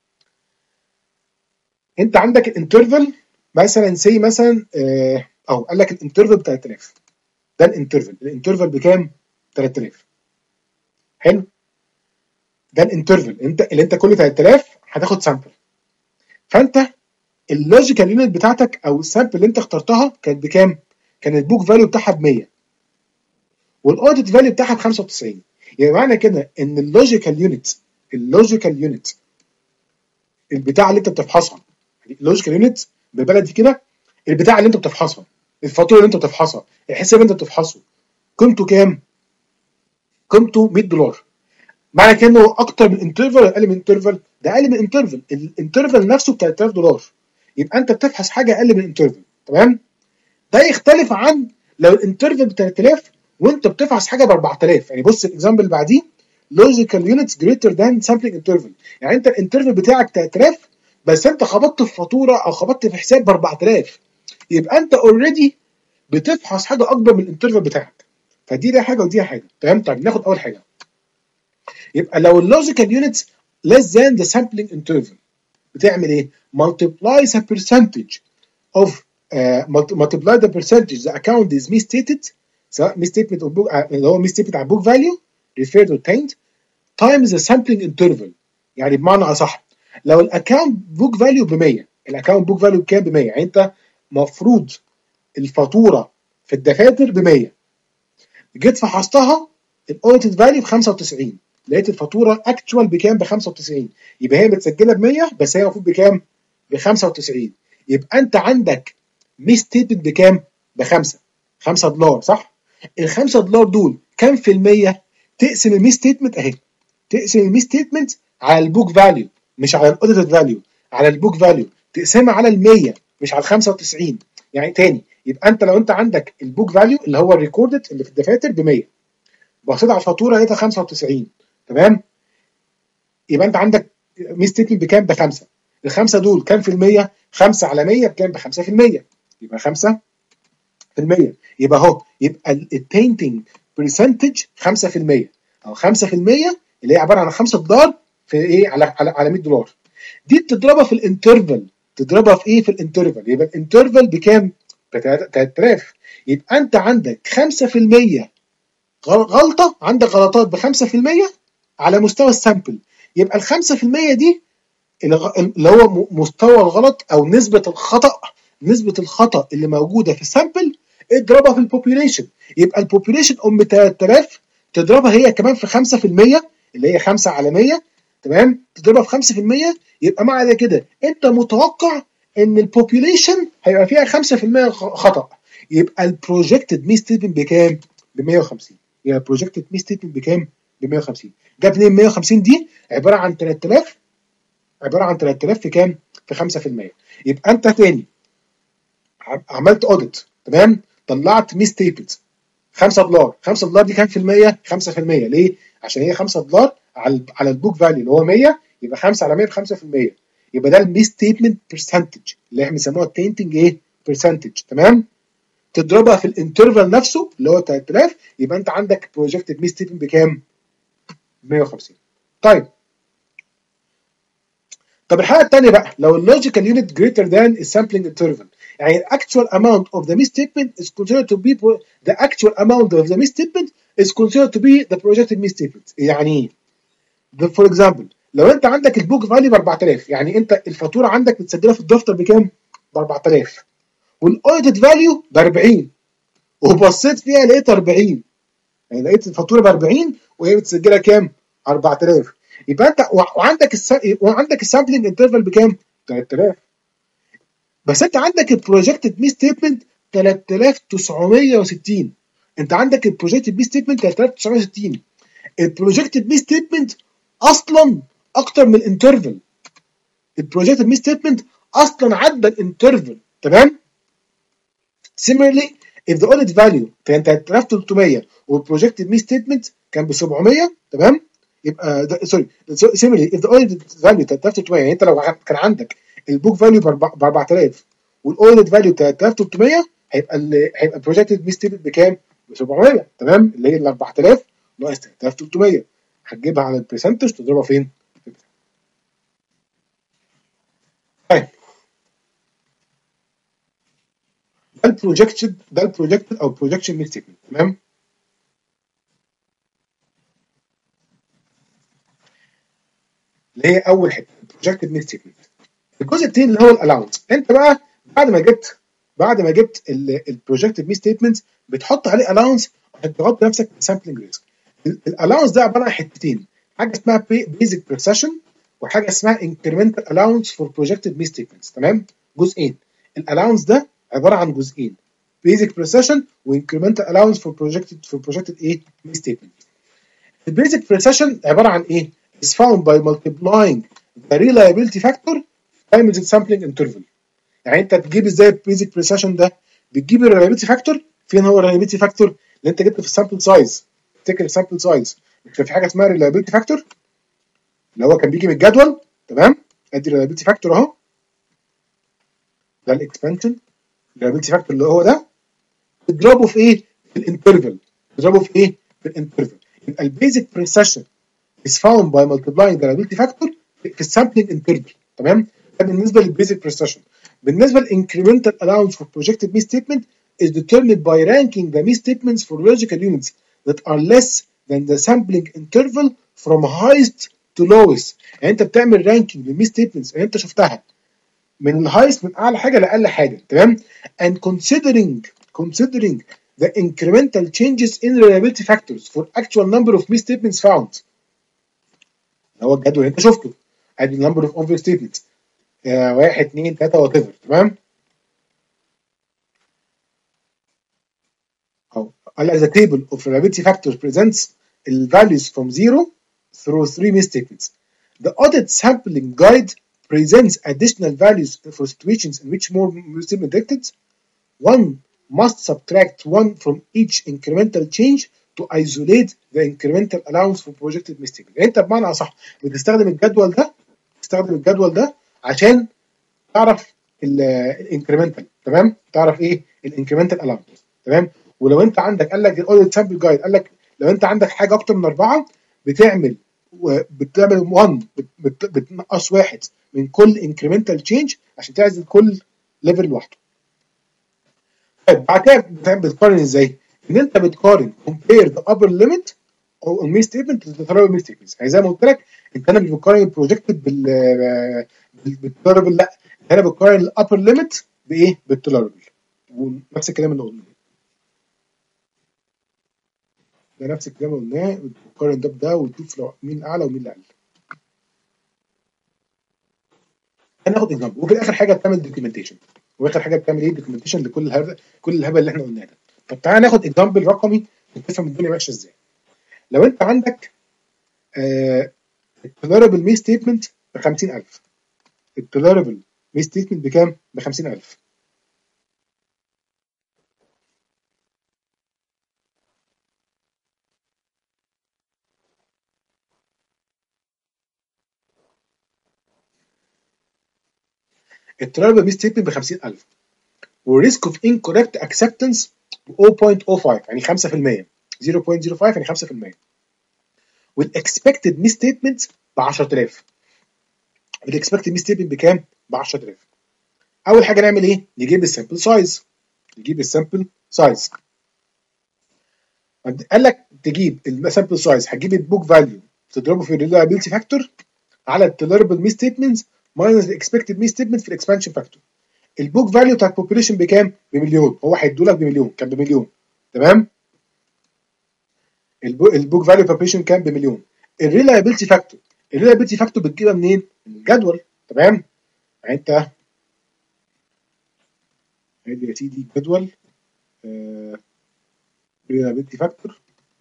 Speaker 1: انت عندك الانترفال مثلا سي مثلا اه او قال لك الانترفال ب ثلاثة آلاف، ده الانترفال. الانترفال بكام؟ ثلاثة آلاف. حلو؟ ده الانترفال انت اللي انت كل ثلاثة آلاف هتاخد سامبل. فانت اللوجيكال يونت بتاعتك او السامبل اللي انت اخترتها كانت بكام؟ كان البوك فاليو بتاعها ب مية والاوديت فاليو بتاعها ب خمسة وتسعين. يعني معنى كده ان اللوجيكال يونت اللوجيكال يونت البتاع اللي انت بتفحصها، اللوجيكال يونت بالبلدي كده، البتاع اللي انت بتفحصها، الفاتوره اللي انت بتفحصها، الحساب اللي انت بتفحصه، قيمته كام؟ قيمته مية دولار. معنى كده انه اكتر من انترفال ولا اقل من انترفال؟ ده اقل من انترفال. الانترفال نفسه ب ثلاثة آلاف دولار، يبقى انت بتفحص حاجه اقل من انترفال. تمام؟ ده يختلف عن لو الانترفال ب ثلاثة آلاف وانت بتفحص حاجه ب أربعة آلاف. يعني بص الاكزامبل اللي بعديه logical units greater than sampling interval. يعني انت الانترفال بتاعك ثلاثة آلاف بس انت خبطت في فاتوره او خبطت في حساب ب أربعة آلاف، يبقى انت اوريدي بتفحص حاجه اكبر من الانترفال بتاعك. فدي دي حاجه ودي حاجه. تمام؟ طيب ناخد اول حاجه. يبقى لو اللوجيكال يونتس less than the sampling interval بتعمل ايه؟ multiply the percentage of uh, multiply the percentage the account is misstated، سواء misstatement of book اللي هو misstatement على book value referred or obtained times the sampling interval. يعني بمعنى اصح لو الاكونت بوك فاليو ب مية، الاكونت بوك فاليو بكام؟ ب مية. يعني انت مفروض الفاتوره في الدفاتر ب مية، جيت فحصتها الاوديت فاليو ب خمسة وتسعين، لقيت الفاتوره اكتوال بكام؟ ب خمسة وتسعين، يبقى هي متسجله ب مية بس هي المفروض بكام؟ ب خمسة وتسعين. يبقى انت عندك ميستيتد بكام؟ ب خمسة، خمسة دولار صح؟ ال خمسة دولار دول كام في المية؟ تقسم المي ستيتمنت اهي، تقسم المي ستيتمنت على البوك فاليو مش على الاوديتد فاليو، على البوك فاليو تقسمها على ال مية مش على ال خمسة وتسعين. يعني تاني يبقى انت لو انت عندك البوك فاليو اللي هو الريكوردد اللي في الدفاتر ب مية، بصيت على الفاتوره لقيتها خمسة وتسعين، تمام؟ يبقى انت عندك مي ستيتمنت بكام؟ بخمسه. الخمسه دول كام في المية؟ خمسة على مية بكام؟ ب خمسة في المية، يبقى خمسة في المية. يبقى اهو يبقى البينتنج برسنتج خمسة في المية او خمسة في المية اللي هي عباره عن خمسة دولار في ايه؟ على على على مية دولار. دي بتضربها في الانترفال، تضربها في ايه؟ في الانترفال. يبقى الانترفال بكام؟ ب ثلاثة آلاف. يبقى انت عندك خمسة في المية غلطه، عندك غلطات ب خمسة في المية على مستوى السامبل. يبقى ال خمسة في المية دي اللي هو مستوى الغلط او نسبه الخطا، نسبه الخطا اللي موجوده في السامبل اضربها في البوبيوليشن. يبقى البوبيوليشن ام ثلاثة آلاف تضربها هي كمان في خمسة في المية اللي هي خمسة على مية، تمام؟ تضربها في خمسة في المية، يبقى معنى كده انت متوقع ان البوبيوليشن هيبقى فيها خمسة في المية خطا. يبقى البروجكتد مي ستيتمنت بكام؟ ب مية وخمسين. يبقى البروجكتد مي ستيتمنت بكام؟ ب مية وخمسين. جاب منين مية وخمسين؟ دي عباره عن ثلاثة آلاف عباره عن ثلاثة آلاف في كام؟ في خمسة في المية. يبقى انت تاني عملت اوديت، تمام، طلعت ميس ستيتمنت خمسة دولار، خمسة دولار دي كام في المية؟ خمسة في المية. ليه؟ عشان هي خمسة دولار على على البوك فاليو اللي هو مية، يبقى خمسة على مية ب خمسة في المية. يبقى ده الميس ستيتمنت برسنتج اللي احنا بنسموها التينتنج ايه؟ برسنتج، تمام؟ تضربها في الانترفال نفسه اللي هو ثلاثة آلاف، يبقى انت عندك بروجكتد ميس ستيتمنت بكام؟ مية وخمسين. طيب طب الحاله الثانيه بقى، لو اللوجيكال يونت greater than السامبلنج انترفال، يعني the actual amount of the misstatement is considered to be the actual amount of the misstatement is considered to be the projected misstatement. يعني ايه؟ فور اكزامبل لو انت عندك البوك فاليو ب أربعة آلاف، يعني انت الفاتوره عندك متسجله في الدفتر بكام؟ ب أربعة آلاف، والاوديت فاليو ب أربعين، وبصيت فيها لقيت أربعين، يعني لقيت الفاتوره ب أربعين وهي متسجله كام؟ أربعة آلاف. يبقى انت وعندك الس... وعندك السامبلنج انترفال بكام؟ ثلاثة آلاف. بس انت عندك البروجكتد مي ستيتمنت ثلاثة آلاف وتسعمية وستين. انت عندك البروجكتد مي ستيتمنت ثلاثة آلاف وتسعمية وستين. البروجكتد مي ستيتمنت اصلا اكتر من الانترفال. البروجكتد مي ستيتمنت اصلا عدى الانترفال، تمام؟ similarly if the audit value كان ثلاثة آلاف وثلاثمية والبروجكتد مي ستيتمنت كان ب سبعمية، تمام؟ يبقى سوري similarly if the audit value ثلاثة آلاف وثلاثمية، يعني انت لو كان عندك البوك فاليو ب أربعة آلاف والاوديت فاليو ثلاثة آلاف وثلاثمية، هيبقى ال هيبقى البروجكتد مي ستيتمنت بكام؟ ب سبعمية، تمام؟ اللي هي ال أربعة آلاف ناقص ثلاثة آلاف وثلاثمية، هتجيبها على البرسنتج تضربها فين؟ طيب ده البروجكتد ده البروجكتد او بروجكشن مي ستيتمنت، تمام؟ اللي هي اول حته البروجكتد مي ستيتمنت. الجزء الثاني اللي هو الالاونس. انت بقى بعد ما جبت بعد ما جبت البروجكتد مي ستيتمنت بتحط عليه الاونس عشان تغطي نفسك من سامبلنج ريسك. الالاونس ده عباره عن حتتين، حاجه اسمها بيزك بريسيشن وحاجه اسمها انكريمنتال الاونس فور بروجكتد مي ستيتمنتس، تمام؟ جزئين. الالاونس ده عباره عن جزئين، بيزك بريسيشن وانكريمنتال الاونس فور بروجكتد فور بروجكتد ايه؟ مي ستيتمنت. البيزك بريسيشن عباره عن ايه؟ is found by multiplying the reliability factor times the sampling interval. يعني انت تجيب ازاي البيزك بريسيشن ده؟ بتجيب الريلابيلتي فاكتور. فين هو الريلابيلتي فاكتور؟ اللي انت جبته في السامبل سايز. افتكر السامبل سايز، مش في حاجه اسمها ريلابيلتي فاكتور اللي هو كان بيجي من الجدول، تمام؟ ادي الريلابيلتي فاكتور اهو، ده الاكسبانشن الريلابيلتي فاكتور اللي هو ده، تضربه في ايه؟ في الانترفال. تضربه في ايه؟ في الانترفال. يبقى البيزك بريسيشن is found by multiplying the reliability factor في السامبلنج انترفال، تمام؟ ده بالنسبه للبيزك بريسيشن. بالنسبه للانكريمنتال allowance for projected misstatement is determined by ranking the misstatements for logical units that are less than the sampling interval from highest to lowest. يعني انت بتعمل رانكينج للميستيتمنتس اللي انت شفتها من الهايست، من اعلى حاجه لاقل حاجه، تمام؟ and considering considering the incremental changes in reliability factors for actual number of misstatements found. هو الجدول اللي انت شفته، ادي number of obvious statements واحد اتنين تلاته وات ايفر، تمام؟ اهو قال لك the table of reliability factors presents the values from zero through three misstatements. The audit sampling guide presents additional values for situations in which more misstatements detected. One must subtract one from each incremental change to isolate the incremental allowance for projected misstatement. يعني انت بمعنى اصح بتستخدم الجدول ده تستخدم الجدول ده عشان تعرف الانكريمنتال، تمام؟ تعرف ايه الانكريمنتال الاونس، تمام؟ ولو انت عندك قال لك الاوديت سامبل جايد قال لك لو انت عندك حاجه اكتر من اربعه بتعمل بتعمل واحد بتنقص واحد من كل انكريمنتال تشينج عشان تعزل كل ليفل لوحده. طيب بعد كده بتقارن ازاي؟ ان انت بتقارن compare the upper limit او المي ستيتمنت للتطلب المي ستيتمنت. يعني زي ما قلت لك انت انا مش بقارن البروجكتد بال بالتولربل، لا انا بقارن الابر ليميت بايه؟ بالتولربل. ونفس الكلام اللي قلناه ده نفس الكلام اللي قلناه، بتقارن ده بده وتشوف لو مين الاعلى ومين الاقل. هناخد اكزامبل وفي الاخر حاجه بتعمل دوكيومنتيشن، واخر حاجه بتعمل ايه؟ دوكيومنتيشن لكل الهبل كل الهبل اللي احنا قلناه ده. طب تعالى ناخد اكزامبل رقمي تفهم الدنيا ماشيه ازاي. لو انت عندك التولربل مي ستيتمنت ب خمسين ألف، التوليربل ميس ستيتمنت بكام؟ ب خمسين ألف. التوليربل ميس ستيتمنت ب خمسين ألف، والريسك اوف انكوركت اكسبتنس صفر فاصلة صفر خمسة يعني خمسة في المية، صفر فاصلة صفر خمسة يعني خمسة في المية، والاكسبكتد ميس ستيتمنت ب عشرة آلاف. الاكسبكتد ميس ستيتمنت بكام؟ ب عشرة آلاف. اول حاجه نعمل ايه؟ نجيب السامبل سايز. نجيب السامبل سايز. قال لك تجيب السامبل سايز، هتجيب البوك فاليو تضربه في الريلايبيلتي فاكتور على التوليربل ميس ستيتمنتس ماينس الاكسبكتد ميس ستيتمنت في الاكسبانشن فاكتور. البوك فاليو بتاع البوبيليشن بكام؟ بمليون. هو هيدولك بمليون، كان بمليون. تمام؟ البوك فاليو بوبيليشن كان بمليون. الريلايبيلتي فاكتور، الريلايبيلتي فاكتور بتجيبها منين؟ من الجدول. تمام؟ يعني انت ادي يا سيدي جدول ريلايبيلتي فاكتور،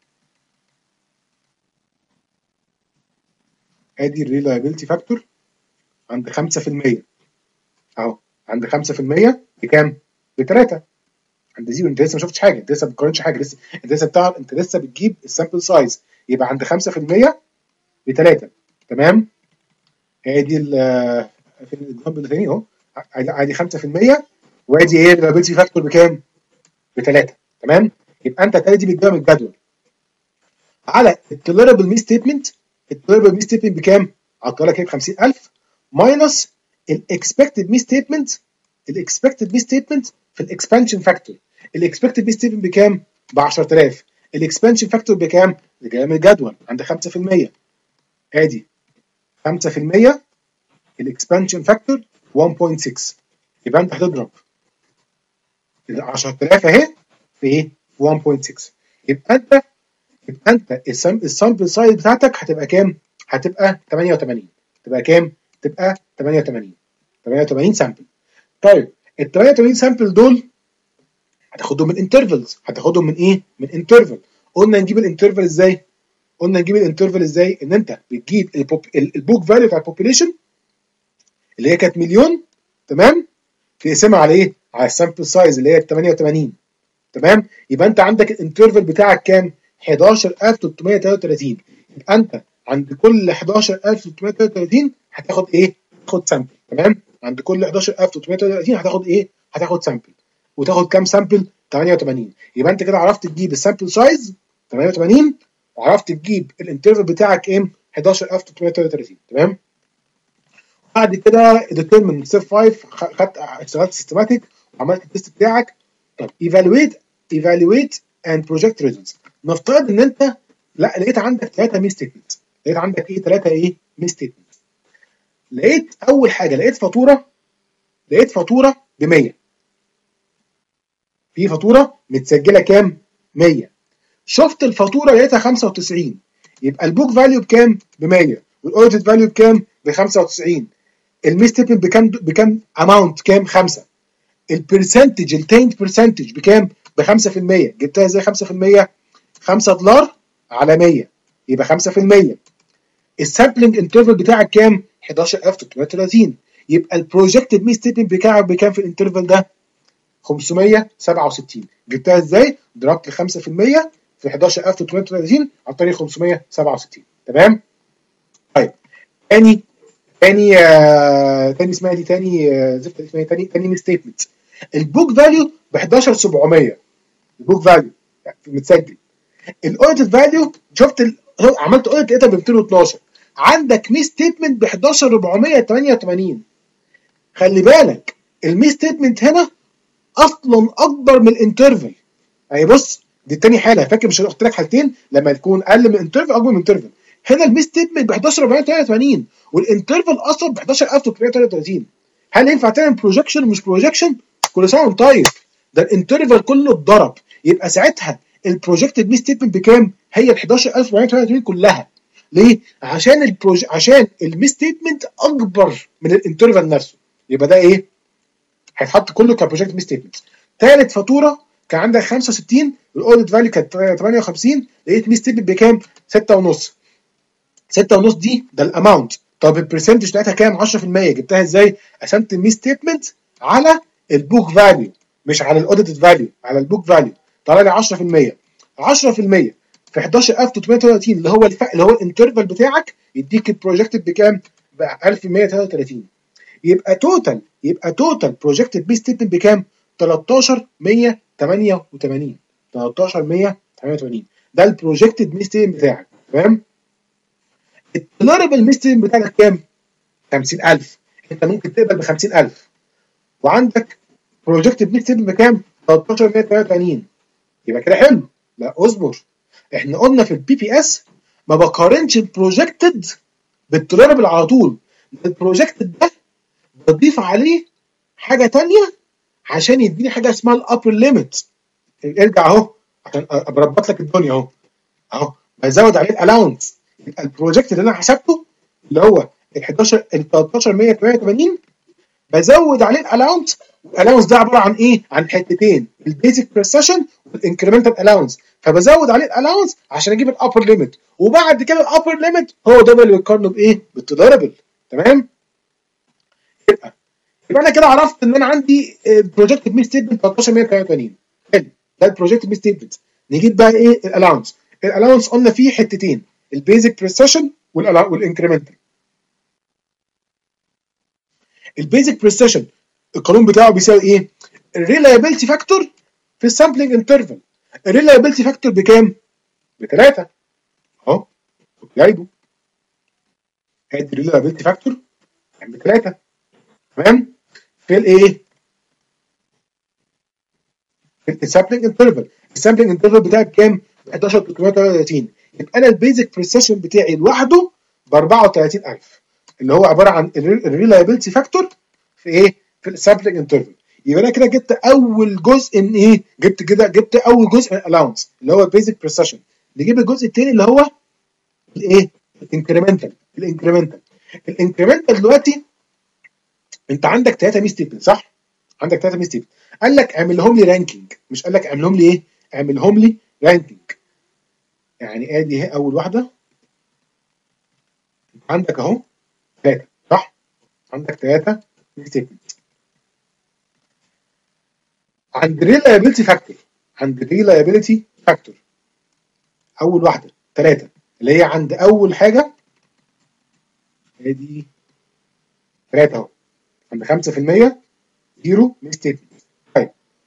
Speaker 1: ادي الريلايبيلتي فاكتور عند خمسة في المية اهو، عند خمسة في المية بكام؟ ب ثلاثة. عند زيرو انت لسه ما شفتش حاجه، انت لسه ما بتقارنش حاجه، لسه انت لسه بتاع انت لسه بتجيب السامبل سايز، يبقى عند خمسة في المية ب ثلاثة. تمام؟ ادي ال في الاكزامبل الثاني اهو، ادي خمسة في المية، وادي ايه الريلابيلتي فاكتور بكام؟ ب ثلاثة. تمام؟ يبقى انت الثلاثه دي بتجيبها من الجدول على التوليربل ميس ستيتمنت. التوليربل ميس ستيتمنت بكام؟ عطى لك ايه؟ ب خمسين ألف ماينس الاكسبكتد ميس ستيتمنت. الاكسبكتد ميس ستيتمنت في الاكسبانشن فاكتور. الاكسبكتد ميس ستيتمنت بكام؟ ب عشرة آلاف. الاكسبانشن فاكتور بكام؟ اللي جايه من الجدول عند خمسة في المية. ادي خمسة في المية الاكسبانشن فاكتور واحد فاصلة ستة، يبقى انت هتضرب ال عشرة آلاف اهي في ايه؟ في واحد فاصلة ستة. يبقى انت يبقى انت السامبل سايز بتاعتك هتبقى كام؟ هتبقى ثمانية وثمانين. تبقى كام؟ تبقى ثمانية وثمانين. ثمانية وثمانين سامبل. طيب ال ثمانية وثمانين سامبل دول هتاخدهم من انترفلز. هتاخدهم من ايه؟ من انترفل. قلنا نجيب الانترفل ازاي؟ قلنا نجيب الانترفل ازاي؟ ان انت بتجيب البوك فاليو بتاع البوبيليشن اللي هي كانت مليون، تمام؟ تقسمها على ايه؟ على السامبل سايز اللي هي ثمانية وثمانين. تمام؟ يبقى انت عندك الانترفل بتاعك كام؟ احداشر ألف وثلاثمية وتلاتة وتلاتين. يبقى انت عند كل احداشر ألف وثلاثمية وتلاتة وتلاتين هتاخد ايه؟ هتاخد سامبل. تمام؟ عند كل احداشر ألف وثلاثمية وتلاتة وتلاتين هتاخد ايه؟ هتاخد سامبل. وتاخد كام سامبل؟ ثمانية وثمانين. يبقى انت كده عرفت تجيب السامبل سايز ثمانية وثمانين، وعرفت تجيب الانترفل بتاعك ايه؟ احداشر ألف وثلاثمية وتلاتة وتلاتين. تمام؟ بعد كده ديترمن ستيب خمسة، خدت اشتغلت سيستماتيك وعملت التست بتاعك. طب ايفالويت ايفالويت اند بروجكت ريزلتس. نفترض ان انت لا لقيت عندك ثلاثه ميس ستيتمنت. لقيت عندك ايه؟ ثلاثه ايه؟ ميس ستيتمنت. لقيت اول حاجه لقيت فاتوره لقيت فاتوره ب مية. في فاتوره متسجله كام؟ مية. شفت الفاتوره لقيتها خمسة وتسعين، يبقى البوك فاليو بكام؟ ب مية، والاوديت فاليو بكام؟ ب خمسة وتسعين. الميس ستيتمنت بكام؟ بكام اماونت؟ كام؟ خمسة. البرسنتج التيند برسنتج بكام؟ ب خمسة في المية. جبتها ازاي خمسة في المية؟ خمسة دولار على مية يبقى خمسة في المية. السامبلنج انترفال بتاعك كام؟ احداشر ألف وثلاثمية وتلاتين. يبقى البروجكتد ميس ستيتمنت بتاعك بكام في الانترفال ده؟ خمسمية وسبعة وستين. جبتها ازاي؟ ضربت ال خمسة في المية في احداشر ألف وثلاثمية وتلاتين عن طريق خمسمية وسبعة وستين. تمام؟ طيب تاني تاني آه تاني اسمها دي تاني آه زفت اسمها تاني تاني ميس ستيتمنت. البوك فاليو ب احداشر ألف وسبعمية. البوك فاليو يعني متسجل. الاوديت فاليو شفت ال... عملت اوديت لقيتها ب ميتين واتناشر. عندك ميس ستيتمنت ب احداشر ألف واربعمية وتمانية وتمانين. خلي بالك الميس ستيتمنت هنا اصلا اكبر من الانترفال. يعني بص دي التاني حاله، فاكر مش قلت لك حالتين لما تكون اقل من انترفال اكبر من انترفال. هنا الميس ستيتمنت ب احداشر ألف واربعمية وتمانية وتمانين والانترفال اصلا ب احداشر ألف وثلاثمية وتلاتة وتلاتين. هل ينفع تعمل بروجكشن مش بروجكشن؟ كل سنه وانت طيب، ده الانترفال كله اتضرب. يبقى ساعتها البروجكتد ميس ستيتمنت بكام؟ هي ال احداشر ألف واربعمية وتمانية وتلاتين كلها. ليه؟ عشان البروج... عشان الميس ستيتمنت اكبر من الانترفال نفسه. يبقى ده ايه؟ هيتحط كله كبروجكت ميس ستيتمنت. ثالث فاتوره كان عندك خمسة وستين والاوديت فاليو كانت تمانية وخمسين، لقيت ميس ستيتمنت بكام؟ ستة ونص. ستة ونص دي ده الاماونت. طب البرسنتج بتاعتها كام؟ عشرة في المية. جبتها ازاي؟ قسمت المي ستيتمنت على البوك فاليو، مش على الاوديتد فاليو، على البوك فاليو. طلع لي عشرة في المية. عشرة في المية في احداشر ألف وتلتمية وتلاتين اللي هو الف... اللي هو الانترفال بتاعك يديك البروجكتد بكام؟ ب ألف ومية وتلاتة وتلاتين. يبقى توتال يبقى توتال بروجكتد بي ستيتمنت بكام؟ تلتاشر ألف ومية وتمانية وتمانين. تلتاشر ألف ومية وتمانية وتمانين ده البروجكتد بي ستيتمنت بتاعك. تمام؟ التولربل بي ستيتمنت بتاعك كام؟ خمسين ألف. انت ممكن تقبل ب خمسين ألف، وعندك بروجكتد بي ستيتمنت بكام؟ تلتاشر ألف ومية وتمانية وتمانين. يبقى كده حلو. لا اصبر، احنا قلنا في البي بي اس ما بقارنش البروجكتد بالتولربل على طول. البروجكتد ده بضيف عليه حاجه ثانيه عشان يديني حاجه اسمها الابر ليميت. ارجع اهو عشان بربط لك الدنيا اهو. اهو بزود عليه الالاونس. يبقى البروجكت اللي انا حسبته اللي هو ال حداشر ال تلتاشر ألف ومية وتمانية وتمانين بزود عليه الالاونس. الالاونس ده عباره عن ايه؟ عن حتتين، البيزك بريسيشن والانكريمنتال الاونس. فبزود عليه الالاونس عشان اجيب الابر ليميت، وبعد كده الابر ليميت هو ده اللي بيقارنه بايه؟ بالتولربل. تمام؟ يبقى يبقى انا كده عرفت ان انا عندي بروجكت مي ستيتمنت تلتاشر ألف ومية وتمانية وتمانين. حلو، ده البروجكت مي ستيتمنت. نجيب بقى ايه؟ الالاونس. الالاونس قلنا فيه حتتين، البيزك بريسيشن والانكريمنتال. البيزك بريسيشن القانون بتاعه بيساوي ايه؟ الريلايبيلتي فاكتور في السامبلنج انترفال. الريلايبيلتي فاكتور بكام؟ بثلاثة. اهو كنت جايبه. ادي الريلايبيلتي فاكتور بثلاثة. تمام؟ في الايه؟ في السامبلنج انترفال. السامبلنج انترفال بتاعي بكام؟ ب حداشر ألف وتلتمية وتلاتة وتلاتين. يبقى انا البيزك بريسيشن بتاعي لوحده ب أربعة وتلاتين ألف، اللي هو عباره عن الريلايبيلتي فاكتور في ايه؟ في السامبلنج انترفال. يبقى انا كده جبت اول جزء من ايه؟ جبت كده جبت اول جزء من الالاونس اللي هو البيزك بريسيشن. نجيب الجزء الثاني اللي هو الايه؟ الانكريمنتال. الانكريمنتال الانكريمنتال دلوقتي انت عندك ثلاثة مي ستيتمنت صح؟ عندك ثلاثة مي ستيتمنت. قال لك اعملهم لي رانكينج، مش قال لك اعملهم لي ايه؟ اعملهم لي رانكينج. يعني ادي اهي اول واحده. عندك اهو ثلاثه صح؟ عندك ثلاثه مي ستيتمنت. عند ريلايبيلتي فاكتور عند ريلايبيلتي فاكتور اول واحده ثلاثه اللي هي عند اول حاجه ادي ثلاثه اهو. عند خمسة في المية زيرو مي ستيتمنت. طيب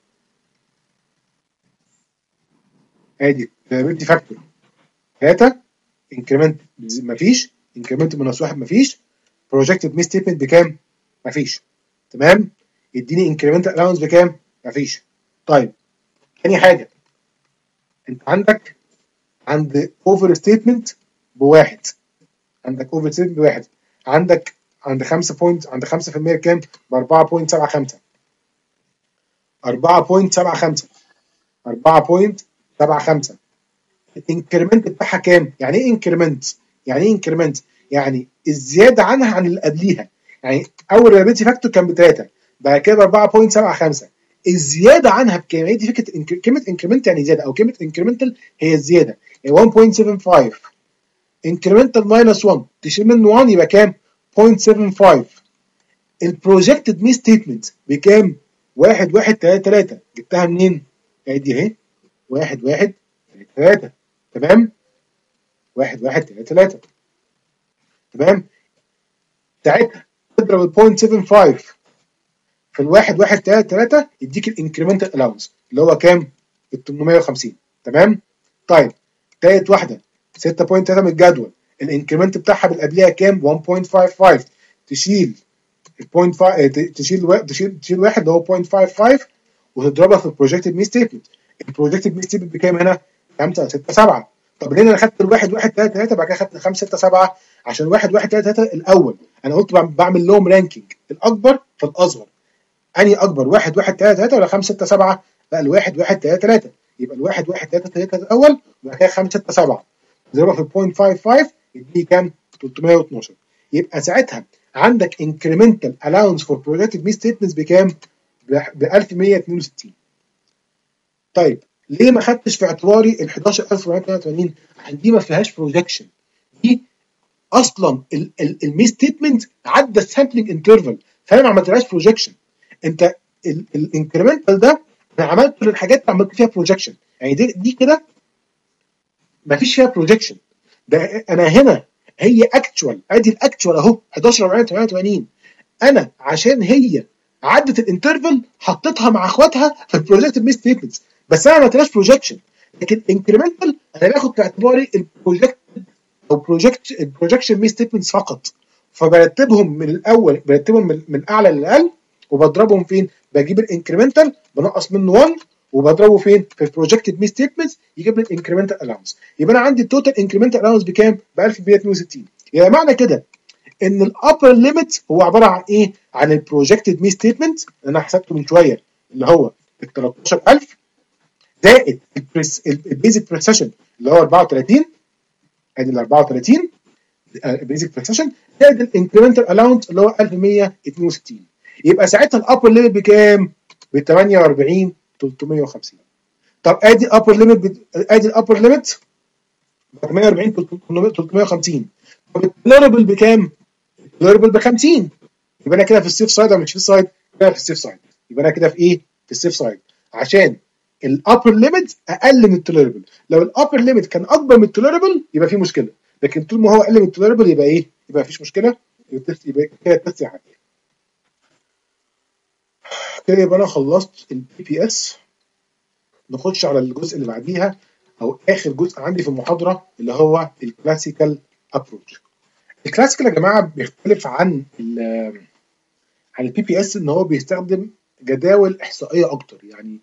Speaker 1: ادي ريلايبيلتي فاكتور ثلاثة، انكريمنت مفيش، انكريمنت ماينس واحد مفيش، بروجكتد مي ستيتمنت بكام؟ مفيش. تمام؟ يديني انكريمنت الاونس بكام؟ مفيش. طيب تاني حاجه انت عندك عند اوفر ستيتمنت بواحد. عندك اوفر ستيتمنت بواحد. عندك عند خمسة بوينت عند خمسة في المية كام؟ ب أربعة فاصلة سبعة خمسة. أربعة فاصلة سبعة خمسة. أربعة فاصلة سبعة خمسة. الانكريمنت بتاعها كام؟ يعني ايه انكريمنت؟ يعني ايه انكريمنت؟ يعني الزياده عنها عن اللي قبليها. يعني اول ريلابيلتي فاكتور كان بثلاثة، بعد كده ب أربعة فاصلة سبعة خمسة. الزياده عنها بكام؟ هي دي فكره إنك... كلمه انكريمنت يعني زياده، او كلمه انكريمنتال هي الزياده. يعني واحد فاصلة سبعة خمسة انكريمنتال ماينس واحد تشيل منه واحد يبقى كام؟ صفر فاصلة سبعة خمسة. البروجكتد مي ستيتمنت بكام؟ واحد واحد تلاتة تلاتة. جبتها منين؟ ادي اهي واحد واحد تلاتة تلاتة. تمام؟ واحد واحد تلاتة تلاتة. تمام؟ ساعتها تضرب ال صفر فاصلة سبعة خمسة في ال واحد واحد تلاتة تلاتة يديك الانكريمنتال الاونس اللي هو كام؟ ال ثمانمية وخمسين. تمام؟ طيب تالت واحده ستة فاصلة تلاتة من الجدول، الانكريمنت بتاعها اللي قبلها كام؟ واحد فاصلة خمسة خمسة. تشيل ال صفر فاصلة خمسة تشيل تشيل تشيل واحد اللي هو صفر فاصلة خمسة خمسة وتضربها في البروجكتد مي ستيتمنت. البروجكتد مي ستيتمنت بكام هنا؟ خمسة ستة سبعة. طب ليه انا خدت الواحد واحد تلاتة تلاتة بعد كده خدت خمسة ستة سبعة؟ عشان واحد واحد تلاتة تلاتة الاول انا قلت بعمل لهم رانكينج الاكبر فالاصغر. انهي اكبر؟ واحد واحد تلاتة تلاتة ولا خمسة ستة سبعة؟ لا الواحد واحد تلاتة تلاتة. يبقى الواحد واحد تلاتة تلاتة الاول وبعد كده خمسة ستة سبعة ضربها في صفر فاصلة خمسة خمسة يديني كام؟ تلتمية واتناشر. يبقى ساعتها عندك incremental allowance for projected me statements بكام؟ ب ألف ومية واتنين وستين. طيب ليه ما خدتش في اعتباري ال حداشر ألف وأربعمية وتمانية وتمانين؟ عشان دي ما فيهاش بروجكشن. دي اصلا المي ستيتمنت عدى السامبلنج انترفال، فانا ما عملتلهاش بروجكشن. انت الانكريمنتال ده انا عملته للحاجات اللي عملت فيها بروجكشن، يعني دي دي كده ما فيش فيها بروجكشن. ده انا هنا هي اكتشوال، ادي الاكتشوال اهو حداشر أربعمية تمنية وتمانين، انا عشان هي عدت الانترفال حطيتها مع اخواتها في البروجكتد مي ستيتمنتس، بس انا ما عملتلهاش بروجكشن. لكن انكريمنتال انا باخد في اعتباري البروجكت او بروجكت البروجكشن مي ستيتمنتس فقط، فبرتبهم من الاول، برتبهم من, من الاعلى للاقل، وبضربهم فين؟ بجيب الانكريمنتال بنقص منه واحد وبضربه فين؟ في البروجكتد مي ستيتمنتس يجيب لي الانكريمنتال الاونس. يبقى انا عندي التوتال انكريمنتال الاونس بكام؟ ب ألف ومية واتنين وستين. يبقى معنى كده ان الابر ليميت هو عباره عن ايه؟ عن البروجكتد مي ستيتمنت اللي انا حسبته من شويه اللي هو ال تلتاشر ألف زائد البيزك بريسيشن اللي هو أربعة وتلاتين، ادي ال أربعة وتلاتين البيزك بريسيشن زائد الانكريمنتال الاونس اللي هو ألف ومية واتنين وستين. يبقى ساعتها الابر ليميت بكام؟ ب تمنية وأربعين تلتمية وخمسين. طب ادي الابر ليميت، ادي الابر ليميت تمنية وأربعين تلتمية وخمسين. طب التوليربل بكام؟ التوليربل ب خمسين. يبقى انا كده في السيف سايد ولا مش في السايد؟ كده في السيف سايد. يبقى انا كده في ايه؟ في السيف سايد، عشان الابر ليميت اقل من التوليربل. لو الابر ليميت كان اكبر من التوليربل يبقى في مشكله، لكن طول ما هو اقل من التوليربل يبقى ايه؟ يبقى مفيش مشكله، يبقى كده التست عادي. كده يبقى انا خلصت البي بي اس. نخش على الجزء اللي بعديها او اخر جزء عندي في المحاضره اللي هو الكلاسيكال ابروتش. الكلاسيكال يا جماعه بيختلف عن عن البي بي اس ان هو بيستخدم جداول احصائيه اكتر، يعني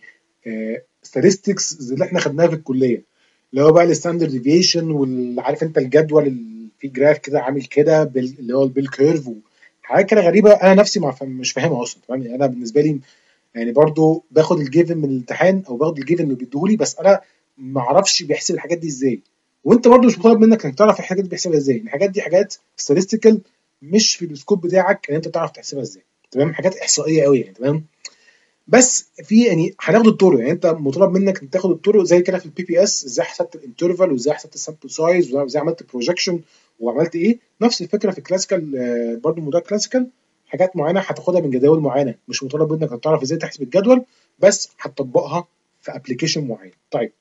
Speaker 1: statistics زي اللي احنا خدناها في الكليه، اللي هو بقى الستاندرد ديفيشن، واللي عارف انت الجدول اللي فيه جراف كده عامل كده اللي هو البيل كيرف وحاجات كده غريبه انا نفسي مش فاهمها اصلا. تمام، انا بالنسبه لي يعني برضو باخد الجيفن من الامتحان او باخد الجيفن اللي بيديهولي، بس انا ما اعرفش بيحسب الحاجات دي ازاي، وانت برضو مش مطالب منك انك تعرف الحاجات دي بيحسبها ازاي. الحاجات دي حاجات statistical مش في السكوب بتاعك ان انت تعرف تحسبها ازاي. تمام، حاجات احصائيه قوي يعني. تمام، بس في يعني هناخد الطرق، يعني انت مطالب منك انك تاخد الطرق زي كده في البي بي اس، ازاي حسبت الانترفال وازاي حسبت السامبل سايز وازاي عملت بروجكشن وعملت ايه. نفس الفكره في الكلاسيكال، آه برضو موضوع كلاسيكال حاجات معينه هتاخدها من جداول معينه، مش مطالب منك انك تعرف ازاي تحسب الجدول، بس هتطبقها في ابلكيشن معين. طيب،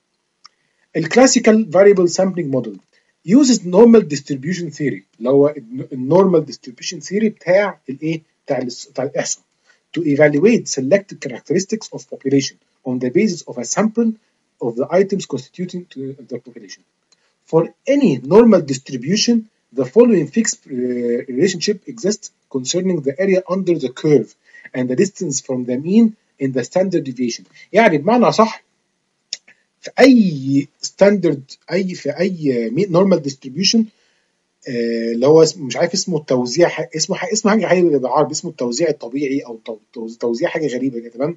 Speaker 1: الكلاسيكال فاريبل سامبلنج موديل uses normal distribution theory اللي هو النورمال distribution theory بتاع الايه؟ بتاع بتاع الاحصاء to evaluate selected characteristics of population on the basis of a sample of the items constituting the population. For any normal distribution, the following fixed uh, relationship exists concerning the area under the curve and the distance from the mean in the standard deviation. يعني بمعنى صح، في اي ستاندرد، اي في اي نورمال ديستريبيوشن اللي هو مش عارف اسمه التوزيع، اسمه اسمه حاجه حاجه بالعربي، اسمه التوزيع الطبيعي او توزيع حاجه غريبه كده. تمام،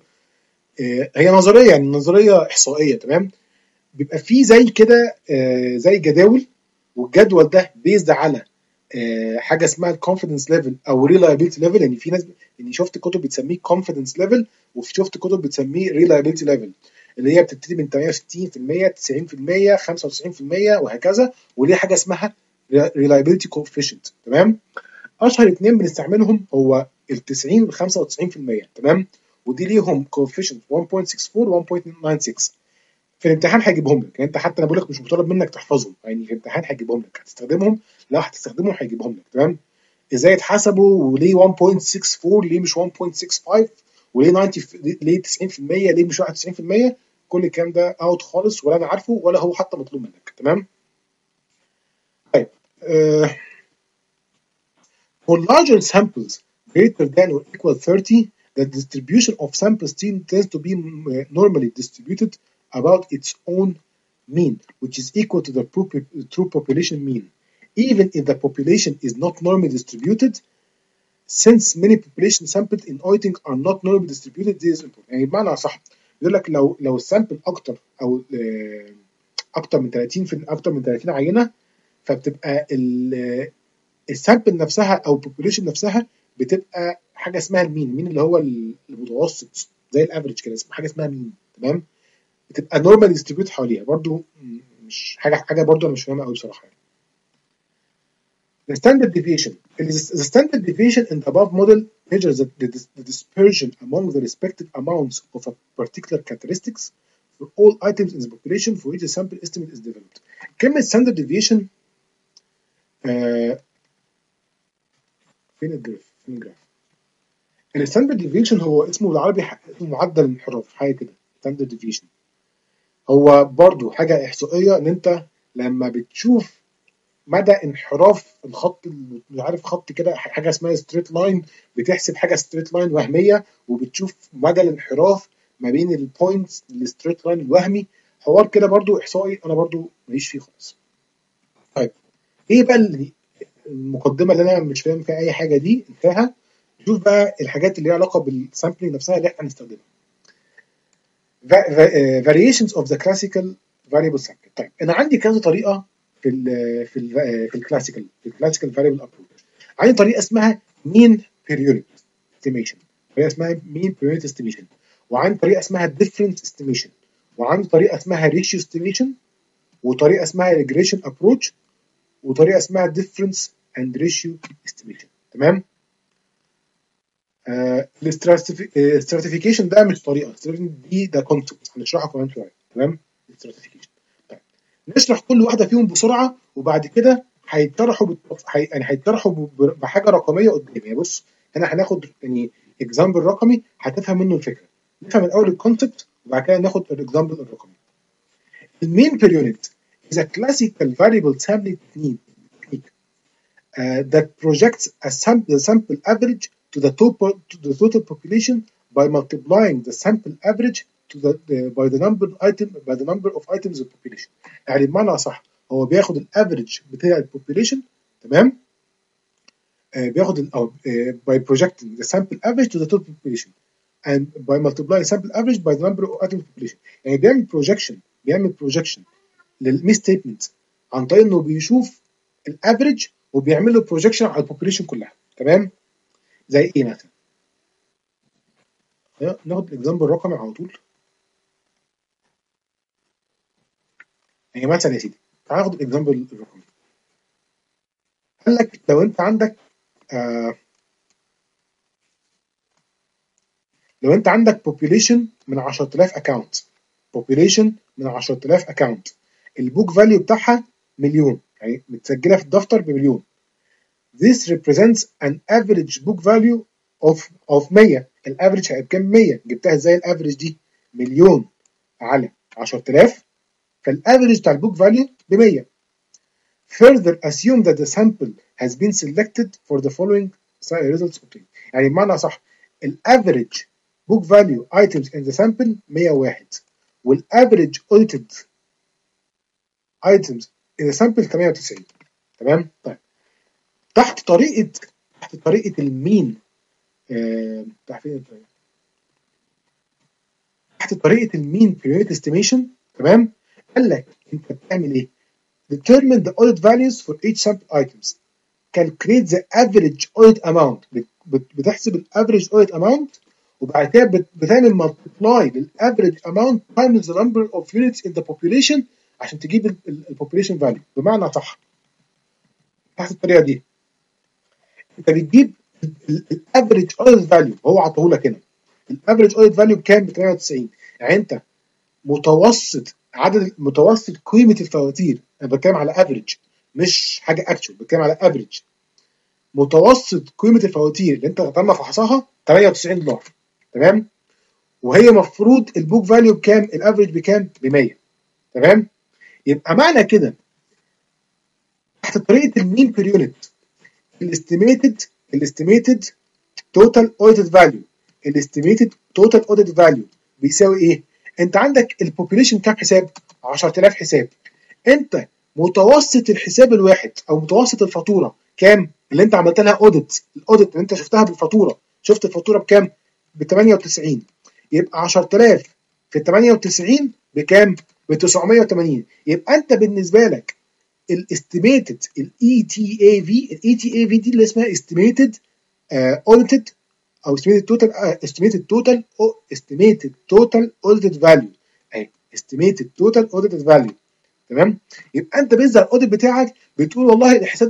Speaker 1: هي نظريه يعني نظريه احصائيه. تمام، بيبقى فيه زي كده زي جداول، والجدول ده بيزد على حاجه اسمها الكونفيدنس ليفل او ريلايبيلتي ليفل. يعني في ناس، يعني شفت كتب بتسميه كونفيدنس ليفل وشفت كتب بتسميه ريلايبيلتي ليفل، اللي هي بتبتدي من تمانية وستين في المية تسعين في المية خمسة وتسعين في المية وهكذا، وليه حاجه اسمها reliability coefficient. تمام، اشهر اثنين بنستعملهم هو ال تسعين وال خمسة وتسعين في المية. تمام، ودي ليهم coefficient واحد فاصلة ستة أربعة و واحد فاصلة تسعة ستة. في الامتحان هيجيبهم لك، يعني انت حتى انا بقول لك مش مطالب منك تحفظهم، يعني في الامتحان هيجيبهم لك، هتستخدمهم لو هتستخدمهم هيجيبهم لك. تمام، ازاي اتحسبوا وليه واحد فاصلة ستة أربعة ليه مش واحد فاصلة ستة خمسة وليه تسعين ليه تسعين في المية ليه مش واحد وتسعين في المية، كل الكلام ده اوت خالص، ولا انا عارفه ولا هو حتى مطلوب منك. تمام، طيب uh, for larger samples greater than or equal thirty, the distribution of samples tends to be normally distributed about its own mean, which is equal to the true population mean, even if the population is not normally distributed. Since many population sampled in auditing are not normally distributed, this is important. يعني بمعنى صح، يقول لك لو لو السامبل اكتر او اكتر من ثلاثين في اكتر من ثلاثين عينه، فبتبقى السامبل نفسها او البوبوليشن نفسها بتبقى حاجه اسمها المين، المين اللي هو المتوسط زي الافريج كده، اسمها حاجه اسمها مين. تمام، بتبقى نورمال ديستريبيوت حواليها، برضو مش حاجه حاجه برضو انا مش فاهمها قوي بصراحه. The standard deviation. The standard deviation in the above model measures the, the, the dispersion among the respective amounts of a particular characteristics for all items in the population for which the sample estimate is developed. كلمة standard deviation آه فين الجراف؟ فين الجراف؟ الستاندرد ديفيشن هو اسمه بالعربي اسمه معدل الانحراف، حاجه كده. ستاندرد ديفيشن هو برضو حاجه احصائيه، ان انت لما بتشوف مدى انحراف الخط، مش عارف خط كده، حاجه اسمها ستريت لاين، بتحسب حاجه ستريت لاين وهميه وبتشوف مدى الانحراف ما بين البوينتس الستريت لاين الوهمي. حوار كده برضو احصائي، انا برضو ماليش فيه خالص. طيب ايه بقى اللي المقدمه اللي انا مش فاهم فيها اي حاجه دي انتهى. نشوف بقى الحاجات اللي ليها علاقه بالسامبلينج نفسها اللي احنا هنستخدمها. variations of the classical variable sample. طيب انا عندي كذا طريقه في ال في ال في الكلاسيكال في الكلاسيكال variable approach. عندي طريقه اسمها mean per unit estimation، طريقه اسمها mean per unit estimation، وعندي طريقه اسمها difference estimation، وعندي طريقه اسمها ratio estimation، وطريقه اسمها regression approach، وطريقه اسمها difference and ratio estimation. تمام. الاستراتيفيكيشن ده مش طريقه، دي ده كونسبت هنشرحه كمان شويه. تمام. الاستراتيفيكيشن. طيب نشرح كل واحده فيهم بسرعه، وبعد كده هيتطرحوا بالتف... هي... يعني هيتطرحوا بحاجه رقميه قدامي. يعني بص هنا هناخد يعني اكزامبل رقمي هتفهم منه الفكره. نفهم الاول الكونسبت وبعد كده ناخد الاكزامبل الرقمي. المين بير يونت is a classical variable sampling technique uh, that projects a sample, the sample average to the total to the total population by multiplying the sample average to the, the by the number item by the number of items of population. يعني بمعنى اصح هو بياخد الافريج بتاع البوبيليشن. تمام. آه بياخد ال او آه by projecting the sample average to the total population and by multiplying sample average by the number of items of population. يعني بيعمل projection بيعمل projection للمي ستيتمنت عن طريق انه بيشوف الافريج وبيعمل له بروجكشن على البوبيليشن كلها. تمام. زي ايه مثلا؟ ناخد الاكزامبل الرقمي على طول. يعني مثلا يا سيدي تعال ناخد الاكزامبل الرقمي. قال لك لو انت عندك آه لو انت عندك بوبيليشن من عشرة آلاف اكونت، بوبيليشن من عشرة آلاف اكونت، البوك فاليو بتاعها مليون، يعني متسجله في الدفتر بمليون. This represents an average book value of of مية. الافريج هيبقى بكام؟ مية. جبتها ازاي الافريج دي؟ مليون على عشرة آلاف، فالافريج بتاع البوك فاليو ب مية. Further assume that the sample has been selected for the following results obtained. يعني بمعنى صح الافريج book value items in the sample مية وواحد، والافريج audited items in the sample ثمانية وتسعين. تمام. طيب تحت طريقه تحت طريقه المين آه، تحت تحت طريقه المين بيريود استيميشن. تمام. قال لك انت بتعمل ايه؟ determine the audit values for each sample items. calculate the average audit amount. بتحسب الافريج audit amount وبعد كده بتعمل multiply للافريج amount times the number of units in the population عشان تجيب البوبوليشن فاليو. بمعنى صح تحت الطريقه دي انت بتجيب الافريج اوديت فاليو، هو عطاه لك هنا الافريج اوديت فاليو بكام؟ ب ثمانية وتسعين. يعني انت متوسط عدد متوسط قيمه الفواتير، انا بتكلم على افريج مش حاجه اكشوال، بتكلم على افريج متوسط قيمه الفواتير اللي انت تم فحصها ثمانية وتسعين دولار. تمام. وهي مفروض البوك فاليو بكام؟ الافريج بكام؟ ب مية. تمام. يبقى معنى كده تحت طريقه المين بير يونت الاستيميتد الاستيميتد توتال اوديت فاليو الاستيميتد توتال اوديت فاليو بيساوي ايه؟ انت عندك البوبوليشن كام حساب؟ عشرة آلاف حساب. انت متوسط الحساب الواحد او متوسط الفاتوره كام؟ اللي انت عملت لها اوديت، الاوديت اللي انت شفتها بالفاتوره، شفت الفاتوره بكام؟ ب ثمانية وتسعين. يبقى عشرة آلاف في ثمانية وتسعين بكام؟ ب تسعمية وتمانين. يبقى انت بالنسبه لك الاستيميتد الاي تي اي في الاي تي اي في دي اللي اسمها استيميتد اوديتد او estimated total uh, estimated total oh, estimated total audited value اهي estimated total audited value. تمام. يبقى انت بيزا الاوديت بتاعك بتقول والله الحساب ده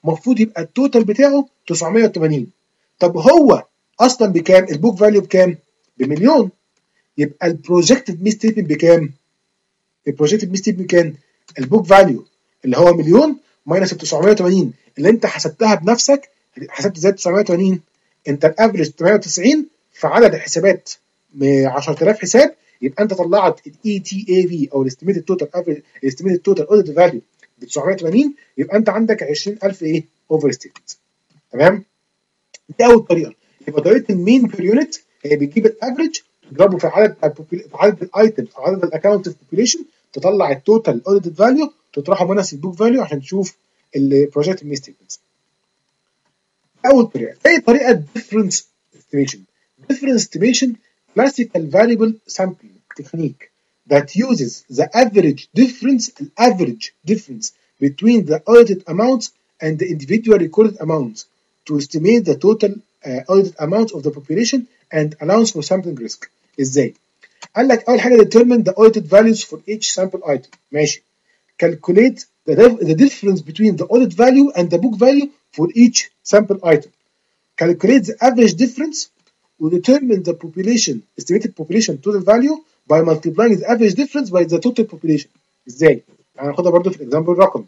Speaker 1: المفروض يبقى التوتال بتاعه تسعمية وتمانين. طب هو اصلا بكام؟ البوك فاليو بكام؟ بمليون. يبقى البروجكتد مي ستيتمنت بكام؟ البروجكتد مي ستيتمنت كان البوك فاليو اللي هو مليون ماينس ال تسعمية وتمانين اللي انت حسبتها بنفسك. حسبت ازاي تسعمية وتمانين؟ انت الافرج تمنية وتسعين في عدد الحسابات عشرة آلاف حساب، يبقى انت طلعت الاي تي اي في او الاستيميتد توتال افريج الاستيميتد توتال اوديت فاليو ب تسعمية وتمانين، يبقى انت عندك عشرين ألف ايه اوفر ستيتمنت. تمام؟ دي اول طريقه. يبقى طريقه المين بير يونت هي بتجيب الافريج تضربه في عدد في عدد الايتمز او عدد الاكونت بوبيليشن، تطلع التوتال اوديت فاليو تطرحه ماينس البوك فاليو عشان تشوف البروجكت مين ستيتمنتس. اول طريقه. ثاني طريقه ديفرنس استيميشن. ديفرنس استيميشن classical variable sampling technique that uses the average difference average difference between the audited amounts and the individual recorded amounts to estimate the total uh, audited amount of the population and allows for sampling risk. ازاي؟ قال لك اول حاجه determine the audited values for each sample item. ماشي. calculate the, the difference between the audit value and the book value for each sample item. calculate the average difference و determine the population estimated population total value by multiplying the average difference by the total population. ازاي؟ هناخدها برضو في الاكزامبل الرقمي.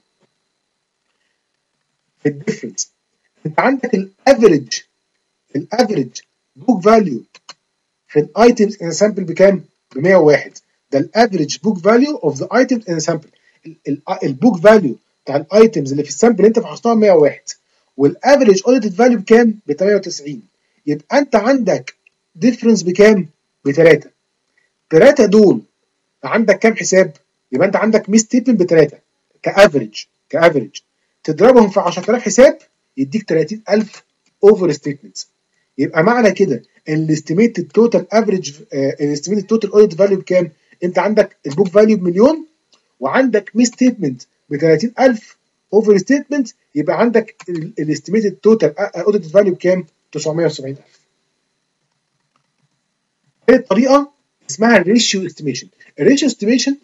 Speaker 1: في الديفرنس انت عندك الافريج الافريج بوك فاليو في الايتمز ان سامبل بكام؟ ب مية وواحد. ده الافريج بوك فاليو اوف ذا ايتمز ان سامبل. البوك فاليو بتاع الايتمز اللي في السامبل اللي انت فحصتها مية وواحد، والافريج اوديتد فاليو بكام؟ ب تمنية وتسعين. يبقى انت عندك ديفرنس بكام؟ بثلاثه. ثلاثه دول عندك كام حساب؟ يبقى انت عندك ميس ستيتمنت بثلاثه كافريج كافريج تضربهم في عشرة آلاف حساب يديك تلاتين ألف اوفر ستيتمنتس. يبقى معنى كده الاستيميتد توتال افريج الاستيميتد توتال اوديت فاليو بكام؟ انت عندك البوك فاليو بمليون وعندك ميس ستيتمنت ب تلاتين ألف اوفر ستيتمنت، يبقى عندك الاستيميتد توتال اوديت فاليو بكام؟ تسعمية وسبعين ألف. ثالث طريقه اسمها الريشيو استيميشن. الريشيو استيميشن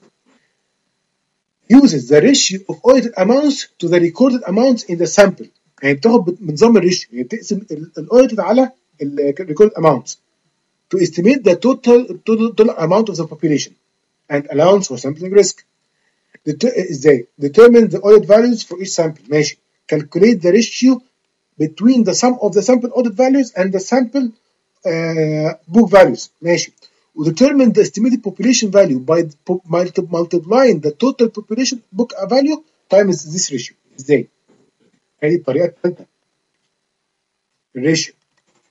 Speaker 1: uses the ratio of audited amounts to the recorded amounts in the sample. يعني بتاخد بنظام الريشيو، يعني بتقسم الاوديتد على الريكورد amounts to estimate the total total amount of the population and allowance for sampling risk. ازاي؟ determine the audit values for each sample. ماشي. calculate the ratio between the sum of the sample audit values and the sample uh, book values. ماشي. determine the estimated population value by multiplying the total population book value times this ratio. ازاي؟ هذه الطريقه الثالثه. الريشيو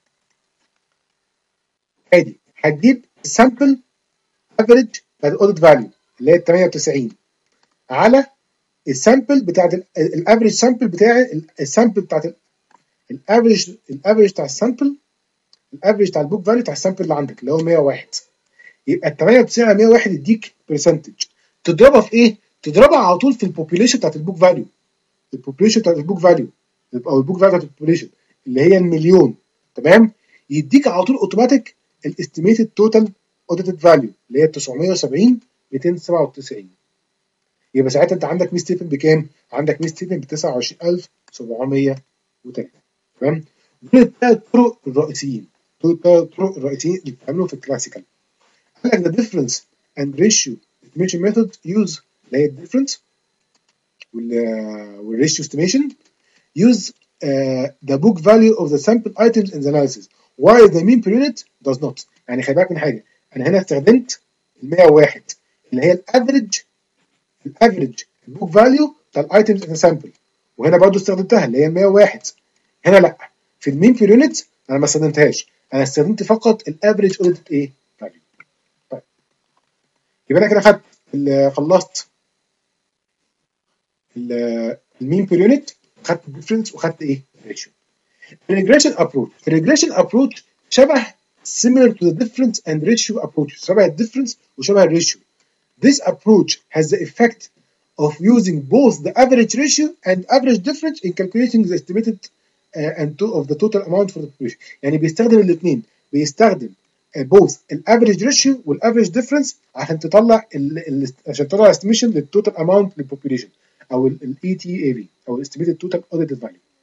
Speaker 1: ادي هتجيب السامبل افريج بتاعت الاوديت فاليو اللي هي تمنية وتسعين على السامبل بتاعت الافريج سامبل بتاع السامبل بتاعت الافريج الافريج بتاع السامبل الافريج بتاع البوك فاليو بتاع السامبل اللي عندك اللي هو مية وواحد. يبقى ال تمنية وتسعين على مية وواحد يديك برسنتج. تضربها في ايه؟ تضربها على طول في البوبيليشن بتاعت البوك فاليو. البوبيليشن بتاعت البوك فاليو او البوك فاليو بتاعت البوبيليشن اللي هي المليون. تمام؟ يديك على طول اوتوماتيك الاستيميتد توتال اوديتد فاليو اللي هي تسعمية وسبعين ميتين وسبعة وتسعين. يبقى ساعتها انت عندك ميس ستيتمنت بكام؟ عندك ميس ستيتمنت ب تسعة وعشرين ألف وسبعمية وتلاتة. تمام؟ دول الثلاث طرق الرئيسيين. دول الثلاث طرق الرئيسيين اللي بتعملوا في الكلاسيكال. قال لك the difference and ratio estimation method use اللي هي الديفرنس والريشيو estimation use uh, the book value of the sample items in the analysis while the mean per unit does not. يعني خلي بالك من حاجه، انا هنا استخدمت ال مية وواحد اللي هي الافريج الافريج البوك فاليو بتاع الايتمز ان سامبل، وهنا برضو استخدمتها اللي هي مية وواحد. هنا لا، في المين بير يونت انا ما استخدمتهاش، انا استخدمت فقط الافريج اوديت ايه فاليو. طيب يبقى انا كده خدت خلصت المين بير يونت، خدت الديفرنس وخدت ايه ريشيو. الريجريشن ابروتش الريجريشن ابروتش شبه similar to the difference and ratio approach، شبه الديفرنس وشبه الريشيو. This approach has the effect of using both the average ratio and average difference in calculating the estimated uh, and to, of the total amount for the population. يعني بيستخدم الاثنين، بيستخدم uh, both الافريج ريشيو والافريج ديفرنس عشان تطلع ال ال عشان تطلع estimation للتوتال amount للبوبوليشن او الاي تي اي في او estimated total audited value.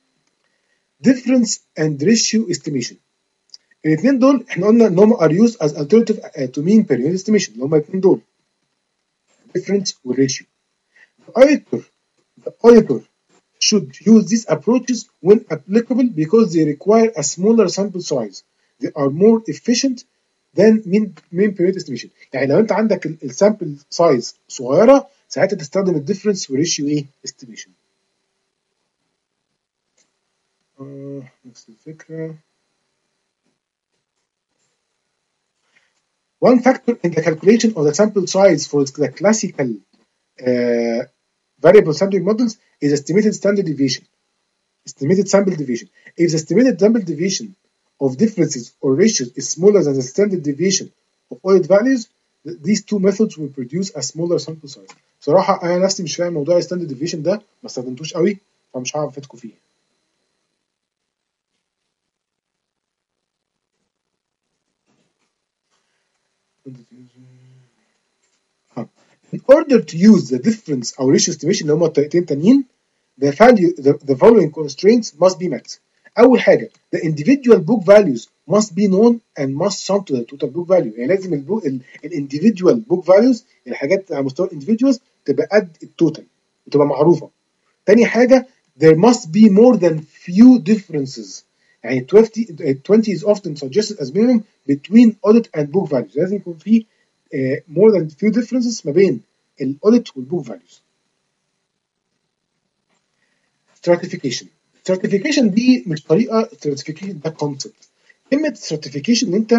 Speaker 1: difference and ratio estimation. الاثنين دول احنا قلنا ان هم are used as alternative to mean period estimation، اللي هم الاثنين دول difference والratio. The auditor the auditor should use these approaches when applicable because they require a smaller sample size. They are more efficient than mean mean period estimation. يعني لو انت عندك السامبل سايز صغيره ساعتها تستخدم الديفرنس والريشيو ايه estimation. آه نفس الفكره. One factor in the calculation of the sample size for the classical uh, variable sampling models is estimated standard deviation, estimated sample deviation. If the estimated sample deviation of differences or ratios is smaller than the standard deviation of audit values, these two methods will produce a smaller sample size. بصراحة أنا نفسي مش فاهم موضوع الستاندرد ديفيشن ده، ما استخدمتوش قوي فمش هعرف أفيدكم فيه. In order to use the difference أو ratio estimation اللي هما الطريقتين تانيين the value the, the following constraints must be met. أول حاجة the individual book values must be known and must sum to the total book value. يعني لازم البوك ال individual book values الحاجات على مستوى individuals تبقى قد التوتال وتبقى معروفة. تاني حاجة there must be more than few differences. يعني twenty is often suggested as minimum between audit and book values. لازم يكون في uh, more than few differences ما بين الاوديت والبوك values. stratification. stratification دي مش طريقة، stratification ده concept. كلمة stratification ان انت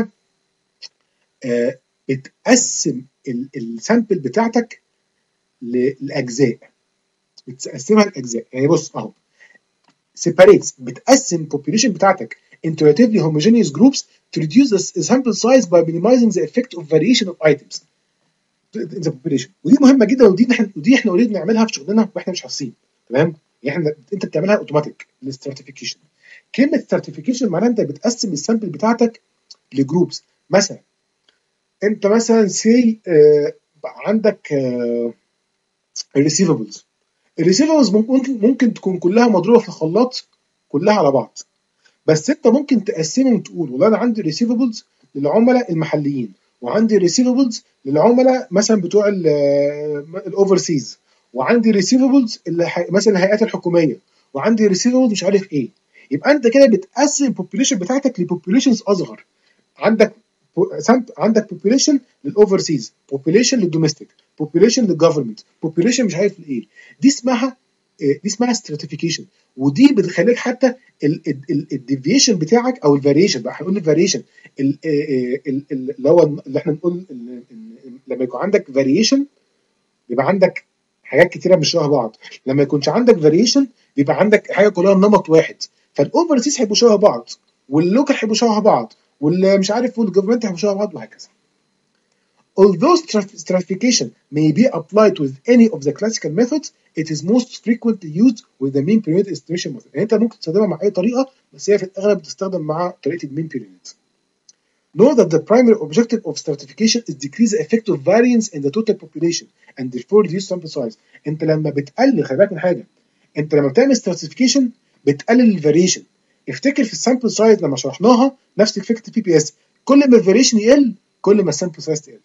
Speaker 1: uh, بتقسم السامبل بتاعتك لأجزاء، بتقسمها لأجزاء. يعني بص اهو separates بتقسم population بتاعتك into relatively homogeneous groups to reduce the sample size by minimizing the effect of variation of items in the population. ودي مهمه جدا، ودي احنا ودي احنا اوريدي بنعملها في شغلنا واحنا مش حاسين، تمام؟ يعني احنا انت بتعملها اوتوماتيك الاستراتيفيكيشن. كلمه استراتيفيكيشن معناها انت بتقسم السامبل بتاعتك لجروبس. مثلا انت مثلا سي آه عندك الريسيفبلز آه الريسيفبلز ممكن ممكن تكون كلها مضروبه في الخلاط كلها على بعض، بس انت ممكن تقسمهم وتقول والله انا عندي ريسيفبلز للعملاء المحليين، وعندي ريسيفبلز للعملاء مثلا بتوع الاوفرسيز، وعندي ريسيفبلز مثلا الهيئات الحكوميه، وعندي ريسيفبلز مش عارف ايه. يبقى انت كده بتقسم البوبوليشن بتاعتك لبوبوليشنز اصغر. عندك عندك بوبوليشن للاوفرسيز، بوبوليشن للدوميستيك، بوبوليشن للجفرمنت، بوبوليشن مش عارف ايه. دي اسمها دي اسمها stratification، ودي بتخليك حتى الديفيشن بتاعك او الفاريشن بقى هنقول الفاريشن اللي هو اللي احنا نقول لما يكون عندك فاريشن بيبقى عندك حاجات كتيره مش شبه بعض. لما يكونش عندك فاريشن بيبقى عندك حاجه كلها نمط واحد. فالاوفرسيز هيبقوا شبه بعض، واللوكال هيبقوا شبه بعض، واللي مش عارف والجفرمنت هيبقوا شبه بعض، وهكذا. Although stratification may be applied with any of the classical methods, it is most frequently used with the mean period estimation method. يعني انت ممكن تستخدمها مع اي طريقه، بس هي في الاغلب بتستخدم مع طريقه المين period. Know that the primary objective of stratification is decrease the effect of variance in the total population and therefore reduce sample size. انت لما بتقلل، خلي بالك من حاجه، انت لما بتعمل stratification بتقلل الفاريشن. افتكر في السامبل سايز لما شرحناها نفس فكره البي بي اس، كل ما الفاريشن يقل كل ما السامبل سايز تقل.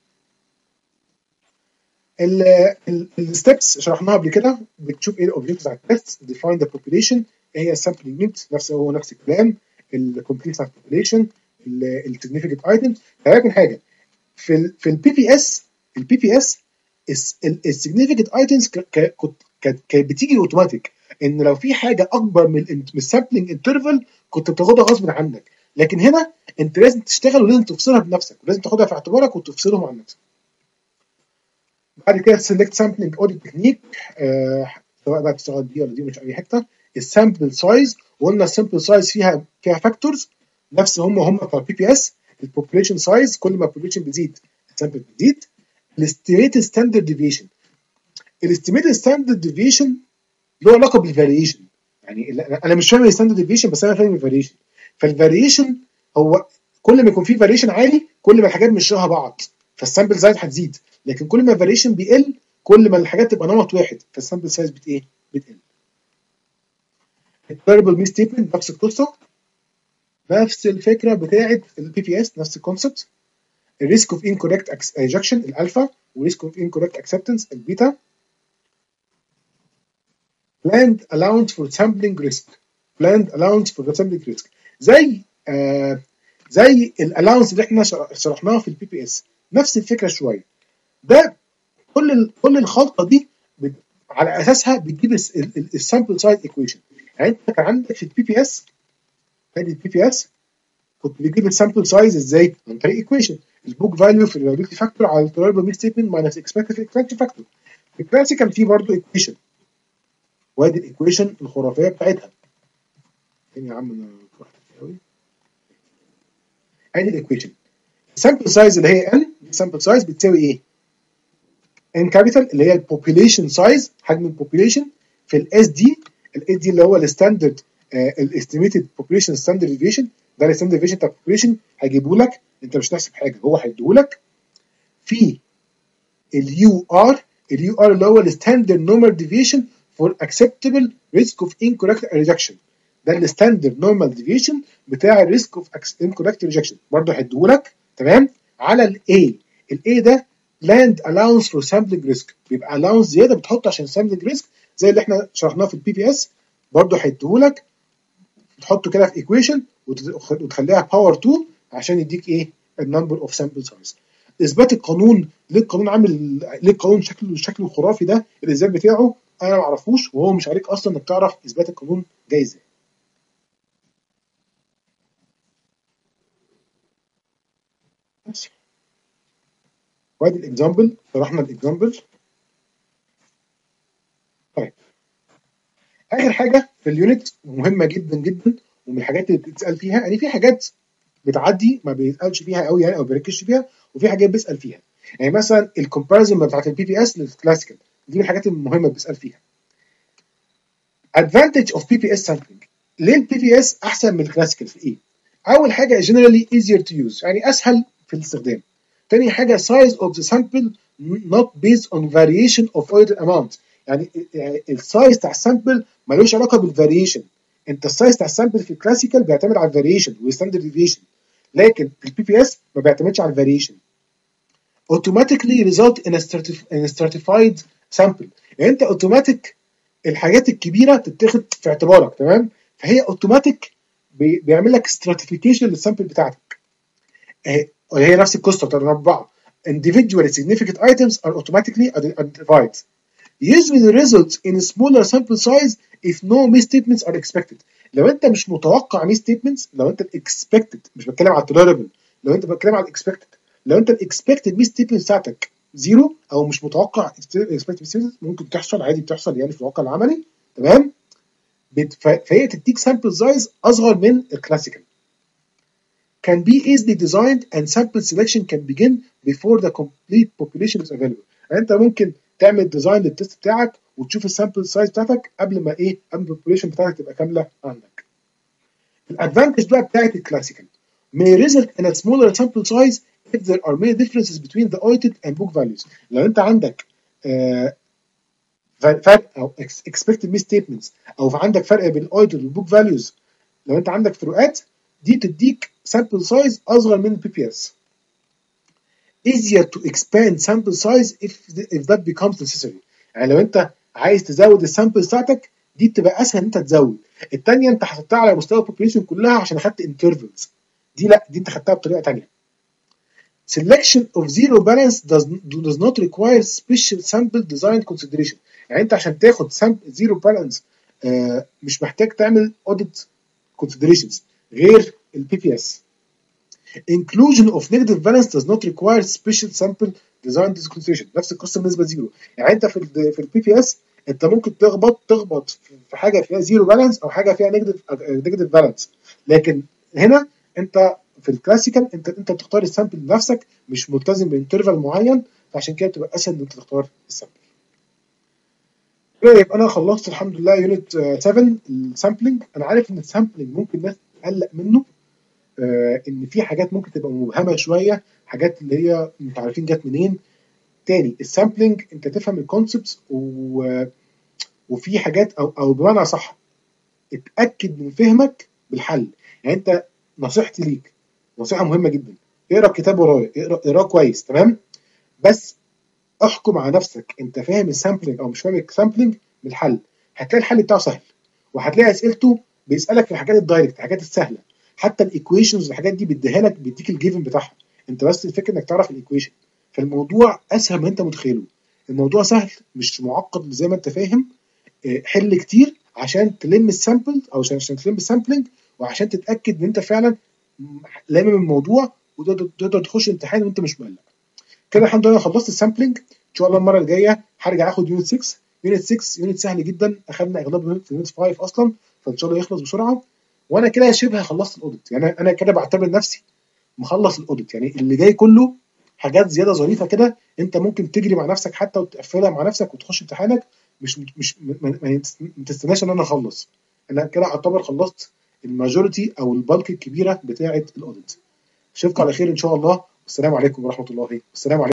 Speaker 1: الستبس شرحناها قبل كده، بتشوف ايه الاوبجكتيفز على التست، ديفاين ذا بوبوليشن، ايه هي السامبل يونت، نفس هو نفس الكلام، الكومبليت سايز بوبوليشن، السيجنيفيكانت ايتم. ولكن حاجه في ال في البي بي اس البي بي اس السيجنيفيكانت ايتمز كانت بتيجي اوتوماتيك، ان لو في حاجه اكبر من السامبلنج انترفال كنت بتاخدها غصب عنك، لكن هنا انت لازم تشتغل ولازم تفصلها بنفسك، ولازم تاخدها في اعتبارك وتفصلهم عن نفسك. بعد كده select sampling audit technique، آه سواء بقى تشتغل دي ولا دي مش اي حته. السامبل سايز، وقلنا السامبل سايز فيها فيها فاكتورز نفس هم هم بتوع البي بي اس. البوبوليشن سايز، كل ما البوبوليشن بتزيد السامبل بتزيد. الاستيميتد ستاندرد ديفيشن، الاستيميتد ستاندرد ديفيشن له علاقه بالفاريشن. يعني انا مش فاهم الستاندرد ديفيشن بس انا فاهم الفاريشن. فالفاريشن هو كل ما يكون في فاريشن عالي كل ما الحاجات مش شبه بعض فالسامبل سايز هتزيد، لكن كل ما الفاريشن بيقل كل ما الحاجات تبقى نمط واحد فالسامبل سايز بت ايه بتقل. التربل مي ستيتمنت نفس القصه، نفس الفكره بتاعه البي بي اس، نفس الكونسبت. الريسك اوف انكوركت ايجكشن الالفا، وريسك اوف انكوركت اكسبتنس البيتا. planned allowance for sampling risk planned allowance for the sampling risk زي آه زي الالاونس اللي احنا شرحناها في البي بي اس، نفس الفكره شويه. ده كل ال كل الخلطه دي على اساسها بتجيب السامبل سايز ايكويشن. يعني انت كان عندك في البي بي اس، ادي البي بي اس، كنت بتجيب السامبل سايز ازاي؟ عن طريق ايكويشن، البوك فاليو في الريلابيلتي فاكتور على التربل ستيتمنت ماينس اكسبكتد اكسبكتد فاكتور. في الكلاسيكال في برضه ايكويشن، وادي الايكويشن الخرافيه بتاعتها. فين يا عم انا فرحت قوي؟ ادي الايكويشن. السامبل سايز اللي هي ان، السامبل سايز بتساوي ايه؟ ان كابيتال اللي هي البوبيليشن سايز، حجم البوبيليشن، في الاس دي، الاس دي اللي هو الستاندرد الاستيميتد بوبيليشن ستاندرد ديفيشن، ده الستاندرد ديفيشن بتاع البوبيليشن، هيجيبه لك، انت مش هتحسب حاجه، هو هيديه لك. في اليو ار، اليو ار اللي هو الستاندرد نورمال ديفيشن فور اكسبتبل ريسك اوف انكوركت ريجكشن، ده الستاندرد نورمال ديفيشن بتاع الريسك اوف انكوركت ريجكشن، برضه هيديه لك. تمام. على الاي، الاي ده لاند الاونس فور سامبلنج ريسك، بيبقى الاونس زياده بتحطه عشان سامبلنج ريسك، زي اللي احنا شرحناه في البي بي اس، برضه هيديه لك، تحطه كده في ايكويشن وتخليها باور اتنين عشان يديك ايه؟ النمبر اوف سامبل سايز. اثبات القانون، ليه القانون عامل، ليه القانون شكله شكله خرافي ده؟ الاثبات بتاعه انا ما اعرفوش، وهو مش عليك اصلا انك تعرف اثبات القانون جاي ازاي. بس وادي الاكزامبل، شرحنا الاكزامبل. طيب اخر حاجه في اليونت مهمه جدا جدا، ومن الحاجات اللي بتتسال فيها، يعني في حاجات بتعدي ما بيسالش فيها قوي يعني، او بيركزش فيها، وفي حاجات بيسال فيها. يعني مثلا الكومباريزون بتاعت البي بي اس للكلاسيكال، دي من الحاجات المهمه اللي بيسال فيها. advantage of بي بي اس sampling، ليه البي بي اس احسن من الكلاسيكال في ايه؟ اول حاجه generally easier to use، يعني اسهل في الاستخدام. تاني حاجه size of the sample not based on variation of oil amount، يعني السايز بتاع السامبل ملوش علاقه بالفاريشن. انت السايز بتاع السامبل في الكلاسيكال بيعتمد على الفاريشن والستاندرد ديفيشن، لكن في البي بي اس ما بيعتمدش على الفاريشن. automatically result in a, certif in a certified sample، يعني انت اوتوماتيك الحاجات الكبيره تتاخد في اعتبارك، تمام؟ فهي اوتوماتيك بي بيعمل لك stratification للسامبل بتاعتك. اهي هي نفس القصه بتاعت الاربعه. individually significant items are automatically identified. usually results in a smaller sample size if no misstatements are expected. لو انت مش متوقع misstatements، لو انت expected، مش بتكلم على tolerable، لو انت بتكلم على expected، لو انت الاكسبكتد misstatements بتاعتك زيرو او مش متوقع expected misstatements، ممكن تحصل عادي، بتحصل يعني في الواقع العملي، تمام؟ فهي تديك sample size اصغر من الكلاسيكال. can be easily designed and sample selection can begin before the complete population is available. يعني انت ممكن تعمل ديزاين للتست بتاعك وتشوف السامبل سايز بتاعتك قبل ما ايه، قبل البوبوليشن بتاعتك تبقى كامله عندك. الادفانتج بقى بتاعت الكلاسيكال may result in a smaller sample size if there are many differences between the audited and book values. لو انت عندك آه فرق او expected misstatements، او عندك فرق بين الاوديted والبوك فاليوز، لو انت عندك فروقات دي تديك sample size اصغر من البي بي اس. easier to expand sample size if if that becomes necessary، يعني لو انت عايز تزود السامبل بتاعتك دي بتبقى اسهل ان انت تزود. الثانيه انت حطيتها على مستوى البوبوليشن كلها عشان اخدت انترفلز، دي لا، دي انت خدتها بطريقه ثانيه. selection of zero balance does, does not require special sample design consideration، يعني انت عشان تاخد sample zero balance آه مش محتاج تعمل audit considerations غير البي بي اس. inclusion of negative balance does not require special sample design consideration، نفس القصه بالنسبه لزيرو. يعني انت في ال في البي بي اس انت ممكن تخبط تخبط في حاجه فيها زيرو بالانس او حاجه فيها نيجاتيف نيجاتيف بالانس، لكن هنا انت في الكلاسيكال انت انت بتختار السامبل بنفسك، مش ملتزم بانترفال معين، فعشان كده بتبقى اسهل ان انت تختار السامبل. يبقى انا خلصت الحمد لله يونت سبعة السامبلنج. انا عارف ان السامبلنج ممكن الناس تقلق منه، آه ان في حاجات ممكن تبقى مبهمه شويه، حاجات اللي هي مش عارفين جت منين. تاني السامبلنج انت تفهم الكونسبتس و... وفي حاجات او او بمعنى صح اتاكد من فهمك بالحل. يعني انت نصيحتي ليك نصيحه مهمه جدا، اقرا الكتاب ورايا، اقرا اقراه كويس تمام، بس احكم على نفسك انت فاهم السامبلنج او مش فاهم السامبلنج بالحل. هتلاقي الحل بتاعه سهل، وهتلاقي اسئلته بيسالك في الحاجات الدايركت، الحاجات السهله، حتى الايكويشنز والحاجات دي بيديها لك، بيديك الجيفن بتاعها، انت بس الفكره انك تعرف الايكويشن. فالموضوع اسهل ما انت متخيله، الموضوع سهل مش معقد زي ما انت فاهم. اه، حل كتير عشان تلم السامبل او عشان عشان تلم السامبلنج، وعشان تتاكد ان انت فعلا لامم الموضوع وتقدر تقدر تخش امتحان وانت مش مقلق. كده الحمد لله خلصت السامبلنج. ان شاء الله المره الجايه هرجع اخد يونت ستة. يونت ستة يونت سهل جدا، اخدنا اغلبه في يونت خمسة اصلا، فان شاء الله يخلص بسرعه. وانا كده شبه خلصت الاوديت، يعني انا كده بعتبر نفسي مخلص الاوديت. يعني اللي جاي كله حاجات زياده ظريفه كده، انت ممكن تجري مع نفسك حتى وتقفلها مع نفسك وتخش امتحانك. مش مش ما ما تستناش ان انا اخلص، انا كده اعتبر خلصت الماجوريتي او البلك الكبيره بتاعه الاوديت. اشوفكم على خير ان شاء الله، والسلام عليكم ورحمه الله والسلام عليكم.